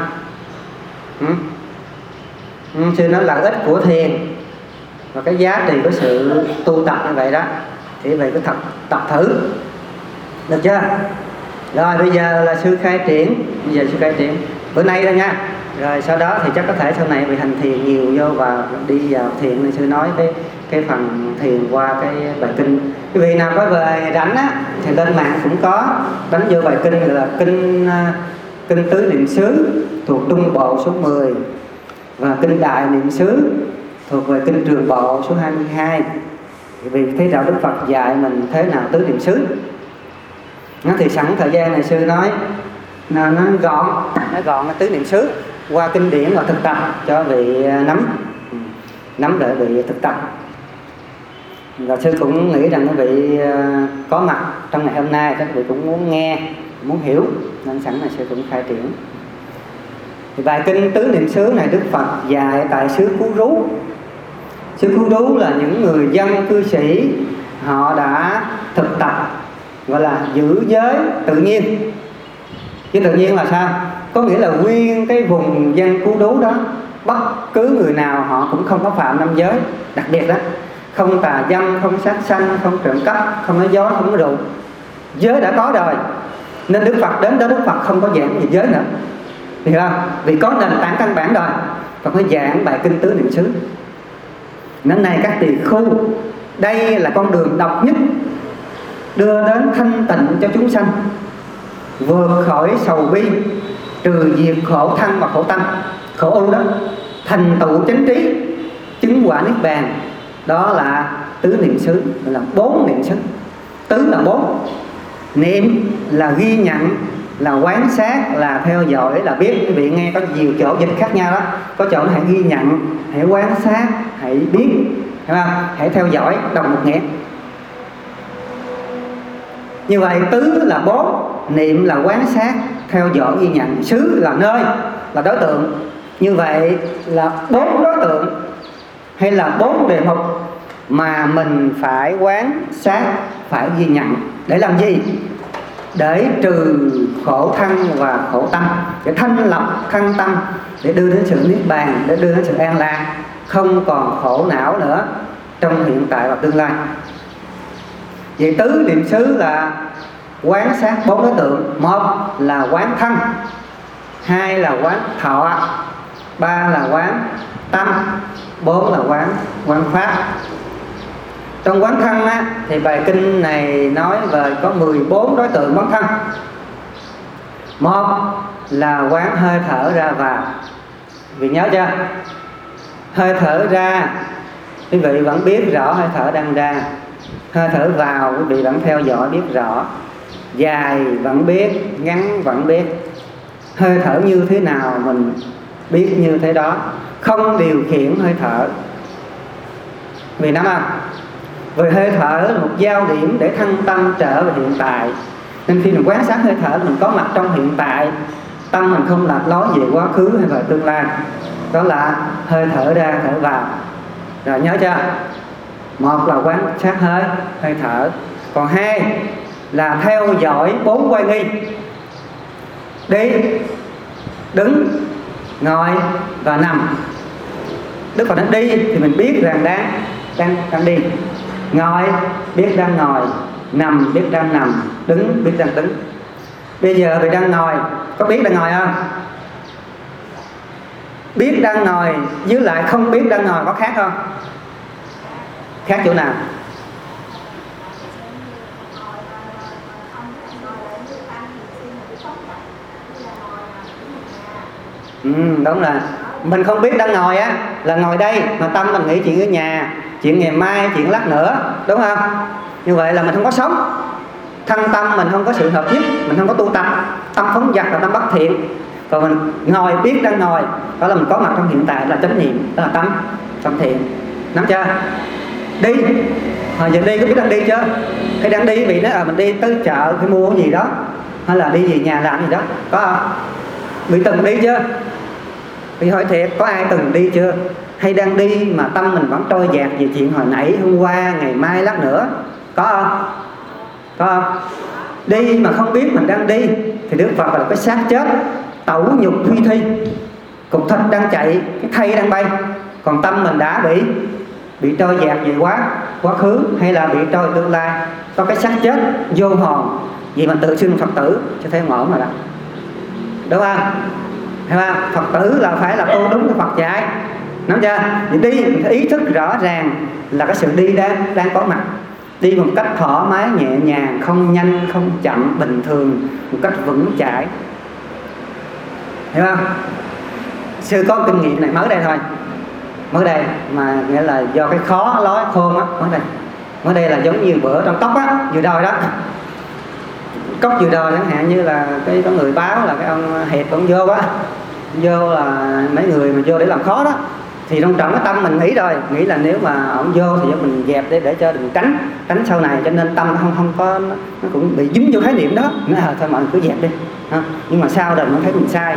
Speaker 1: Sư nói lợi ích của thiền và cái giá trị của sự tu tập như vậy đó, thì về cái tập thử được chưa? Rồi bây giờ là sư khai triển, bữa nay thôi nha. Rồi sau đó thì chắc có thể sau này vì hành thiền nhiều vô và đi vào thiền, nên sư nói cái phần thiền qua cái bài kinh. Quý vị nào có về rảnh á thì lên mạng cũng có đánh vô bài kinh là kinh tứ niệm xứ thuộc Trung Bộ số 10 và kinh Đại Niệm xứ thuộc về kinh Trường Bộ số 22. Vì thấy đạo Đức Phật dạy mình thế nào tứ niệm xứ. Nó thì sẵn thời gian này sư nói nó gọn tứ niệm xứ qua kinh điển và thực tập cho vị nắm để vị thực tập. Và sư cũng nghĩ rằng quý vị có mặt trong ngày hôm nay, các vị cũng muốn nghe, muốn hiểu, nên sẵn là sư cũng khai triển. Thì bài kinh tứ niệm xứ này Đức Phật dạy tại xứ Phú Rú. Xứ Phú Rú là những người dân cư sĩ, họ đã thực tập gọi là giữ giới tự nhiên. Giới tự nhiên là sao? Có nghĩa là nguyên cái vùng dân Phú Rú đó, bất cứ người nào họ cũng không có phạm năm giới đặc biệt đó. Không tà dâm, không sát sanh, không trộm cắp, không nói dối, không nói rượu. Giới đã có rồi, nên Đức Phật đến đó Đức Phật không có giảng về giới nữa, hiểu không? Vì có nền tảng căn bản rồi, Phật mới giảng bài kinh tứ niệm xứ. Nên này các tỳ khu, đây là con đường độc nhất đưa đến thanh tịnh cho chúng sanh, vượt khỏi sầu bi, trừ diệt khổ thân và khổ tâm, khổ ưu đó, thành tựu chánh trí, chứng quả niết bàn. Đó là tứ niệm xứ, là 4 niệm xứ. Tứ là 4, niệm là ghi nhận, là quán sát, là theo dõi, là biết. Quý vị nghe có nhiều chỗ dịch khác nhau đó. Có chỗ hãy ghi nhận, hãy quan sát, hãy biết, hiểu không? Hãy theo dõi, đồng một nghĩa. Như vậy tứ là 4, niệm là quán sát, theo dõi, ghi nhận, xứ là nơi, là đối tượng. Như vậy là 4 đối tượng hay là 4 đề mục mà mình phải quán sát, phải ghi nhận. Để làm gì? Để trừ khổ thân và khổ tâm, để thanh lọc thân tâm, để đưa đến sự niết bàn, để đưa đến sự an lạc, không còn khổ não nữa trong hiện tại và tương lai. Vậy tứ niệm xứ là quán sát 4 đối tượng. 1 là quán thân, 2 là quán thọ, 3 là quán tâm, 4 là quán pháp. Trong quán thân á, thì bài kinh này nói về có 14 đối tượng quán thân. 1 là quán hơi thở ra vào. Vì nhớ chưa? Hơi thở ra, quý vị vẫn biết rõ hơi thở đang ra. Hơi thở vào, quý vị vẫn theo dõi biết rõ. Dài vẫn biết, ngắn vẫn biết. Hơi thở như thế nào mình biết như thế đó, không điều khiển hơi thở. Vì nắm không? Vì hơi thở là một giao điểm để thân tâm trở về hiện tại. Nên khi mình quan sát hơi thở, mình có mặt trong hiện tại, tâm mình không lạc lối về quá khứ hay về tương lai. Đó là hơi thở ra, thở vào. Rồi nhớ chưa? 1 là quan sát hơi thở. Còn 2 là theo dõi 4 quay nghi. Đi, đứng, ngồi và nằm. Đức Phật đang đi thì mình biết rằng đang đi, ngồi biết đang ngồi, nằm biết đang nằm, đứng biết đang đứng. Bây giờ vị đang ngồi, có biết đang ngồi không? Biết đang ngồi với lại không biết đang ngồi có khác không? Khác chỗ nào? Đúng là mình không biết đang ngồi á là ngồi đây, mà tâm mình nghĩ chuyện ở nhà, chuyện ngày mai, chuyện lát nữa, đúng không? Như vậy là mình không có sống. Thân tâm mình không có sự hợp nhất, mình không có tu tập. Tâm phóng dật là tâm bất thiện. Còn mình ngồi biết đang ngồi, đó là mình có mặt trong hiện tại, là chánh niệm, đó là tâm thiện. Nắm chưa? Đi, hồi giờ đi có biết đang đi chưa? Hay đang đi vì nó mình đi tới chợ phải mua cái gì đó, hay là đi về nhà làm gì đó, có không? Bị từng đi chưa? Vì hỏi thiệt, có ai từng đi chưa? Hay đang đi mà tâm mình vẫn trôi dạt về chuyện hồi nãy, hôm qua, ngày mai, lát nữa, có không? Có không? Đi mà không biết mình đang đi thì Đức Phật là cái xác chết, tẩu nhục huy thi, cục thịt đang chạy, cái thây đang bay, còn tâm mình đã bị trôi dạt về quá khứ hay là bị trôi tương lai, có cái xác chết vô hồn. Vì mình tự xưng Phật tử cho thấy ổn rồi đó, đúng không? Hay không? Phật tử là phải là tu đúng cái Phật dạy, nắm chưa? Thì đi mình phải ý thức rõ ràng là cái sự đi đang có mặt, đi một cách thoải mái nhẹ nhàng, không nhanh không chậm, bình thường, một cách vững chãi, hiểu không? Sư có kinh nghiệm này mới đây mà nghĩa là do cái khó lối khôn á, mới đây là giống như bữa trong cốc á, vừa đòi đó, cốc vừa đòi chẳng hạn như là có người báo là cái ông Hiệp ông vô là mấy người mà vô để làm khó đó, thì trong trọng cái tâm mình nghĩ là nếu mà ông vô thì mình dẹp để cho đừng tránh sau này, cho nên tâm không có, nó cũng bị dính vô khái niệm đó, nó thôi mọi người cứ dẹp đi ha. Nhưng mà sau rồi mới thấy mình sai,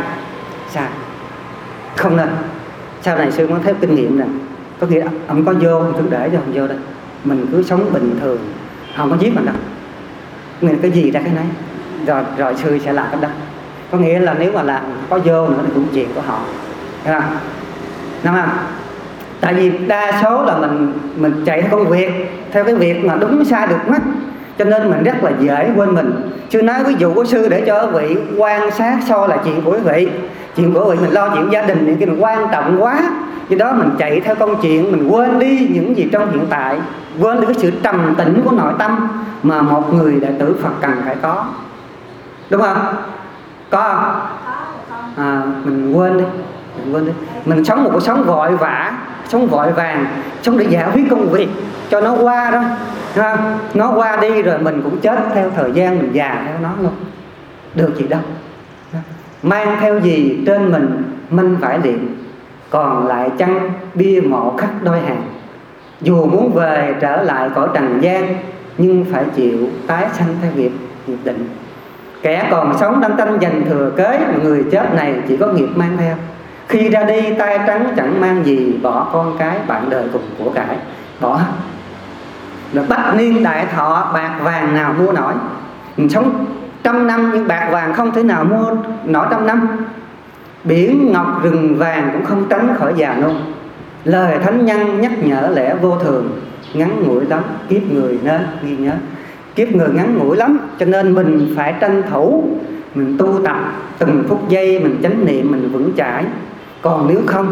Speaker 1: không nên. Sau này sư mới thấy kinh nghiệm nè, có nghĩa là ông có vô thì cứ để cho ông vô đây, mình cứ sống bình thường, không có giết mình đâu, nghĩa là cái gì ra cái nấy, rồi sư sẽ làm cái đó. Có nghĩa là nếu mà làm có vô nữa thì cũng chuyện của họ, thấy không? Đúng không? Tại vì đa số là mình chạy theo công việc, theo cái việc mà đúng sai được mắt, cho nên mình rất là dễ quên mình. Sư nói ví dụ của sư để cho quý vị quan sát soi lại chuyện của quý vị. Chuyện của quý vị mình lo chuyện gia đình những cái mình quan trọng quá, do đó mình chạy theo công chuyện, mình quên đi những gì trong hiện tại, quên đi cái sự trầm tĩnh của nội tâm mà một người đệ tử Phật cần phải có, đúng không? Có không? Mình quên đi. Mình sống một cuộc sống vội vã, sống vội vàng, sống để giải quyết công việc cho nó qua đó, không? Nó qua đi rồi mình cũng chết theo thời gian, mình già theo nó luôn, được gì đâu. Mang theo gì trên mình minh vải liệm, còn lại chăng bia mộ khắc đôi hàng. Dù muốn về trở lại cõi trần gian, nhưng phải chịu tái sanh theo nghiệp định. Kẻ còn sống đang tranh giành thừa kế, người chết này chỉ có nghiệp mang theo. Khi ra đi tay trắng chẳng mang gì, bỏ con cái bạn đời cùng của cải, bỏ hết. Rồi bách niên đại thọ, bạc vàng nào mua nổi. Mình sống 100 năm nhưng bạc vàng không thể nào mua nổi 100 năm. Biển ngọc rừng vàng cũng không tránh khỏi già nôn. Lời thánh nhân nhắc nhở lẽ vô thường, ngắn ngủi lắm, kiếp người nên ghi nhớ. Kiếp người ngắn ngủi lắm, cho nên mình phải tranh thủ, mình tu tập từng phút giây, mình chánh niệm, mình vững chãi. Còn nếu không,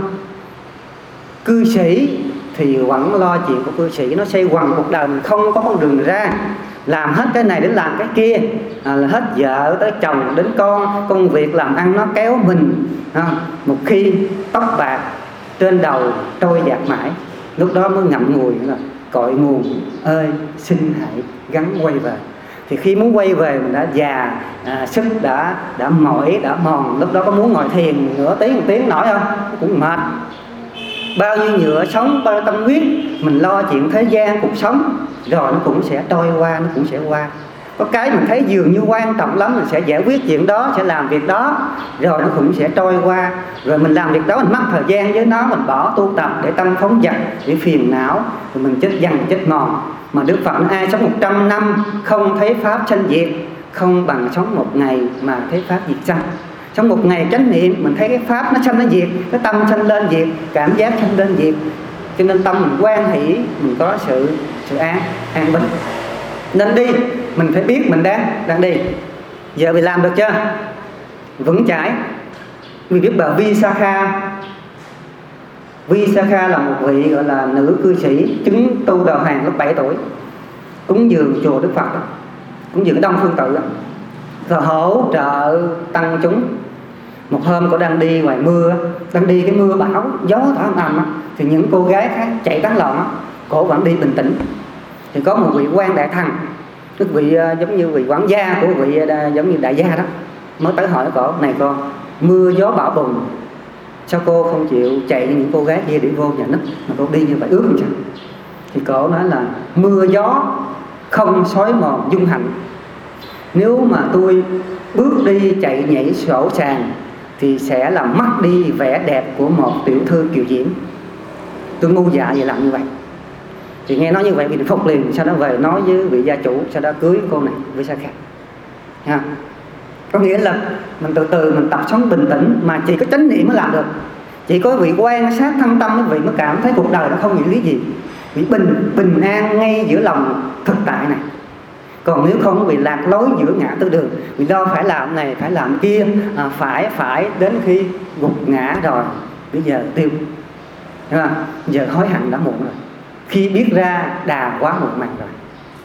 Speaker 1: cư sĩ thì vẫn lo chuyện của cư sĩ, nó xoay quần cuộc đời mình không có con đường ra, làm hết cái này đến làm cái kia, hết vợ tới chồng đến con, công việc làm ăn nó kéo mình. Một khi tóc bạc trên đầu trôi dạt mãi, lúc đó mới ngậm ngùi là cội nguồn ơi xin hãy gắng quay về. Thì khi muốn quay về mình đã già, sức đã mỏi, đã mòn, lúc đó có muốn ngồi thiền nửa tiếng, 1 tiếng nổi không? Cũng mệt. Bao nhiêu nhựa sống, bao nhiêu tâm huyết mình lo chuyện thế gian, cuộc sống, rồi nó cũng sẽ trôi qua, nó cũng sẽ qua. Có cái mình thấy dường như quan trọng lắm, mình sẽ giải quyết chuyện đó, sẽ làm việc đó, rồi nó cũng sẽ trôi qua. Rồi mình làm việc đó, mình mất thời gian với nó, mình bỏ tu tập để tâm phóng dật, để phiền não, rồi mình chết dần chết mòn. Mà Đức Phật nói ai sống 100 năm không thấy pháp sanh diệt, không bằng sống một ngày mà thấy pháp diệt sanh. Trong một ngày chánh niệm mình thấy cái pháp nó sanh nó diệt, cái tâm sanh lên diệt, cảm giác sanh lên diệt, cho nên tâm mình hoan hỷ, mình có sự an bình. Nên đi mình phải biết mình đang đi. Giờ mình làm được chưa? Vững chãi. Mình biết bà Visakha. Visakha là một vị gọi là nữ cư sĩ chứng tu đầu hàng lúc 7 tuổi, cúng dường chùa Đức Phật, cúng dường Đông Phương Tự, rồi hỗ trợ tăng chúng. Một hôm cô đang đi ngoài mưa, đang đi cái mưa bão, gió thổi ầm ầm, thì những cô gái khác chạy tán loạn, cô vẫn đi bình tĩnh. Thì có một vị quan đại thần, tức vị giống như vị quản gia của vị giống như đại gia đó, mới tới hỏi cô: này con, mưa gió bão bùng, sao cô không chịu chạy những cô gái kia để vô nhà nứt mà cô đi như vậy ướt làm sao? Thì cô nói là mưa gió không xói mòn dung hạnh. Nếu mà tôi bước đi chạy nhảy sổ sàng thì sẽ làm mất đi vẻ đẹp của một tiểu thư kiều diễm. Tôi ngu dạ vậy làm như vậy. Thì nghe nói như vậy vì phục liền, sau đó về nói với vị gia chủ, sau đó cưới cô này với sao khác. Ha. Có nghĩa là mình từ từ mình tập sống bình tĩnh, mà chỉ có chánh niệm mới làm được. Chỉ có vị quan sát thân tâm quý vị mới cảm thấy cuộc đời nó không nghĩa lý gì. Vị bình an ngay giữa lòng thực tại này. Còn nếu không bị lạc lối giữa ngã tư đường, vì đâu phải làm này phải làm kia, phải đến khi gục ngã rồi bây giờ tiêu, đúng không? Giờ hối hận đã muộn rồi, khi biết ra đà quá muộn màng rồi,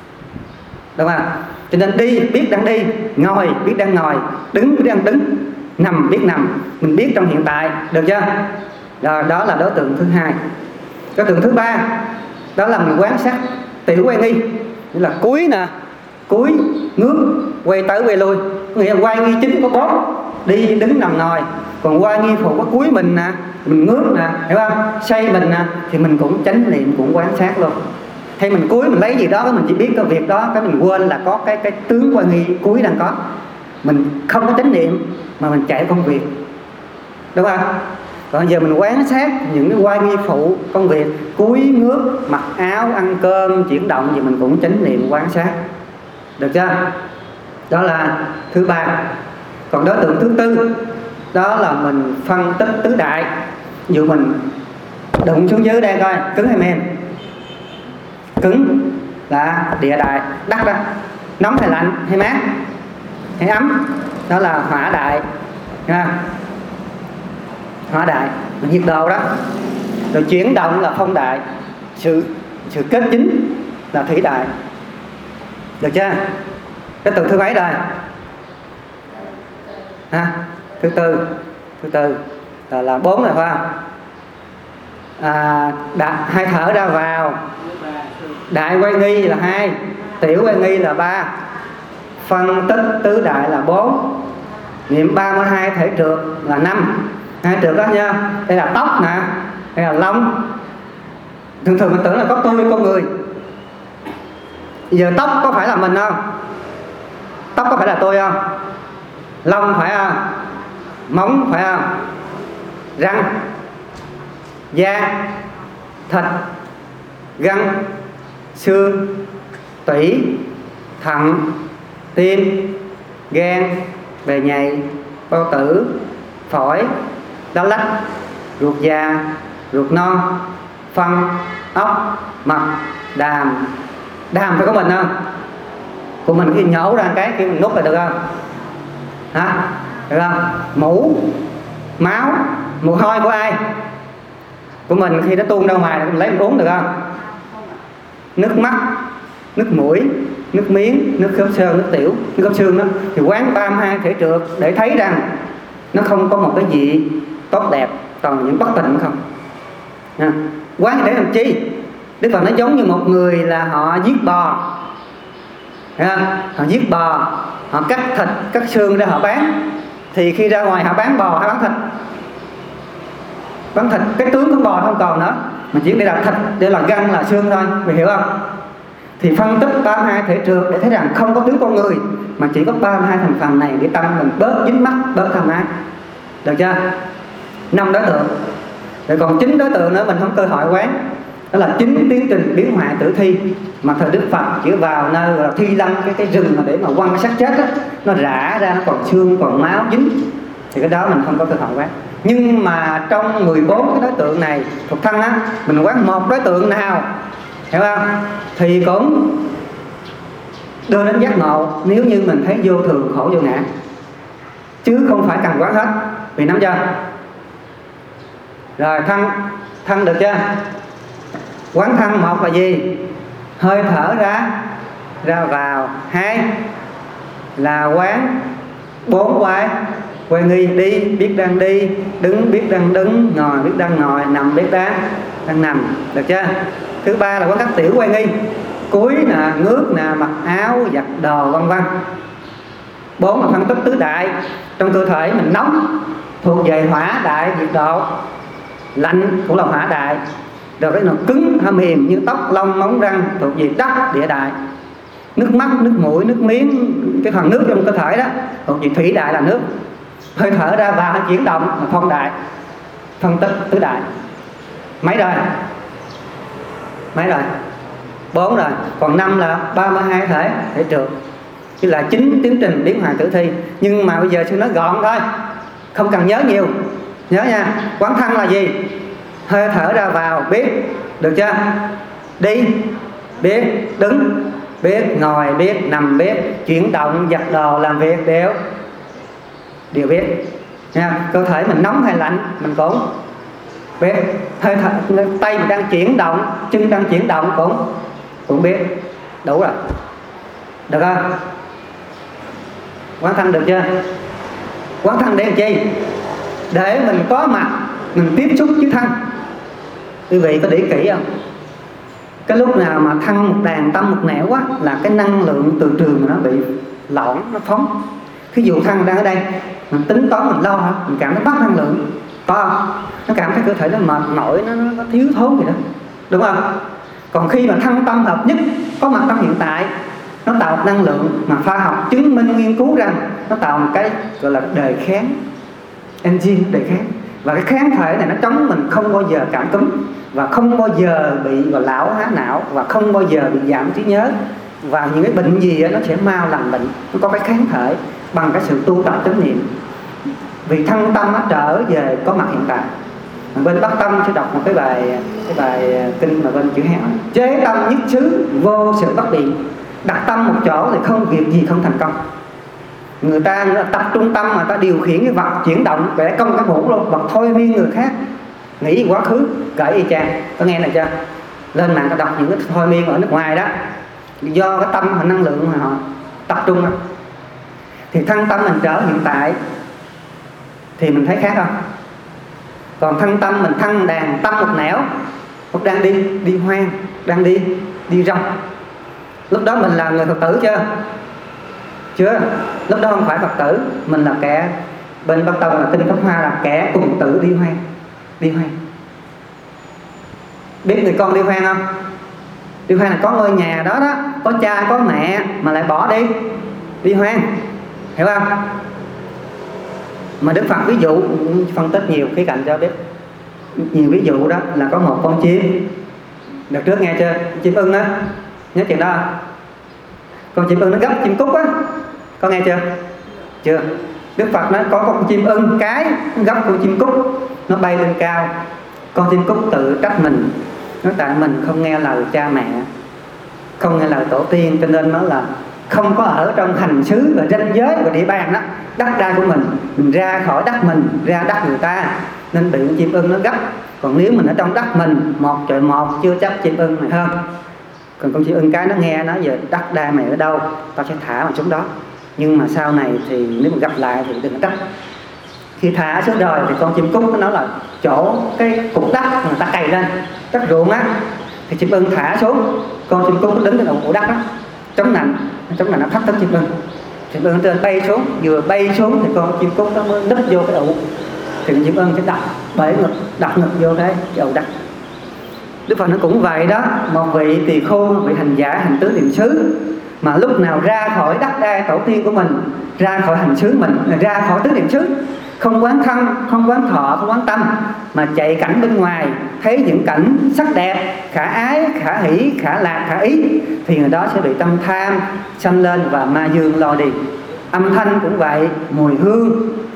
Speaker 1: đúng không? Cho nên đi biết đang đi, ngồi biết đang ngồi, đứng biết đang đứng, nằm biết nằm, mình biết trong hiện tại, được chưa? Rồi đó là đối tượng thứ hai. Đối tượng thứ ba đó là mình quan sát tiểu quay nghi, nghĩa là cúi nè, cúi ngước, quay tới quay lui, có nghĩa là quay nghi chính có 4, đi đứng nằm ngồi. Còn quay nghi phụ có cúi mình nè, mình ngước nè, hiểu không? Xoay mình nè, thì mình cũng chánh niệm, cũng quan sát luôn. Hay mình cúi mình lấy gì đó, mình chỉ biết cái việc đó, cái mình quên là có cái tướng quay nghi cúi đang có. Mình không có chánh niệm mà mình chạy công việc, đúng không? Còn giờ mình quan sát những cái quay nghi phụ công việc, cúi ngước, mặc áo, ăn cơm, chuyển động thì mình cũng chánh niệm quan sát, được chưa? Đó là thứ ba. Còn đối tượng thứ tư đó là mình phân tích tứ đại. Ví dụ mình đụng xuống dưới đây coi, cứng hay mềm? Cứng là địa đại, đất đó. Nóng hay lạnh hay mát hay ấm, đó là hỏa đại, hỏa đại là nhiệt độ đó. Rồi chuyển động là phong đại, sự kết dính là thủy đại, được chưa? Cái từ thứ mấy rồi? Thứ tư là 4 rồi phải không? Hai thở ra vào, đại quay nghi là 2, tiểu quay nghi là 3, phân tích tứ đại là 4, niệm 32 thể trượt là 5. Hai trượt đó nha, đây là tóc nè, đây là lông. Thường mình tưởng là có tôi con người. Giờ tóc có phải là mình không? Tóc có phải là tôi không? Lông phải không? Móng phải không? Răng, da, thịt, gân, xương, tủy, thận, tim, gan, bề nhầy, bao tử, phổi, đau lách, ruột già, ruột non, phân, ốc, mật, đàm. Đàm phải có mình không? Của mình khi nhổ ra cái kia mình nuốt là được không? Hả? Được không? Mũ, máu, mồ hôi của ai? Của mình khi nó tuôn ra ngoài mình lấy mình uống được không? Nước mắt, nước mũi, nước miếng, nước khớp xương, nước tiểu, nước khớp xương đó thì quán 32 thể trượt để thấy rằng nó không có một cái gì tốt đẹp, toàn những bất tịnh không. Quán để làm chi? Đức Phật nó giống như một người là họ giết bò, họ giết bò, họ cắt thịt, cắt xương để họ bán. Thì khi ra ngoài họ bán bò hay bán thịt? Bán thịt, cái tướng của bò không còn nữa, mình chỉ để làm thịt, để là gân là xương thôi, mình hiểu không? Thì phân tích 32 thể trượt để thấy rằng không có tướng con người, mà chỉ có 32 thành phần này để tâm mình bớt dính mắc, bớt tham ái, được chưa? 5 đối tượng. Rồi còn 9 đối tượng nữa mình không cơ hội quán, đó là 9 tiến trình biến hoại tử thi mà thời Đức Phật chỉ vào nơi là thi lâm cái rừng mà để mà quăng xác chết đó, nó rã ra, nó còn xương còn máu dính, thì cái đó mình không có cơ hội quán. Nhưng mà trong 14 cái đối tượng này thuộc thân á, mình quán một đối tượng nào, hiểu không, thì cũng đưa đến giác ngộ nếu như mình thấy vô thường khổ vô ngã, chứ không phải cần quán hết. Vì nắm chưa? Rồi thân được chưa? Quán thân một là gì? Hơi thở ra vào. Hai là quán 4 quay nghi, đi biết đang đi, đứng biết đang đứng, ngồi biết đang ngồi, nằm biết đang nằm, được chưa? Thứ ba là quán các tiểu quay nghi, cúi nè, ngước nè, mặc áo, giặt đồ, vân vân. 4 là phân tích tứ đại. Trong cơ thể mình nóng thuộc về hỏa đại nhiệt độ, lạnh cũng là hỏa đại. Rồi cái nào cứng hay mềm như tóc, lông, móng răng thuộc về đất địa đại. Nước mắt, nước mũi, nước miếng, cái phần nước trong cơ thể đó thuộc về thủy đại là nước. Hơi thở ra vào chuyển động là phong đại. Phân tích tứ đại. Mấy rồi? 4 rồi. Còn 5 là 32 thể trượt, chứ là 9 tiến trình biến hóa tử thi. Nhưng mà bây giờ sư nói gọn thôi, không cần nhớ nhiều. Nhớ nha, quán thân là gì? Hơi thở ra vào biết, được chưa? Đi biết, đứng biết, ngồi biết, nằm biết, chuyển động, giặt đồ, làm việc đều biết nha. Cơ thể mình nóng hay lạnh mình cũng biết. Hơi thở, tay mình đang chuyển động, chân đang chuyển động cũng biết. Đủ rồi, được không? Quán thân được chưa? Quán thân để làm chi? Để mình có mặt, mình tiếp xúc với thân. Quý vị có để kỹ không? Cái lúc nào mà thân một đàn tâm một nẻo quá là cái năng lượng từ trường nó bị lỏng, nó phóng. Thí dụ thân đang ở đây, mình tính toán mình lo hả? Mình cảm thấy mất năng lượng, có không? Nó cảm thấy cơ thể nó mệt mỏi, nó thiếu thốn gì đó, đúng không? Còn khi mà thân tâm hợp nhất, có mặt trong hiện tại, nó tạo một năng lượng mà khoa học chứng minh nghiên cứu rằng nó tạo một cái gọi là đề kháng, engine đề kháng. Và cái kháng thể này nó chống mình không bao giờ cảm cúm, và không bao giờ bị lão hóa não, và không bao giờ bị giảm trí nhớ, và những cái bệnh gì đó, nó sẽ mau lành bệnh. Nó có cái kháng thể bằng cái sự tu tập chánh niệm. Vì thân tâm nó trở về có mặt hiện tại. Bên Bắc Tâm sẽ đọc một cái bài kinh mà bên chữ Hán: chế tâm nhất xứ vô sự bất biện, đặt tâm một chỗ thì không việc gì không thành công. Người ta tập trung tâm mà ta điều khiển cái vật chuyển động, vẽ công cái mũ luôn, vật thôi miên người khác, nghĩ quá khứ kể y chang. Có nghe này chưa? Lên mạng ta đọc những cái thôi miên ở nước ngoài đó, do cái tâm và năng lượng mà họ tập trung đó. Thì thân tâm mình trở hiện tại thì mình thấy khác không? Còn thân tâm mình thân đàn tâm một nẻo, lúc đang đi hoang, đang đi rong, lúc đó mình là người Phật tử chưa? Lúc đó không phải Phật tử, mình là kẻ, bên Bắc Tông là Tinh Pháp Hoa là kẻ cùng tử đi hoang. Biết người con đi hoang không? Đi hoang là có ngôi nhà đó, có cha có mẹ mà lại bỏ đi hoang, hiểu không? Mà Đức Phật ví dụ phân tích nhiều khía cạnh cho biết. Nhiều ví dụ đó là có một con chim, đợt trước nghe chưa? Chim ưng á, nhớ chuyện đó không? Con chim ưng nó gấp chim cút á, có nghe chưa? Đức Phật nói có con chim ưng cái nó gấp con chim cút, nó bay lên cao. Con chim cút tự trách mình, nói tại mình không nghe lời cha mẹ, không nghe lời tổ tiên, cho nên nó là không có ở trong hành xứ và ranh giới và địa bàn đó, đất đai của mình ra khỏi đất mình, ra đất người ta, nên bị con chim ưng nó gấp. Còn nếu mình ở trong đất mình, một trời một, chưa chắc chim ưng này hơn. Còn con chim ưng cái nó nghe nói về đất đai mày ở đâu, tao sẽ thả mà xuống đó. Nhưng mà sau này thì nếu mà gặp lại thì đừng trách. Khi thả xuống đời thì con chim cút nó nói là chỗ cái cục đất mà ta cày lên, đất ruộng á, thì chim ưng thả xuống, con chim cút nó đứng trên đầu của đất đó, chống nạnh nó thách thức chim ưng. Chim ưng trên bay xuống, vừa bay xuống thì con chim cút nó mới nấp vô cái ụ, thì con chim ưng sẽ đập ngực vô cái ụ đất. Đức Phật nó cũng vậy đó. Một vị tỳ khưu, một vị hành giả, hành tứ niệm xứ mà lúc nào ra khỏi đất đai tổ tiên của mình, ra khỏi hành xứ mình, ra khỏi tứ niệm xứ, không quán thân, không quán thọ, không quán tâm, mà chạy cảnh bên ngoài, thấy những cảnh sắc đẹp, khả ái, khả hỷ, khả lạc, khả ý, thì người đó sẽ bị tâm tham sanh lên và ma dương lo đi. Âm thanh cũng vậy, mùi hương,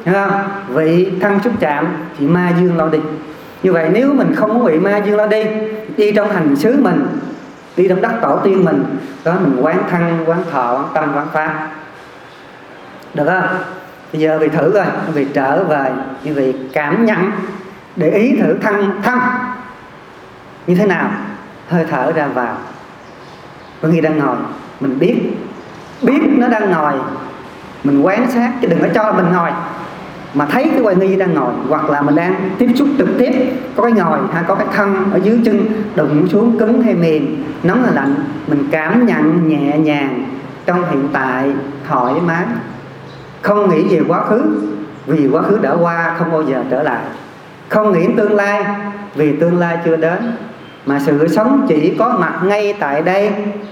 Speaker 1: hiểu không? Vị thân xúc chạm thì ma dương lo đi. Như vậy nếu mình không muốn bị ma dương lo đi trong hành xứ mình, đi trong đất tổ tiên mình, đó mình quán thân, quán thọ, quán tâm, quán pháp, được không? Bây giờ vị thử coi, vị trở về như vị cảm nhận, để ý thử thân như thế nào, hơi thở ra vào. Có nghĩa đang ngồi, mình biết nó đang ngồi, mình quan sát, chứ đừng có cho mình ngồi mà thấy cái hoài nghi đang ngồi, hoặc là mình đang tiếp xúc trực tiếp, có cái ngồi hay có cái thân ở dưới chân đụng xuống cứng hay mềm, nóng hay lạnh, mình cảm nhận nhẹ nhàng trong hiện tại, thoải mái, không nghĩ về quá khứ, vì quá khứ đã qua không bao giờ trở lại, không nghĩ tương lai vì tương lai chưa đến, mà sự sống chỉ có mặt ngay tại đây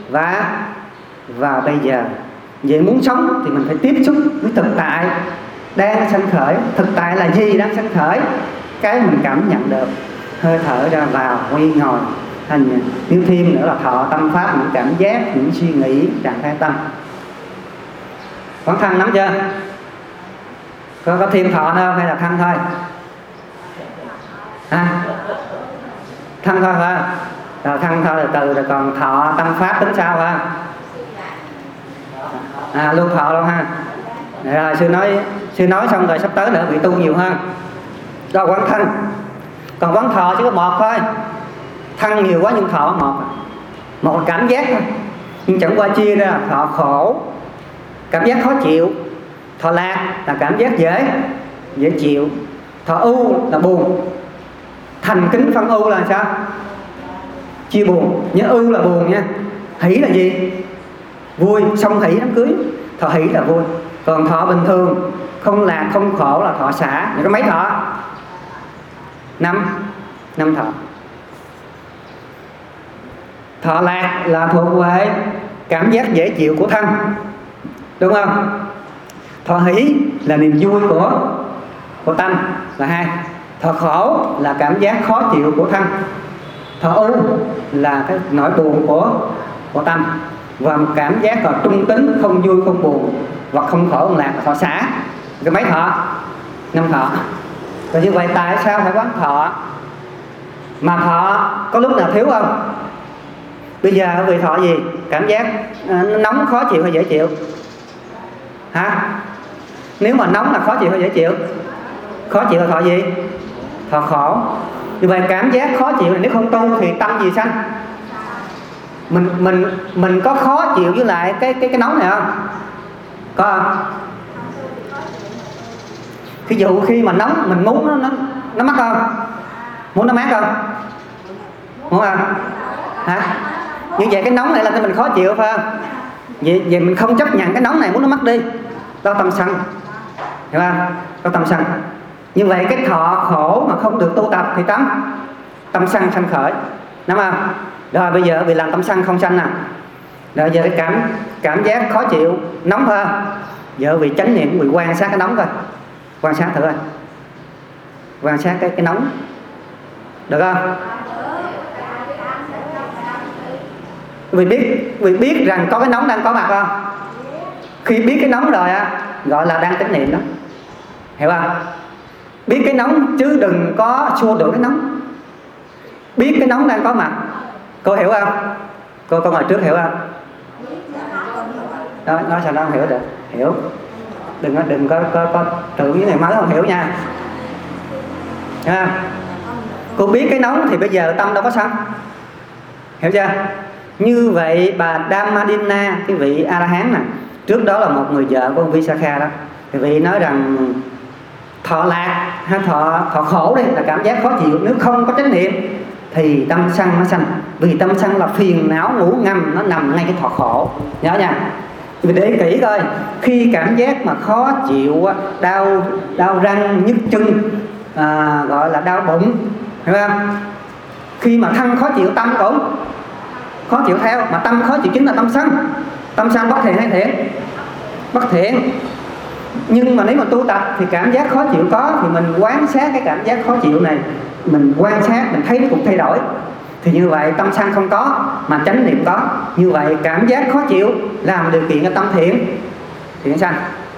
Speaker 1: và bây giờ. Vậy muốn sống thì mình phải tiếp xúc với thực tại đang sanh khởi. Thực tại là gì đang sanh khởi? Cái mình cảm nhận được. Hơi thở ra vào, quay ngồi, thành nếu thêm nữa là thọ tâm pháp, những cảm giác, những suy nghĩ, trạng thái tâm. Quán thân nắm chưa? Có thêm thọ nữa không hay là thân thôi? Thân thôi phải không? Rồi thân thôi từ rồi còn thọ tâm pháp tính sao phải không? Luôn thọ luôn ha. Rồi sư nói xong rồi sắp tới nữa bị tu nhiều hơn. Rồi quán thân. Còn quán thọ chỉ có một thôi. Thân nhiều quá nhưng thọ một là cảm giác thôi. Nhưng chẳng qua chia ra thọ khổ, cảm giác khó chịu. Thọ lạc là cảm giác dễ chịu. Thọ ưu là buồn. Thành kính phân ưu là sao? Chia buồn. Nhớ ưu là buồn nha. Hỷ là gì? Vui. Xong hỷ đám cưới. Thọ hỷ là vui. Còn thọ bình thường, không lạc không khổ là thọ xả. Có mấy thọ? 5 thọ. Thọ lạc là thuộc về cảm giác dễ chịu của thân, đúng không? Thọ hỷ là niềm vui của tâm là 2. Thọ khổ là cảm giác khó chịu của thân. Thọ ưu là cái nỗi buồn của tâm. Và một cảm giác là trung tính, không vui không buồn hoặc không khổ không lạc là thọ xả. Cái mấy thọ? 5 thọ. Rồi như vậy tại sao phải quán thọ? Mà thọ có lúc nào thiếu không? Bây giờ vì thọ gì? Cảm giác nóng khó chịu hay dễ chịu? Hả? Nếu mà nóng là khó chịu hay dễ chịu? Khó chịu là thọ gì? Thọ khổ. Như vậy cảm giác khó chịu này nếu không tu thì tâm gì sanh? Mình có khó chịu với lại cái nóng này không? Có không? Ví dụ khi mà nóng mình muốn nó mát không? Muốn nó mát không? Muốn không? Hả? Như vậy cái nóng này là mình khó chịu phải không? Vậy mình không chấp nhận cái nóng này, muốn nó mất đi. Đó tâm sân. Hiểu không? Đó tâm sân. Như vậy cái thọ khổ mà không được tu tập thì tâm sân sanh khởi. Đúng không? Rồi bây giờ vì làm tâm sân không sanh nè. Rồi giờ cái cảm giác khó chịu, nóng phải không? Giờ vì chánh niệm bị quan sát cái nóng coi. Quan sát thử coi. Quan sát cái nóng. Được không? Vì biết rằng có cái nóng đang có mặt không? Khi biết cái nóng rồi á, gọi là đang chánh niệm đó. Hiểu không? Biết cái nóng chứ đừng có xua đuổi cái nóng. Biết cái nóng đang có mặt. Cô hiểu không? Cô ngồi trước hiểu không? Đó, nói sao nó không hiểu được. Hiểu. Đừng có tưởng cái này mới không hiểu nha. Hiểu không? Cô biết cái nóng thì bây giờ tâm đâu có sân. Hiểu chưa? Như vậy bà Dhammadinna, cái vị A-la-hán nè, trước đó là một người vợ của ông Visakha đó. Thì vị nói rằng thọ lạc hay thọ khổ đây là cảm giác khó chịu, nếu không có chánh niệm thì tâm sân nó sanh. Vì tâm sân là phiền não ngủ ngầm, nó nằm ngay cái thọ khổ. Nhớ nha. Vì để kỹ coi, khi cảm giác mà khó chịu, đau răng, nhức chân, gọi là đau bụng, hiểu không? Khi mà thân khó chịu tâm cũng khó chịu theo, mà tâm khó chịu chính là tâm sân. Tâm sân bất thiện hay thiện? Bất thiện. Nhưng mà nếu mà tu tập thì cảm giác khó chịu có, thì mình quan sát cái cảm giác khó chịu này, mình quan sát, mình thấy nó cũng thay đổi, thì như vậy tâm sân không có mà chánh niệm có. Như vậy cảm giác khó chịu làm điều kiện cho tâm thiện sanh.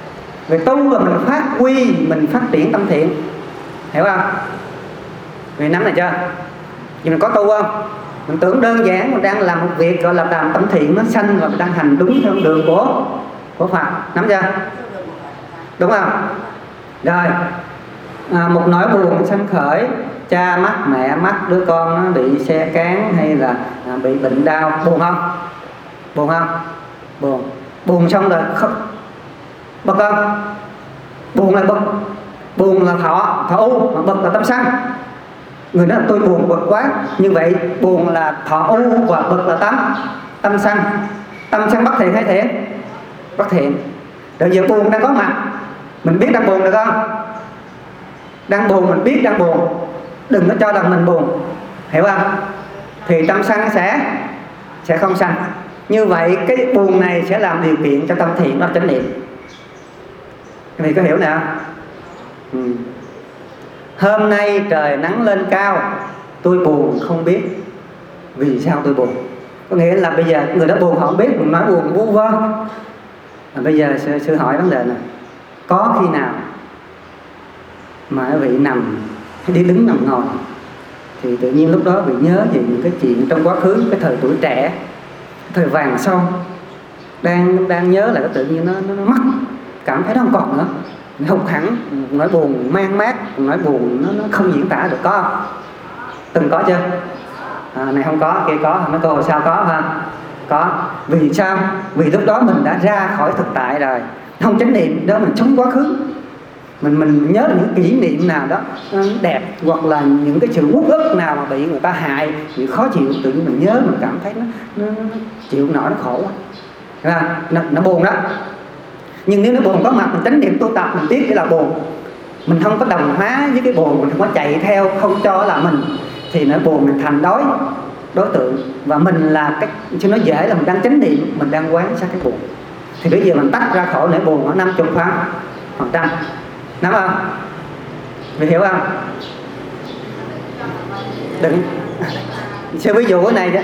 Speaker 1: Về tu là mình phát huy, mình phát triển tâm thiện, hiểu không? Vì nắm này chưa? Vì mình có tu không? Mình tưởng đơn giản mình đang làm một việc gọi là làm tâm thiện nó sanh, và mình đang hành đúng theo đường của Phật, nắm chưa? Đúng không? Rồi một nỗi buồn sanh khởi, cha mất, mẹ mất, đứa con nó bị xe cán hay là bị bệnh đau, buồn không? Buồn không? Buồn. Buồn xong rồi bực không? Buồn là bực, buồn là thọ u, mà bực là tâm sân. Người nói là tôi buồn bực quá, như vậy buồn là thọ u và bực là tâm sân. Tâm sân bất thiện hay thiện? Bất thiện. Rồi giờ buồn đang có mặt, mình biết đang buồn được không? Đang buồn mình biết đang buồn, đừng có cho rằng mình buồn, hiểu không? Thì tâm sân sẽ không sanh. Như vậy cái buồn này sẽ làm điều kiện cho tâm thiện nó chánh niệm. Các vị có hiểu nào? Hôm nay trời nắng lên cao, tôi buồn không biết vì sao tôi buồn. Có nghĩa là bây giờ người đó buồn họ không biết, mình nói buồn vu vơ. Bây giờ sư hỏi vấn đề này, có khi nào mà vị nằm hay đi đứng nằm ngồi thì tự nhiên lúc đó bị nhớ về những cái chuyện trong quá khứ, cái thời tuổi trẻ, thời vàng son, đang nhớ lại, tự nhiên nó mất, cảm thấy nó không còn nữa, hụt hẳn, nỗi buồn mang mát, nỗi buồn nó không diễn tả được. Có không? Từng có chưa? Này không có, kia có. Mấy cô sao có ha? Có. Vì sao? Vì lúc đó mình đã ra khỏi thực tại rồi, không chánh niệm đó, mình sống quá khứ, mình nhớ là những kỷ niệm nào đó đẹp, hoặc là những cái sự uất ức nào mà bị người ta hại, bị khó chịu, tự nhiên mình nhớ, mình cảm thấy nó chịu nổi, nó khổ quá, nó buồn đó. Nhưng nếu nó buồn có mặt, mình chánh niệm tu tập, mình biết cái là buồn, mình không có đồng hóa với cái buồn, mình không có chạy theo, không cho là mình, thì nỗi buồn mình thành đối tượng, và mình là cái cho nó dễ là mình đang chánh niệm, mình đang quán sát cái buồn. Thì bây giờ mình tách ra khỏi nỗi buồn ở 50%, nắm không? Vì hiểu không? Đừng sư ví dụ cái này đó,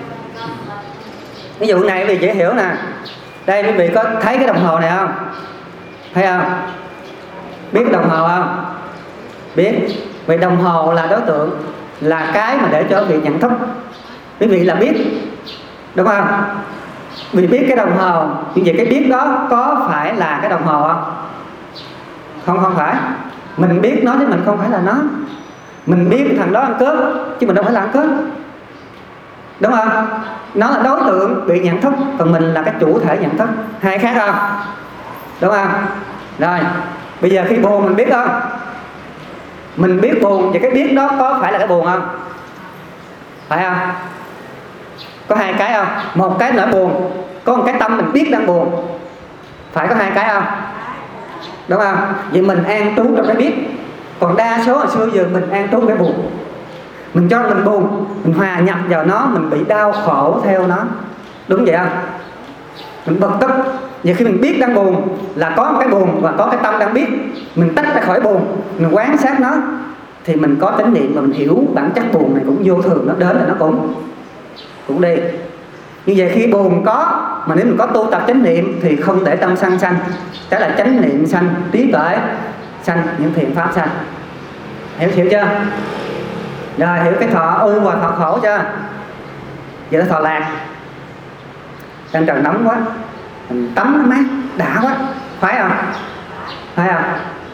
Speaker 1: ví dụ này vì dễ hiểu nè. Đây quý vị có thấy cái đồng hồ này không? Thấy không? Biết cái đồng hồ không? Biết. Vậy đồng hồ là đối tượng, là cái mà để cho quý vị nhận thức. Quý vị là biết, đúng không? Vì biết cái đồng hồ, như vậy cái biết đó có phải là cái đồng hồ không? Không phải. Mình biết nó chứ mình không phải là nó. Mình biết cái thằng đó ăn cướp chứ mình đâu phải là ăn cướp, đúng không? Nó là đối tượng bị nhận thức, còn mình là cái chủ thể nhận thức. Hai khác không? Đúng không? Rồi, bây giờ khi buồn mình biết không? Mình biết buồn, và cái biết đó có phải là cái buồn không? Phải không? Có hai cái không? Một cái nỗi buồn, có một cái tâm mình biết đang buồn. Phải có hai cái không? Đúng không? Vậy mình an trú trong cái biết. Còn đa số hồi xưa giờ mình an trú cái buồn, mình cho mình buồn, mình hòa nhập vào nó, mình bị đau khổ theo nó. Đúng vậy không? Mình bực tức. Vậy khi mình biết đang buồn là có một cái buồn và có cái tâm đang biết, mình tách ra khỏi buồn, mình quán sát nó, thì mình có chánh niệm và mình hiểu bản chất buồn này cũng vô thường, nó đến là nó cũng đi. Như vậy khi buồn có, mà nếu mình có tu tập chánh niệm thì không để tâm sân sanh, đó là chánh niệm sanh, trí tuệ sanh, những thiện pháp sanh. Hiểu chưa? Rồi hiểu cái thọ ưu và thọ khổ chưa? Vậy là thọ lạc. Đang trời nóng quá, mình tắm nó mát, đã quá, phải không? Phải không?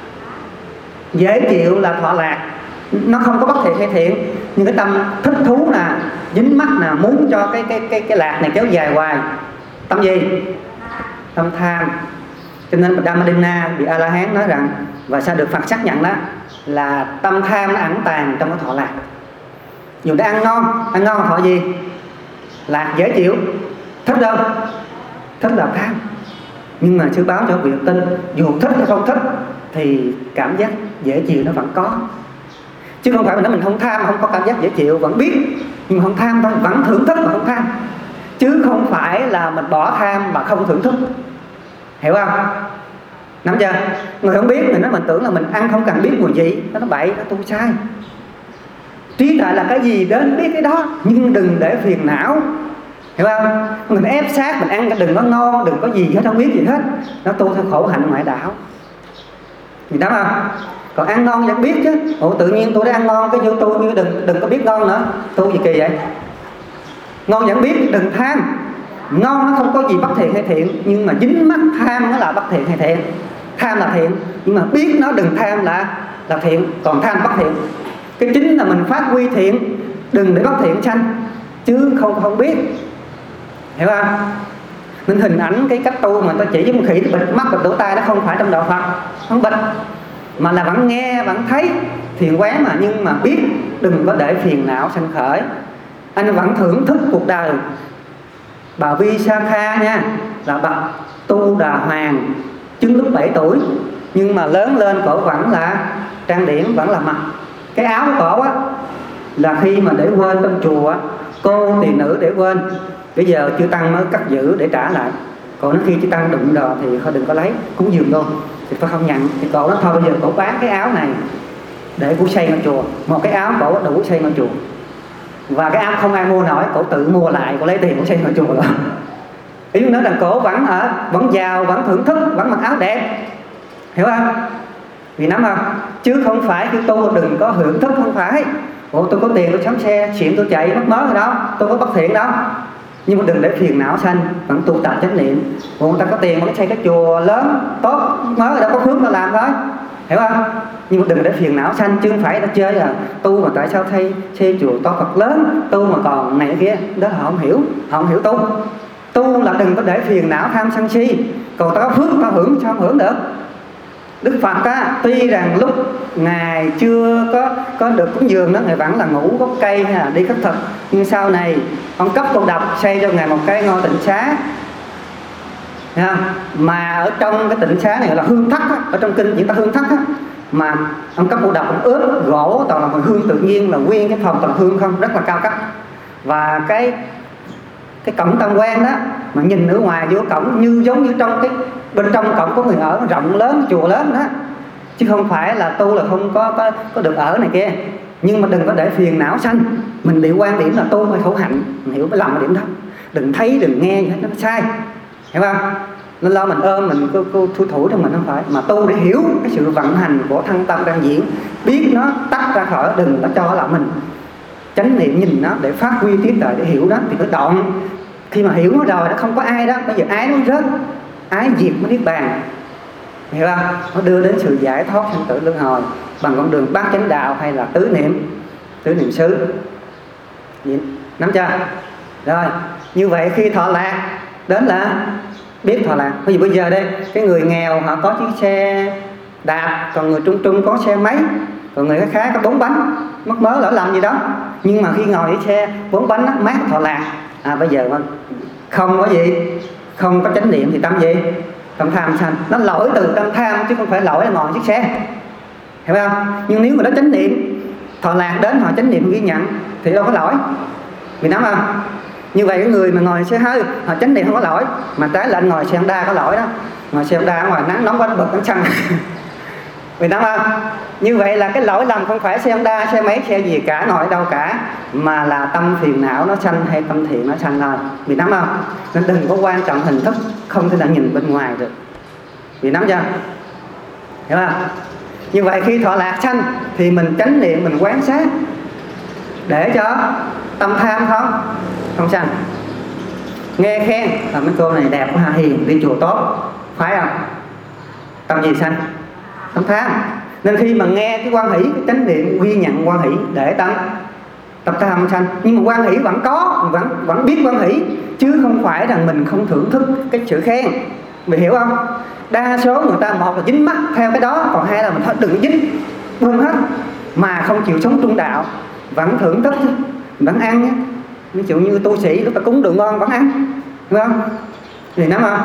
Speaker 1: Dễ chịu là thọ lạc. Nó không có bất thiện hay thiện, nhưng cái tâm thích thú nè, dính mắt nè, muốn cho cái lạc này kéo dài hoài. Tâm gì? Tâm tham. Cho nên Dhammadinna bị A-la-hán nói rằng, và sao được Phật xác nhận đó, là tâm tham nó ẩn tàng trong cái thọ lạc. Dù đã ăn ngon thọ gì? Lạc dễ chịu. Thích đâu? Thích là tham. Nhưng mà sư báo cho vị tin, dù thích hay không thích thì cảm giác dễ chịu nó vẫn có. Chứ không phải mình nói mình không tham, không có cảm giác dễ chịu, vẫn biết nhưng mà không tham thôi, vẫn thưởng thức mà không tham. Chứ không phải là mình bỏ tham mà không thưởng thức. Hiểu không? Nắm chưa? Người không biết mình nói, mình tưởng là mình ăn không cần biết mùi vị, nó bậy, nó tu sai. Trí tuệ là cái gì đến biết cái đó, nhưng đừng để phiền não. Hiểu không? Mình ép sát, mình ăn đừng có ngon, đừng có gì hết, không biết gì hết, nó tu theo khổ hạnh ngoại đạo. Vì đó không? Còn ăn ngon vẫn biết chứ. Ủa tự nhiên tôi đã ăn ngon cái vô tu như đừng có biết ngon nữa. Tu gì kỳ vậy? Ngon vẫn biết, đừng tham. Ngon nó không có gì bất thiện hay thiện, nhưng mà dính mắc tham nó là bất thiện hay thiện. Tham là thiện, nhưng mà biết nó đừng tham là thiện, còn tham bất thiện. Cái chính là mình phát huy thiện, đừng để bất thiện sanh, chứ không biết. Hiểu không? Nên hình ảnh cái cách tu mà ta chỉ với một khỉ bịt mắt bịt lỗ tai, nó không phải trong đạo Phật. Không bịt, mà là vẫn nghe, vẫn thấy thiền quán mà, nhưng mà biết đừng có để phiền não sanh khởi. Anh vẫn thưởng thức cuộc đời. Bà Visakha nha, là bậc tu đà hoàng, chứng lúc 7 tuổi, nhưng mà lớn lên cổ vẫn là trang điểm, vẫn là mặc cái áo của cổ á, là khi mà để quên trong chùa á, cô tỳ nữ để quên, bây giờ chư tăng mới cất giữ để trả lại. Còn nó khi chư tăng đụng đồ thì thôi đừng có lấy, cúng dường luôn thì phải không nhận. Thì cổ nó thôi bây giờ cổ bán cái áo này để cổ xây ngôi chùa, một cái áo cổ đủ xây ngôi chùa, và cái áo không ai mua nổi, cổ tự mua lại, cổ lấy tiền cổ xây ngôi chùa rồi. Ý nói rằng cổ vẫn giàu, vẫn thưởng thức, vẫn mặc áo đẹp. Hiểu không? Vì nắm không? Chứ không phải cái tu đừng có hưởng thức, không phải. Ủa tôi có tiền tôi sắm xe xịn tôi chạy mất mớ rồi đó, tôi có bất thiện đó. Nhưng mà đừng để phiền não sanh, vẫn tu tập chánh niệm. Ủa người ta có tiền mà xây cái chùa lớn tốt mới rồi đó, có phước nó làm thôi. Hiểu không? Nhưng mà đừng để phiền não sanh, chứ không phải ta chơi là tu mà tại sao xây chùa to Phật lớn, tu mà còn này kia, đó là họ không hiểu tu. Tu là đừng có để phiền não tham sân si. Còn ta có phước ta hưởng sao không hưởng được. Đức Phật á, tuy rằng lúc Ngài chưa có được cúng dường đó, Ngài vẫn là ngủ gốc cây hay là đi khất thực. Nhưng sau này ông cấp cô độc xây cho Ngài một cái ngôi tịnh xá. Mà ở trong cái tịnh xá này là hương thất á, ở trong kinh chỉ ta hương thất á, mà ông cấp cô độc ông ướp gỗ toàn là mùi hương tự nhiên, là nguyên cái phòng toàn hương không, rất là cao cấp. Và cái cổng tam quan đó mà nhìn ở ngoài vô cổng như giống như trong cái bên trong cổng có người ở, rộng lớn, chùa lớn đó, chứ không phải là tu là không có được ở này kia. Nhưng mà đừng có để phiền não sanh. Mình bị quan điểm là tu hay khẩu hạnh, mình hiểu cái lầm cái điểm đó. Đừng thấy đừng nghe gì hết, nó sai. Hiểu không? Nên lo mình ôm mình cô thu thủ trong mình, không phải. Mà tu để hiểu cái sự vận hành của thân tâm đang diễn, biết nó tách ra khỏi, đừng có cho là mình chánh niệm nhìn nó để phát huy tiếp đời để hiểu đó. Thì phải đoạn. Khi mà hiểu nó rồi nó không có ai đó, bây giờ ái nó rớt, ái diệt mới niết bàn. Hiểu không? Nó đưa đến sự giải thoát sanh tử luân hồi bằng con đường bát chánh đạo hay là tứ niệm xứ. Nắm chưa? Rồi, như vậy khi thọ lạc đến là biết thọ lạc. Ví dụ bây giờ đây, cái người nghèo họ có chiếc xe đạp, còn người trung có xe máy, còn người khá có 4 bánh, mất mớ lỡ làm gì đó. Nhưng mà khi ngồi cái xe 4 bánh đó, mát thọ lạc. Bây giờ không có gì, không có chánh niệm thì tâm gì? Tâm tham sanh. Nó lỗi từ tâm tham chứ không phải lỗi là ngồi chiếc xe. Hiểu không? Nhưng nếu mà đó chánh niệm, thọ lạc đến họ chánh niệm ghi nhận thì đâu có lỗi. Vì nắm không? Như vậy cái người mà ngồi xe hơi họ chánh niệm không có lỗi, mà trái lại ngồi xe Honda có lỗi đó. Ngồi xe Honda ở ngoài nắng nóng quá bật bánh xăng. Vì nắm không? Như vậy là cái lỗi lầm không phải xe Honda, xe máy, xe gì cả, ngồi đâu cả, mà là tâm phiền não nó sanh hay tâm thiện nó sanh thôi. Vì nắm không? Nên đừng có quan trọng hình thức, không thể nào nhìn bên ngoài được. Vì nắm chưa? Hiểu không? Như vậy khi thọ lạc sanh thì mình chánh niệm, mình quán sát để cho tâm tham không sanh. Nghe khen là mấy cô này đẹp quá, hiền, đi chùa tốt, phải không? Tâm gì sanh? Tâm tham. Nên khi mà nghe cái quan hỷ, cái chánh niệm ghi nhận quan hỷ để tâm tham sanh. Nhưng mà quan hỷ vẫn có, vẫn biết quan hỷ, chứ không phải rằng mình không thưởng thức cái sự khen. Mình hiểu không? Đa số người ta một là dính mắc theo cái đó, còn hai là mình thôi đừng dính, buông hết, mà không chịu sống trung đạo, vẫn thưởng thức, vẫn ăn nhé. Ví dụ như tu sĩ lúc ta cúng đồ ngon vẫn ăn, đúng không? Thì nắm không?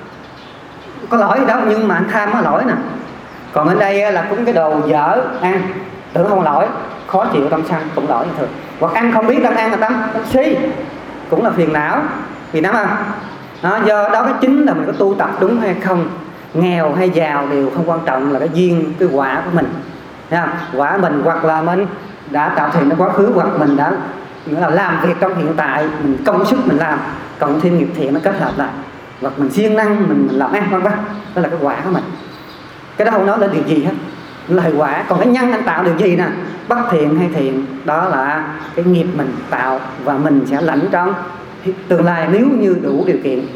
Speaker 1: Có lỗi gì đâu, nhưng mà anh tham có lỗi nè. Còn ở đây là cúng cái đồ dở ăn, tưởng không lỗi, khó chịu tâm sân cũng lỗi như thường. Hoặc ăn không biết đang ăn là tâm si, cũng là phiền não. Vì nắm không? Đó, do đó cái chính là mình có tu tập đúng hay không. Nghèo hay giàu đều không quan trọng, là cái duyên, cái quả của mình. Quả mình hoặc là mình đã tạo thành nó quá khứ, hoặc mình đã nghĩa là làm việc trong hiện tại, mình công sức mình làm, cộng thêm nghiệp thiện nó kết hợp lại, hoặc mình siêng năng mình làm ăn vân vân, đó là cái quả của mình. Cái đó không nói lên điều gì hết, là hệ quả. Còn cái nhân anh tạo điều gì nè, bất thiện hay thiện, đó là cái nghiệp mình tạo và mình sẽ lãnh trong tương lai nếu như đủ điều kiện.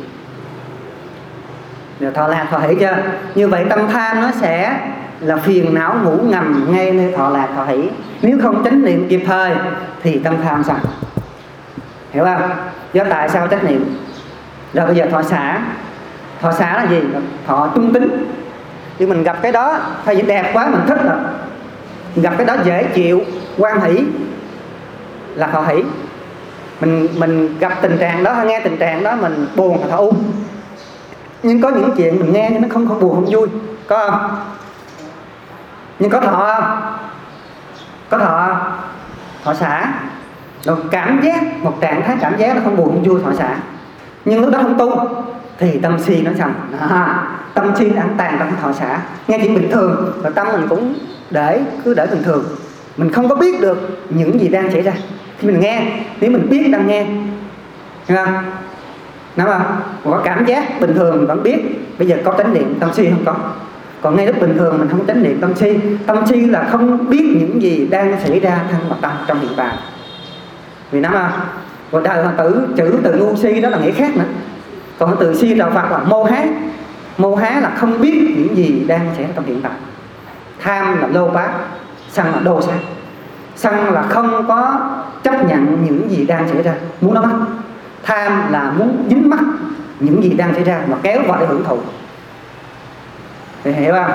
Speaker 1: Rồi thọ lạc thọ hỷ chưa? Như vậy tâm tham nó sẽ là phiền não ngủ ngầm ngay nơi thọ lạc thọ hỷ. Nếu không chánh niệm kịp thời thì tâm tham sanh, hiểu không? Do tại sao trách niệm? Rồi bây giờ thọ xả. Thọ xả là gì? Thọ trung tính. Khi mình gặp cái đó thay vì đẹp quá mình thích, rồi gặp cái đó dễ chịu, hoan hỷ là thọ hỷ. Mình gặp tình trạng đó, nghe tình trạng đó mình buồn là thọ u. Nhưng có những chuyện mình nghe nó không buồn không vui, có không? Nhưng có thọ không? Có thọ xả. Rồi cảm giác, một trạng thái cảm giác nó không buồn không vui, thọ xả. Nhưng lúc đó không tu thì tâm si nó sanh. Tâm si ẩn tàng trong thọ xả. Nghe chuyện bình thường và tâm mình cũng cứ để bình thường. Mình không có biết được những gì đang xảy ra. Khi mình nghe, nếu mình biết đang nghe, hiểu không? Đúng không? Có cảm giác bình thường mình vẫn biết. Bây giờ có chánh niệm, tâm si không có. Còn ngay lúc bình thường mình không chánh niệm tâm si. Tâm si là không biết những gì đang xảy ra thân và tâm trong hiện tại. Vì nắm không? Còn đời chữ từ ngu si đó là nghĩa khác nữa. Còn từ si đạo Phật là mô há. Mô há là không biết những gì đang xảy ra trong hiện tại. Tham là lô bát, sân là đô sát. Sân là không có chấp nhận những gì đang xảy ra, muốn nó mất. Tham là muốn dính mắc những gì đang xảy ra mà kéo vào để hưởng thụ. Thì hiểu không?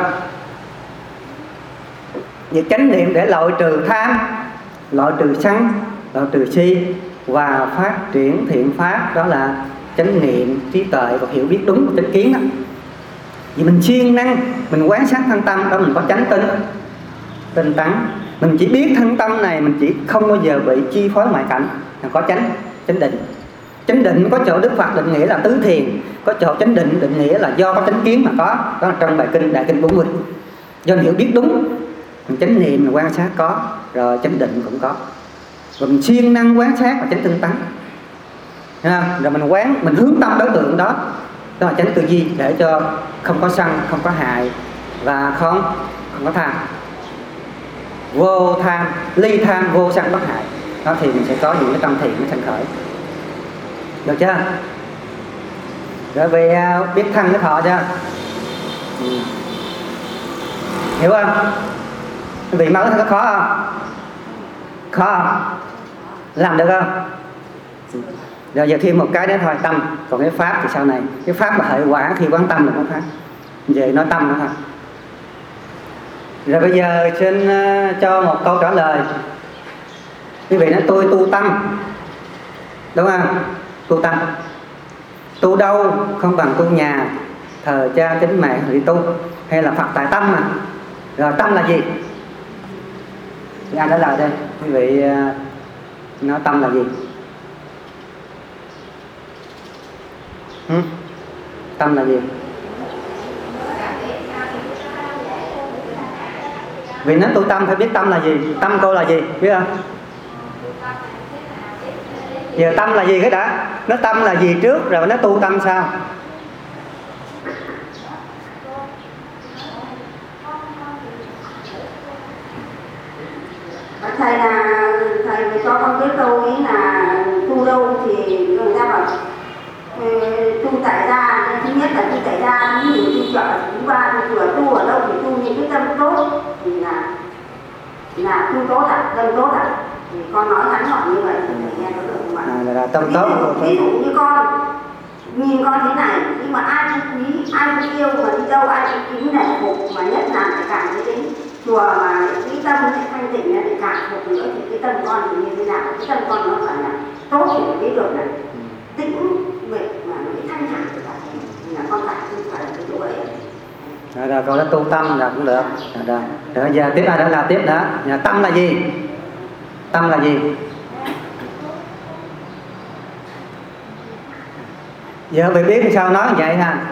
Speaker 1: Việc chánh niệm để loại trừ tham, loại trừ sân, loại trừ si và phát triển thiện pháp, đó là chánh niệm, trí tuệ và hiểu biết đúng của chánh kiến đó. Vì mình siêng năng, mình quán sát thân tâm đó, mình có chánh tinh tấn. Mình chỉ biết thân tâm này, mình chỉ không bao giờ bị chi phối ngoại cảnh, có chánh định. Chánh định có chỗ Đức Phật định nghĩa là tứ thiền, có chỗ chánh định nghĩa là do có chánh kiến mà có. Đó là trong bài kinh Đại Kinh 40. Do hiểu biết đúng, mình chánh niệm, mình quan sát có, rồi chánh định cũng có. Rồi mình siêng năng quán sát và chánh tinh tấn. Rồi mình hướng tâm đối tượng đó, đó là chánh tư duy, để cho không có sân, không có hại và không có tham. Vô tham, ly tham, vô sân bất hại. Đó thì mình sẽ có những cái tâm thiện nó sanh khởi. Được chưa? Rồi về biết thân cái thọ chưa? Hiểu không? Vì mới có khó không? Khó không? Làm được không? Rồi giờ thêm một cái nữa thôi, tâm. Còn cái pháp thì sau này. Cái pháp là hệ quả khi quán tâm là có pháp. Về nói tâm nữa thôi. Rồi bây giờ xin cho một câu trả lời. Quý vị nói tôi tu tâm, đúng không? Tu tâm. Tu đâu không bằng tu nhà, thờ cha kính mẹ thì tu. Hay là Phật tại tâm mà. Rồi tâm là gì? Ai trả lời đây? Quý vị nói tâm là gì? Tâm là gì? Vì nói tu tâm phải biết tâm là gì. Tâm cô là gì? Biết không? Giờ tâm là gì cái đã? Nó tâm là gì trước rồi nó tu tâm sao?
Speaker 3: Thầy cho con biết câu ý là tu đâu thì người ta bảo tu tại gia. Thứ nhất là tu tại gia, ví dụ tu chợ, thứ ba tu chùa, tu ở đâu thì tu những cái tâm tốt thì là tu tốt tâm tốt thì con nói ngắn gọn như vậy thì thầy nghe có được không ạ?
Speaker 1: Là tâm tốt.
Speaker 3: Ví dụ như con nhìn con thế này, nhưng mà ai cũng quý, ai cũng yêu, mà đi đâu ai cũng kính nể phục, mà nhất là phải cảm thấy đến chùa mà cái tâm lại thanh tịnh để cảm phục nữa thì cái tâm con thì như thế nào? Cái tâm con nó phải là tốt thì mới biết được này, tĩnh nguyện mà nó mới thanh thản được thì là con phải là cái chỗ ấy.
Speaker 1: Rồi còn nó tu tâm là cũng được. Rồi giờ tiếp ai đó là tiếp đó. Nhà tâm là gì? Tâm là gì? Giờ phải biết sao nói như vậy ha.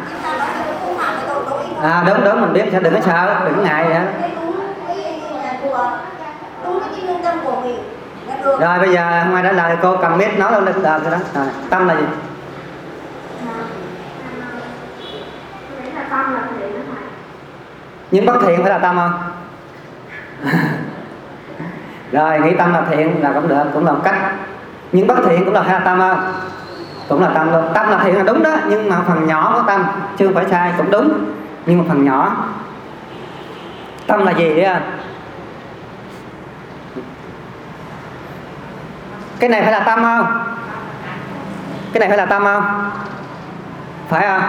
Speaker 1: Đúng mình biết, sao đừng có sợ, đừng có ngại vậy. Rồi bây giờ hôm nay đã lời cô cầm mic nói lên được đó. Rồi, tâm là gì?
Speaker 3: Tâm là
Speaker 1: Nhưng bất thiện phải là tâm không? Rồi nghĩ tâm là thiện là cũng được, cũng là một cách. Nhưng bất thiện cũng là phải là tâm không? Cũng là tâm luôn. Tâm là thiện là đúng đó, nhưng mà phần nhỏ của tâm, chứ không phải sai, cũng đúng, nhưng mà phần nhỏ. Tâm là gì đấy? Cái này phải là tâm không? Cái này phải là tâm không? Phải không?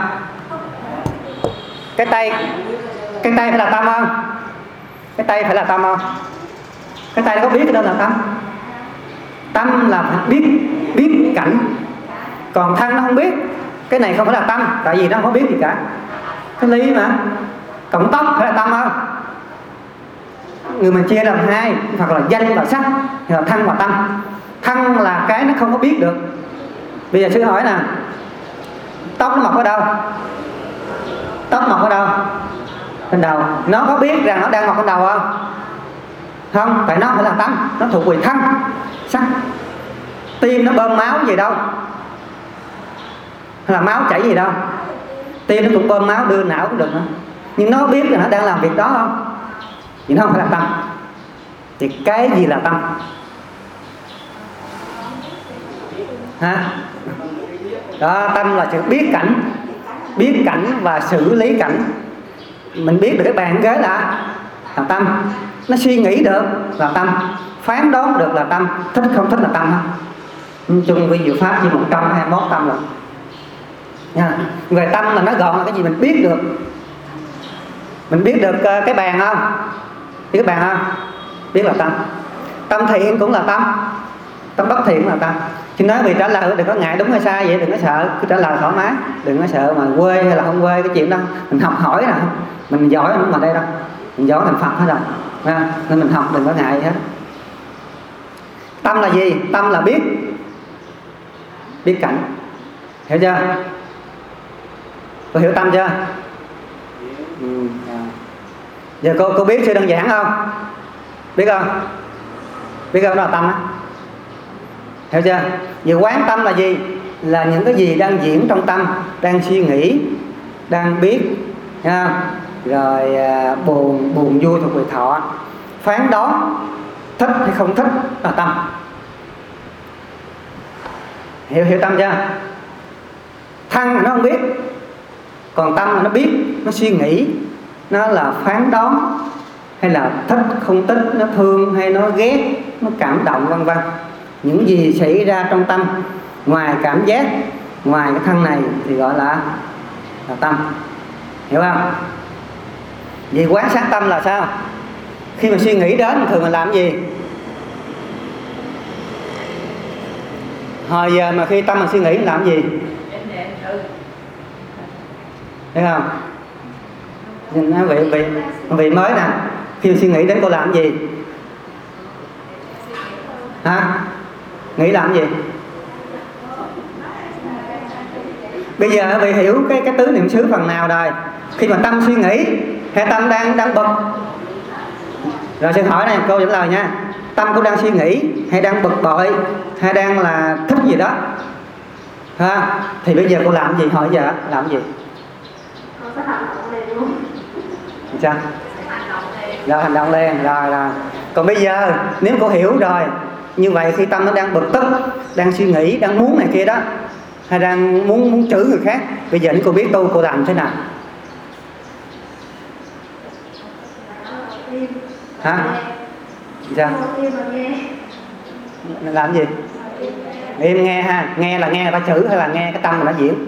Speaker 1: Cái tay phải là tâm không? Cái tay phải là tâm không? Cái tay nó có biết cái đó là tâm. Tâm là biết cảnh. Còn thân nó không biết. Cái này không phải là tâm, tại vì nó không có biết gì cả. Cái ly mà. Cộng tóc phải là tâm không? Người mình chia làm hai, hoặc là danh và sắc, hoặc là thân và tâm. Thân là cái nó không có biết được. Bây giờ sư hỏi nè, tóc nó mọc ở đâu? Tóc mọc ở đâu? Trên đầu. Nó có biết rằng nó đang mọc trên đầu không? Không, tại nó không phải là tâm, nó thuộc về thân, sắc. Tim nó bơm máu gì đâu? Hay là máu chảy gì đâu? Tim nó cũng bơm máu đưa não cũng được nữa. Nhưng nó biết là nó đang làm việc đó không? Thì nó không phải là tâm. Thì cái gì là tâm? Hả? Đó, tâm là sự biết cảnh và xử lý cảnh. Mình biết được cái bàn ghế là tâm. Nó suy nghĩ được là tâm. Phán đoán được là tâm. Thích không thích là tâm. Chung vi diệu pháp chỉ 121 tâm rồi nha. Về tâm là nó gọn là cái gì mình biết được. Mình biết được cái bàn không? Biết cái bàn không? Biết là tâm. Tâm thiện cũng là tâm. Tâm bất thiện cũng là tâm. Chứ nói vì trả lời đừng có ngại đúng hay sai vậy, đừng có sợ, cứ trả lời thoải mái, đừng có sợ mà quê hay là không quê cái chuyện đó. Mình học hỏi nè, mình giỏi không mà đây đâu, mình giỏi thành Phật hết rồi, nên mình học đừng có ngại hết. Tâm là gì? Tâm là biết cảnh, hiểu chưa? Cô hiểu tâm chưa? Giờ cô biết sự đơn giản không? Biết không? Biết không? Đó là tâm á. Hiểu chưa? Giờ quán tâm là gì? Là những cái gì đang diễn trong tâm, đang suy nghĩ, đang biết, nha. Rồi buồn vui thuộc về thọ. Phán đoán thích hay không thích là tâm. Hiểu tâm chưa? Thân nó không biết, còn tâm là nó biết, nó suy nghĩ, nó là phán đoán hay là thích không thích, nó thương hay nó ghét, nó cảm động vân vân. Những gì xảy ra trong tâm ngoài cảm giác, ngoài cái thân này thì gọi là tâm. Hiểu không? Vì quán sát tâm là sao? Khi mà suy nghĩ đến thường mình làm cái gì? Hồi giờ mà khi tâm mình suy nghĩ mình làm cái gì? Thấy không? Vị mới nè, khi mà suy nghĩ đến cô làm cái gì? Hả? Nghĩ làm cái gì? Bây giờ vị hiểu cái tứ niệm xứ phần nào rồi? Khi mà tâm suy nghĩ hay tâm đang bực? Rồi xin hỏi này, cô trả lời nha. Tâm cô đang suy nghĩ hay đang bực bội hay đang là thích gì đó? Ha? Thì bây giờ cô làm gì? Hỏi giờ làm gì?
Speaker 3: Con sẽ hành động liền luôn.
Speaker 1: Sao? Rồi hành động liền, rồi. Còn bây giờ nếu cô hiểu rồi, như vậy khi tâm nó đang bực tức, đang suy nghĩ, đang muốn này kia đó, hay đang muốn chửi người khác, bây giờ nếu cô biết tu, cô làm thế nào? Hả? Sao? Làm gì? Im nghe ha, nghe là nghe người ta chửi hay là nghe cái tâm người ta diễn?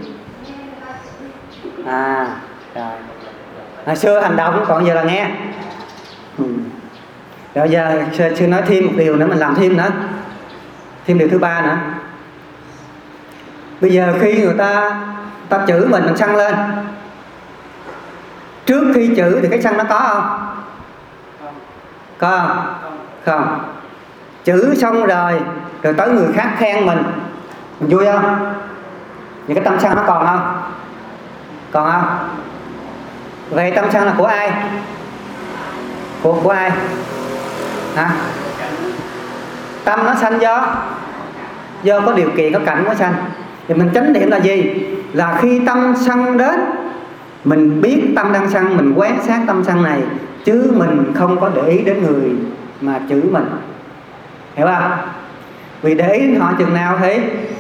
Speaker 1: Rồi. Hồi xưa hành động, còn giờ là nghe. Rồi giờ sư nói thêm một điều nữa, mình làm thêm nữa. Thêm điều thứ ba nữa. Bây giờ khi người ta chửi mình sân lên, trước khi chửi thì cái sân nó có không? Có không? Không. Chửi xong rồi tới người khác khen mình vui không? Vậy cái tâm sân nó còn không? Còn không? Vậy tâm sân là của ai? Của ai? Hả? Tâm nó sanh do có điều kiện, có cảnh mới sanh. Thì mình chánh niệm là gì? Là khi tâm sân đến Mình biết tâm đang sân, mình quán sát tâm sân này, chứ mình không có để ý đến người mà chửi mình, hiểu không? Vì để ý họ chừng nào thì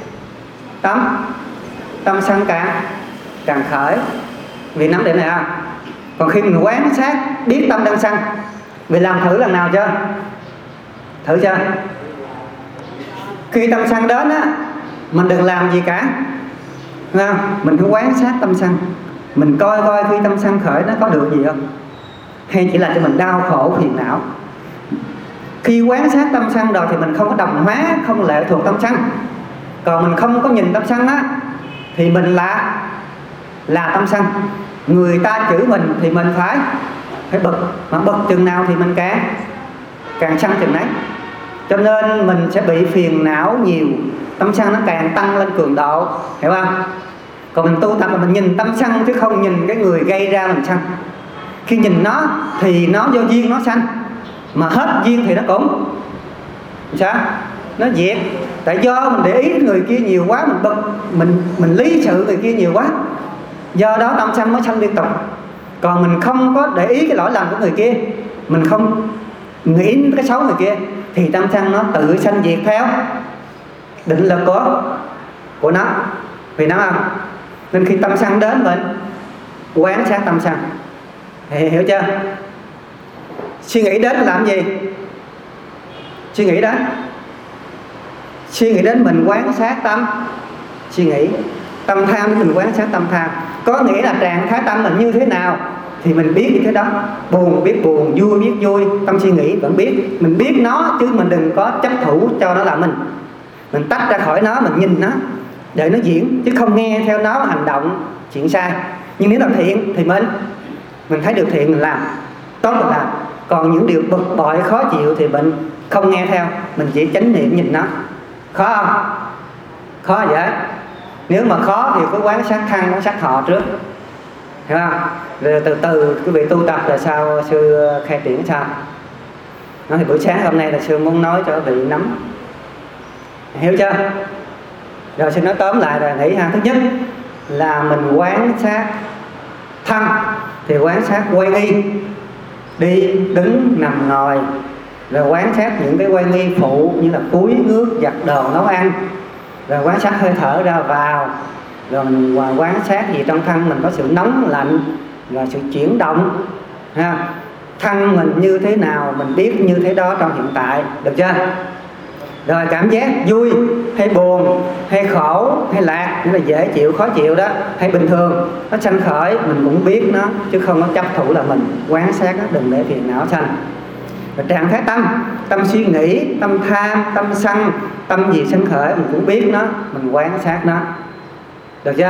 Speaker 1: tâm sân càng khởi. Vì nắm điểm này không? Còn khi mình quán sát biết tâm đang sân, vì làm thử lần nào chưa? Thử chưa? Khi tâm sân đến á, mình đừng làm gì cả, thấy không? Mình cứ quán sát tâm sân, mình coi khi tâm sân khởi nó có được gì không, hay chỉ là cho mình đau khổ phiền não. Khi quán sát tâm sân rồi thì mình không có đồng hóa, không lệ thuộc tâm sân. Còn mình không có nhìn tâm sân á, thì mình là tâm sân. Người ta chửi mình thì mình phải bực, mà bực chừng nào thì mình càng sân chừng đấy. Cho nên mình sẽ bị phiền não nhiều, tâm sân nó càng tăng lên cường độ, hiểu không? Còn mình tu tập là mình nhìn tâm sân chứ không nhìn cái người gây ra mình sân. Khi nhìn nó thì nó do duyên nó sanh, mà hết duyên thì nó cũng sao? Nó diệt. Tại do mình để ý người kia nhiều quá, mình bực, mình lý sự người kia nhiều quá, do đó tâm sân mới sanh liên tục. Còn mình không có để ý cái lỗi lầm của người kia, mình không nghĩ cái xấu người kia, thì tâm sân nó tự sanh diệt theo định lực của nó. Vì nó không? Nên khi tâm sân đến mình quán sát tâm sân, hiểu chưa? Suy nghĩ đến làm gì? Suy nghĩ đến mình quán sát tâm suy nghĩ. Tâm tham thì mình quán sát tâm tham. Có nghĩa là trạng thái tâm mình như thế nào thì mình biết như thế đó. Buồn biết buồn, vui biết vui, tâm suy nghĩ vẫn biết. Mình biết nó chứ mình đừng có chấp thủ cho nó là mình. Mình tách ra khỏi nó, mình nhìn nó để nó diễn, chứ không nghe theo nó hành động chuyện sai. Nhưng nếu là thiện thì mình thấy được thiện mình làm, tốt mình làm. Còn những điều bực bội khó chịu thì mình không nghe theo, mình chỉ chánh niệm nhìn nó. Khó không? Khó vậy. Nếu mà khó thì cứ quán sát thân, quán sát thọ trước, hiểu không? Rồi từ từ quý vị tu tập là sao sư khai triển sao? Nói thì buổi sáng hôm nay là sư muốn nói cho quý vị nắm, hiểu chưa? Rồi sư nói tóm lại là nghĩ ha. Thứ nhất là mình quán sát thân thì quán sát quay nghi, đi đứng nằm ngồi, rồi quán sát những cái quay nghi phụ như là cúi ngước giặt đồ nấu ăn, rồi quán sát hơi thở ra vào, rồi mình quán sát gì trong thân mình có sự nóng lạnh, rồi sự chuyển động ha. Thân mình như thế nào mình biết như thế đó trong hiện tại, được chưa? Rồi cảm giác vui hay buồn hay khổ hay lạc, nghĩa là dễ chịu khó chịu đó, hay bình thường nó sanh khởi mình cũng biết nó, chứ không có chấp thủ là mình. Quán sát nó, đừng để phiền não sanh. Và trạng thái tâm suy nghĩ, tâm tham, tâm sân, tâm gì sanh khởi mình cũng biết nó, mình quan sát nó, được chưa?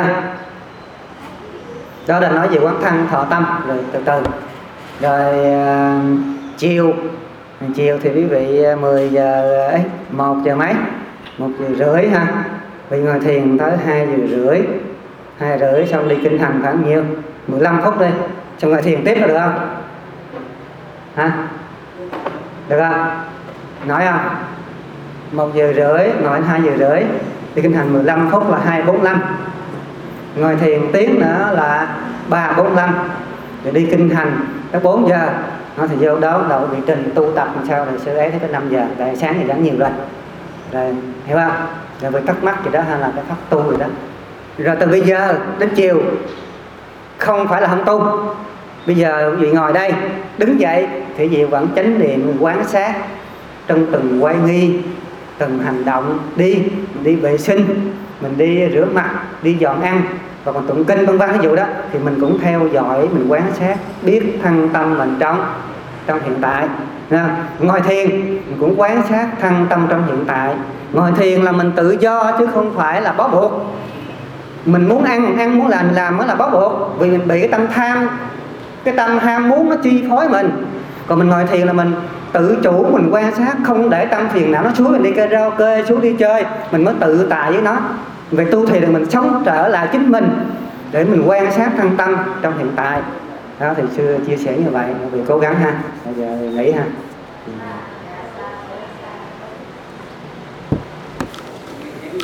Speaker 1: Đó là nói về quán thân thọ tâm. Rồi từ từ rồi chiều thì quý vị 10 giờ 1 giờ mấy, 1 giờ rưỡi ha, vì ngồi thiền tới 2 giờ rưỡi, 2 giờ rưỡi xong đi kinh hành khoảng nhiêu 15 phút đi, xong ngồi thiền tiếp là được không? Hả? Được không? Nói không? 1 giờ rưỡi ngồi 2 giờ rưỡi, đi kinh hành 15 phút là 2:45, ngồi thiền tiếng nữa là 3:45, rồi đi kinh hành tới 4 giờ. Nó thì vô đó đầu vị trình tu tập làm sao rồi sư ấy tới 5 giờ, tại sáng thì đã nhiều rồi, hiểu không? Rồi việc thắc mắc gì đó hay là cái pháp tu gì đó. Rồi từ bây giờ đến chiều không phải là không tu. Bây giờ quý vị ngồi đây, đứng dậy thì quý vị vẫn chánh niệm quán sát trong từng quay nghi, từng hành động, đi vệ sinh, mình đi rửa mặt, đi dọn ăn, và còn tụng kinh vân vân ví dụ đó, thì mình cũng theo dõi, mình quán sát, biết thân tâm mình trong hiện tại. Ngồi thiền mình cũng quán sát thân tâm trong hiện tại. Ngồi thiền là mình tự do chứ không phải là bó buộc. Mình muốn ăn muốn làm mới là bó buộc, vì mình bị cái tâm tham, cái tâm ham muốn nó chi phối mình. Còn mình ngồi thiền là mình tự chủ, mình quan sát, không để tâm phiền não nó xuống, mình đi karaoke, xuống đi chơi, mình mới tự tại với nó. Về tu thì là mình sống trở lại chính mình để mình quan sát thân tâm trong hiện tại. Đó thì sư chia sẻ như vậy, vì cố gắng ha. Bây giờ nghỉ ha.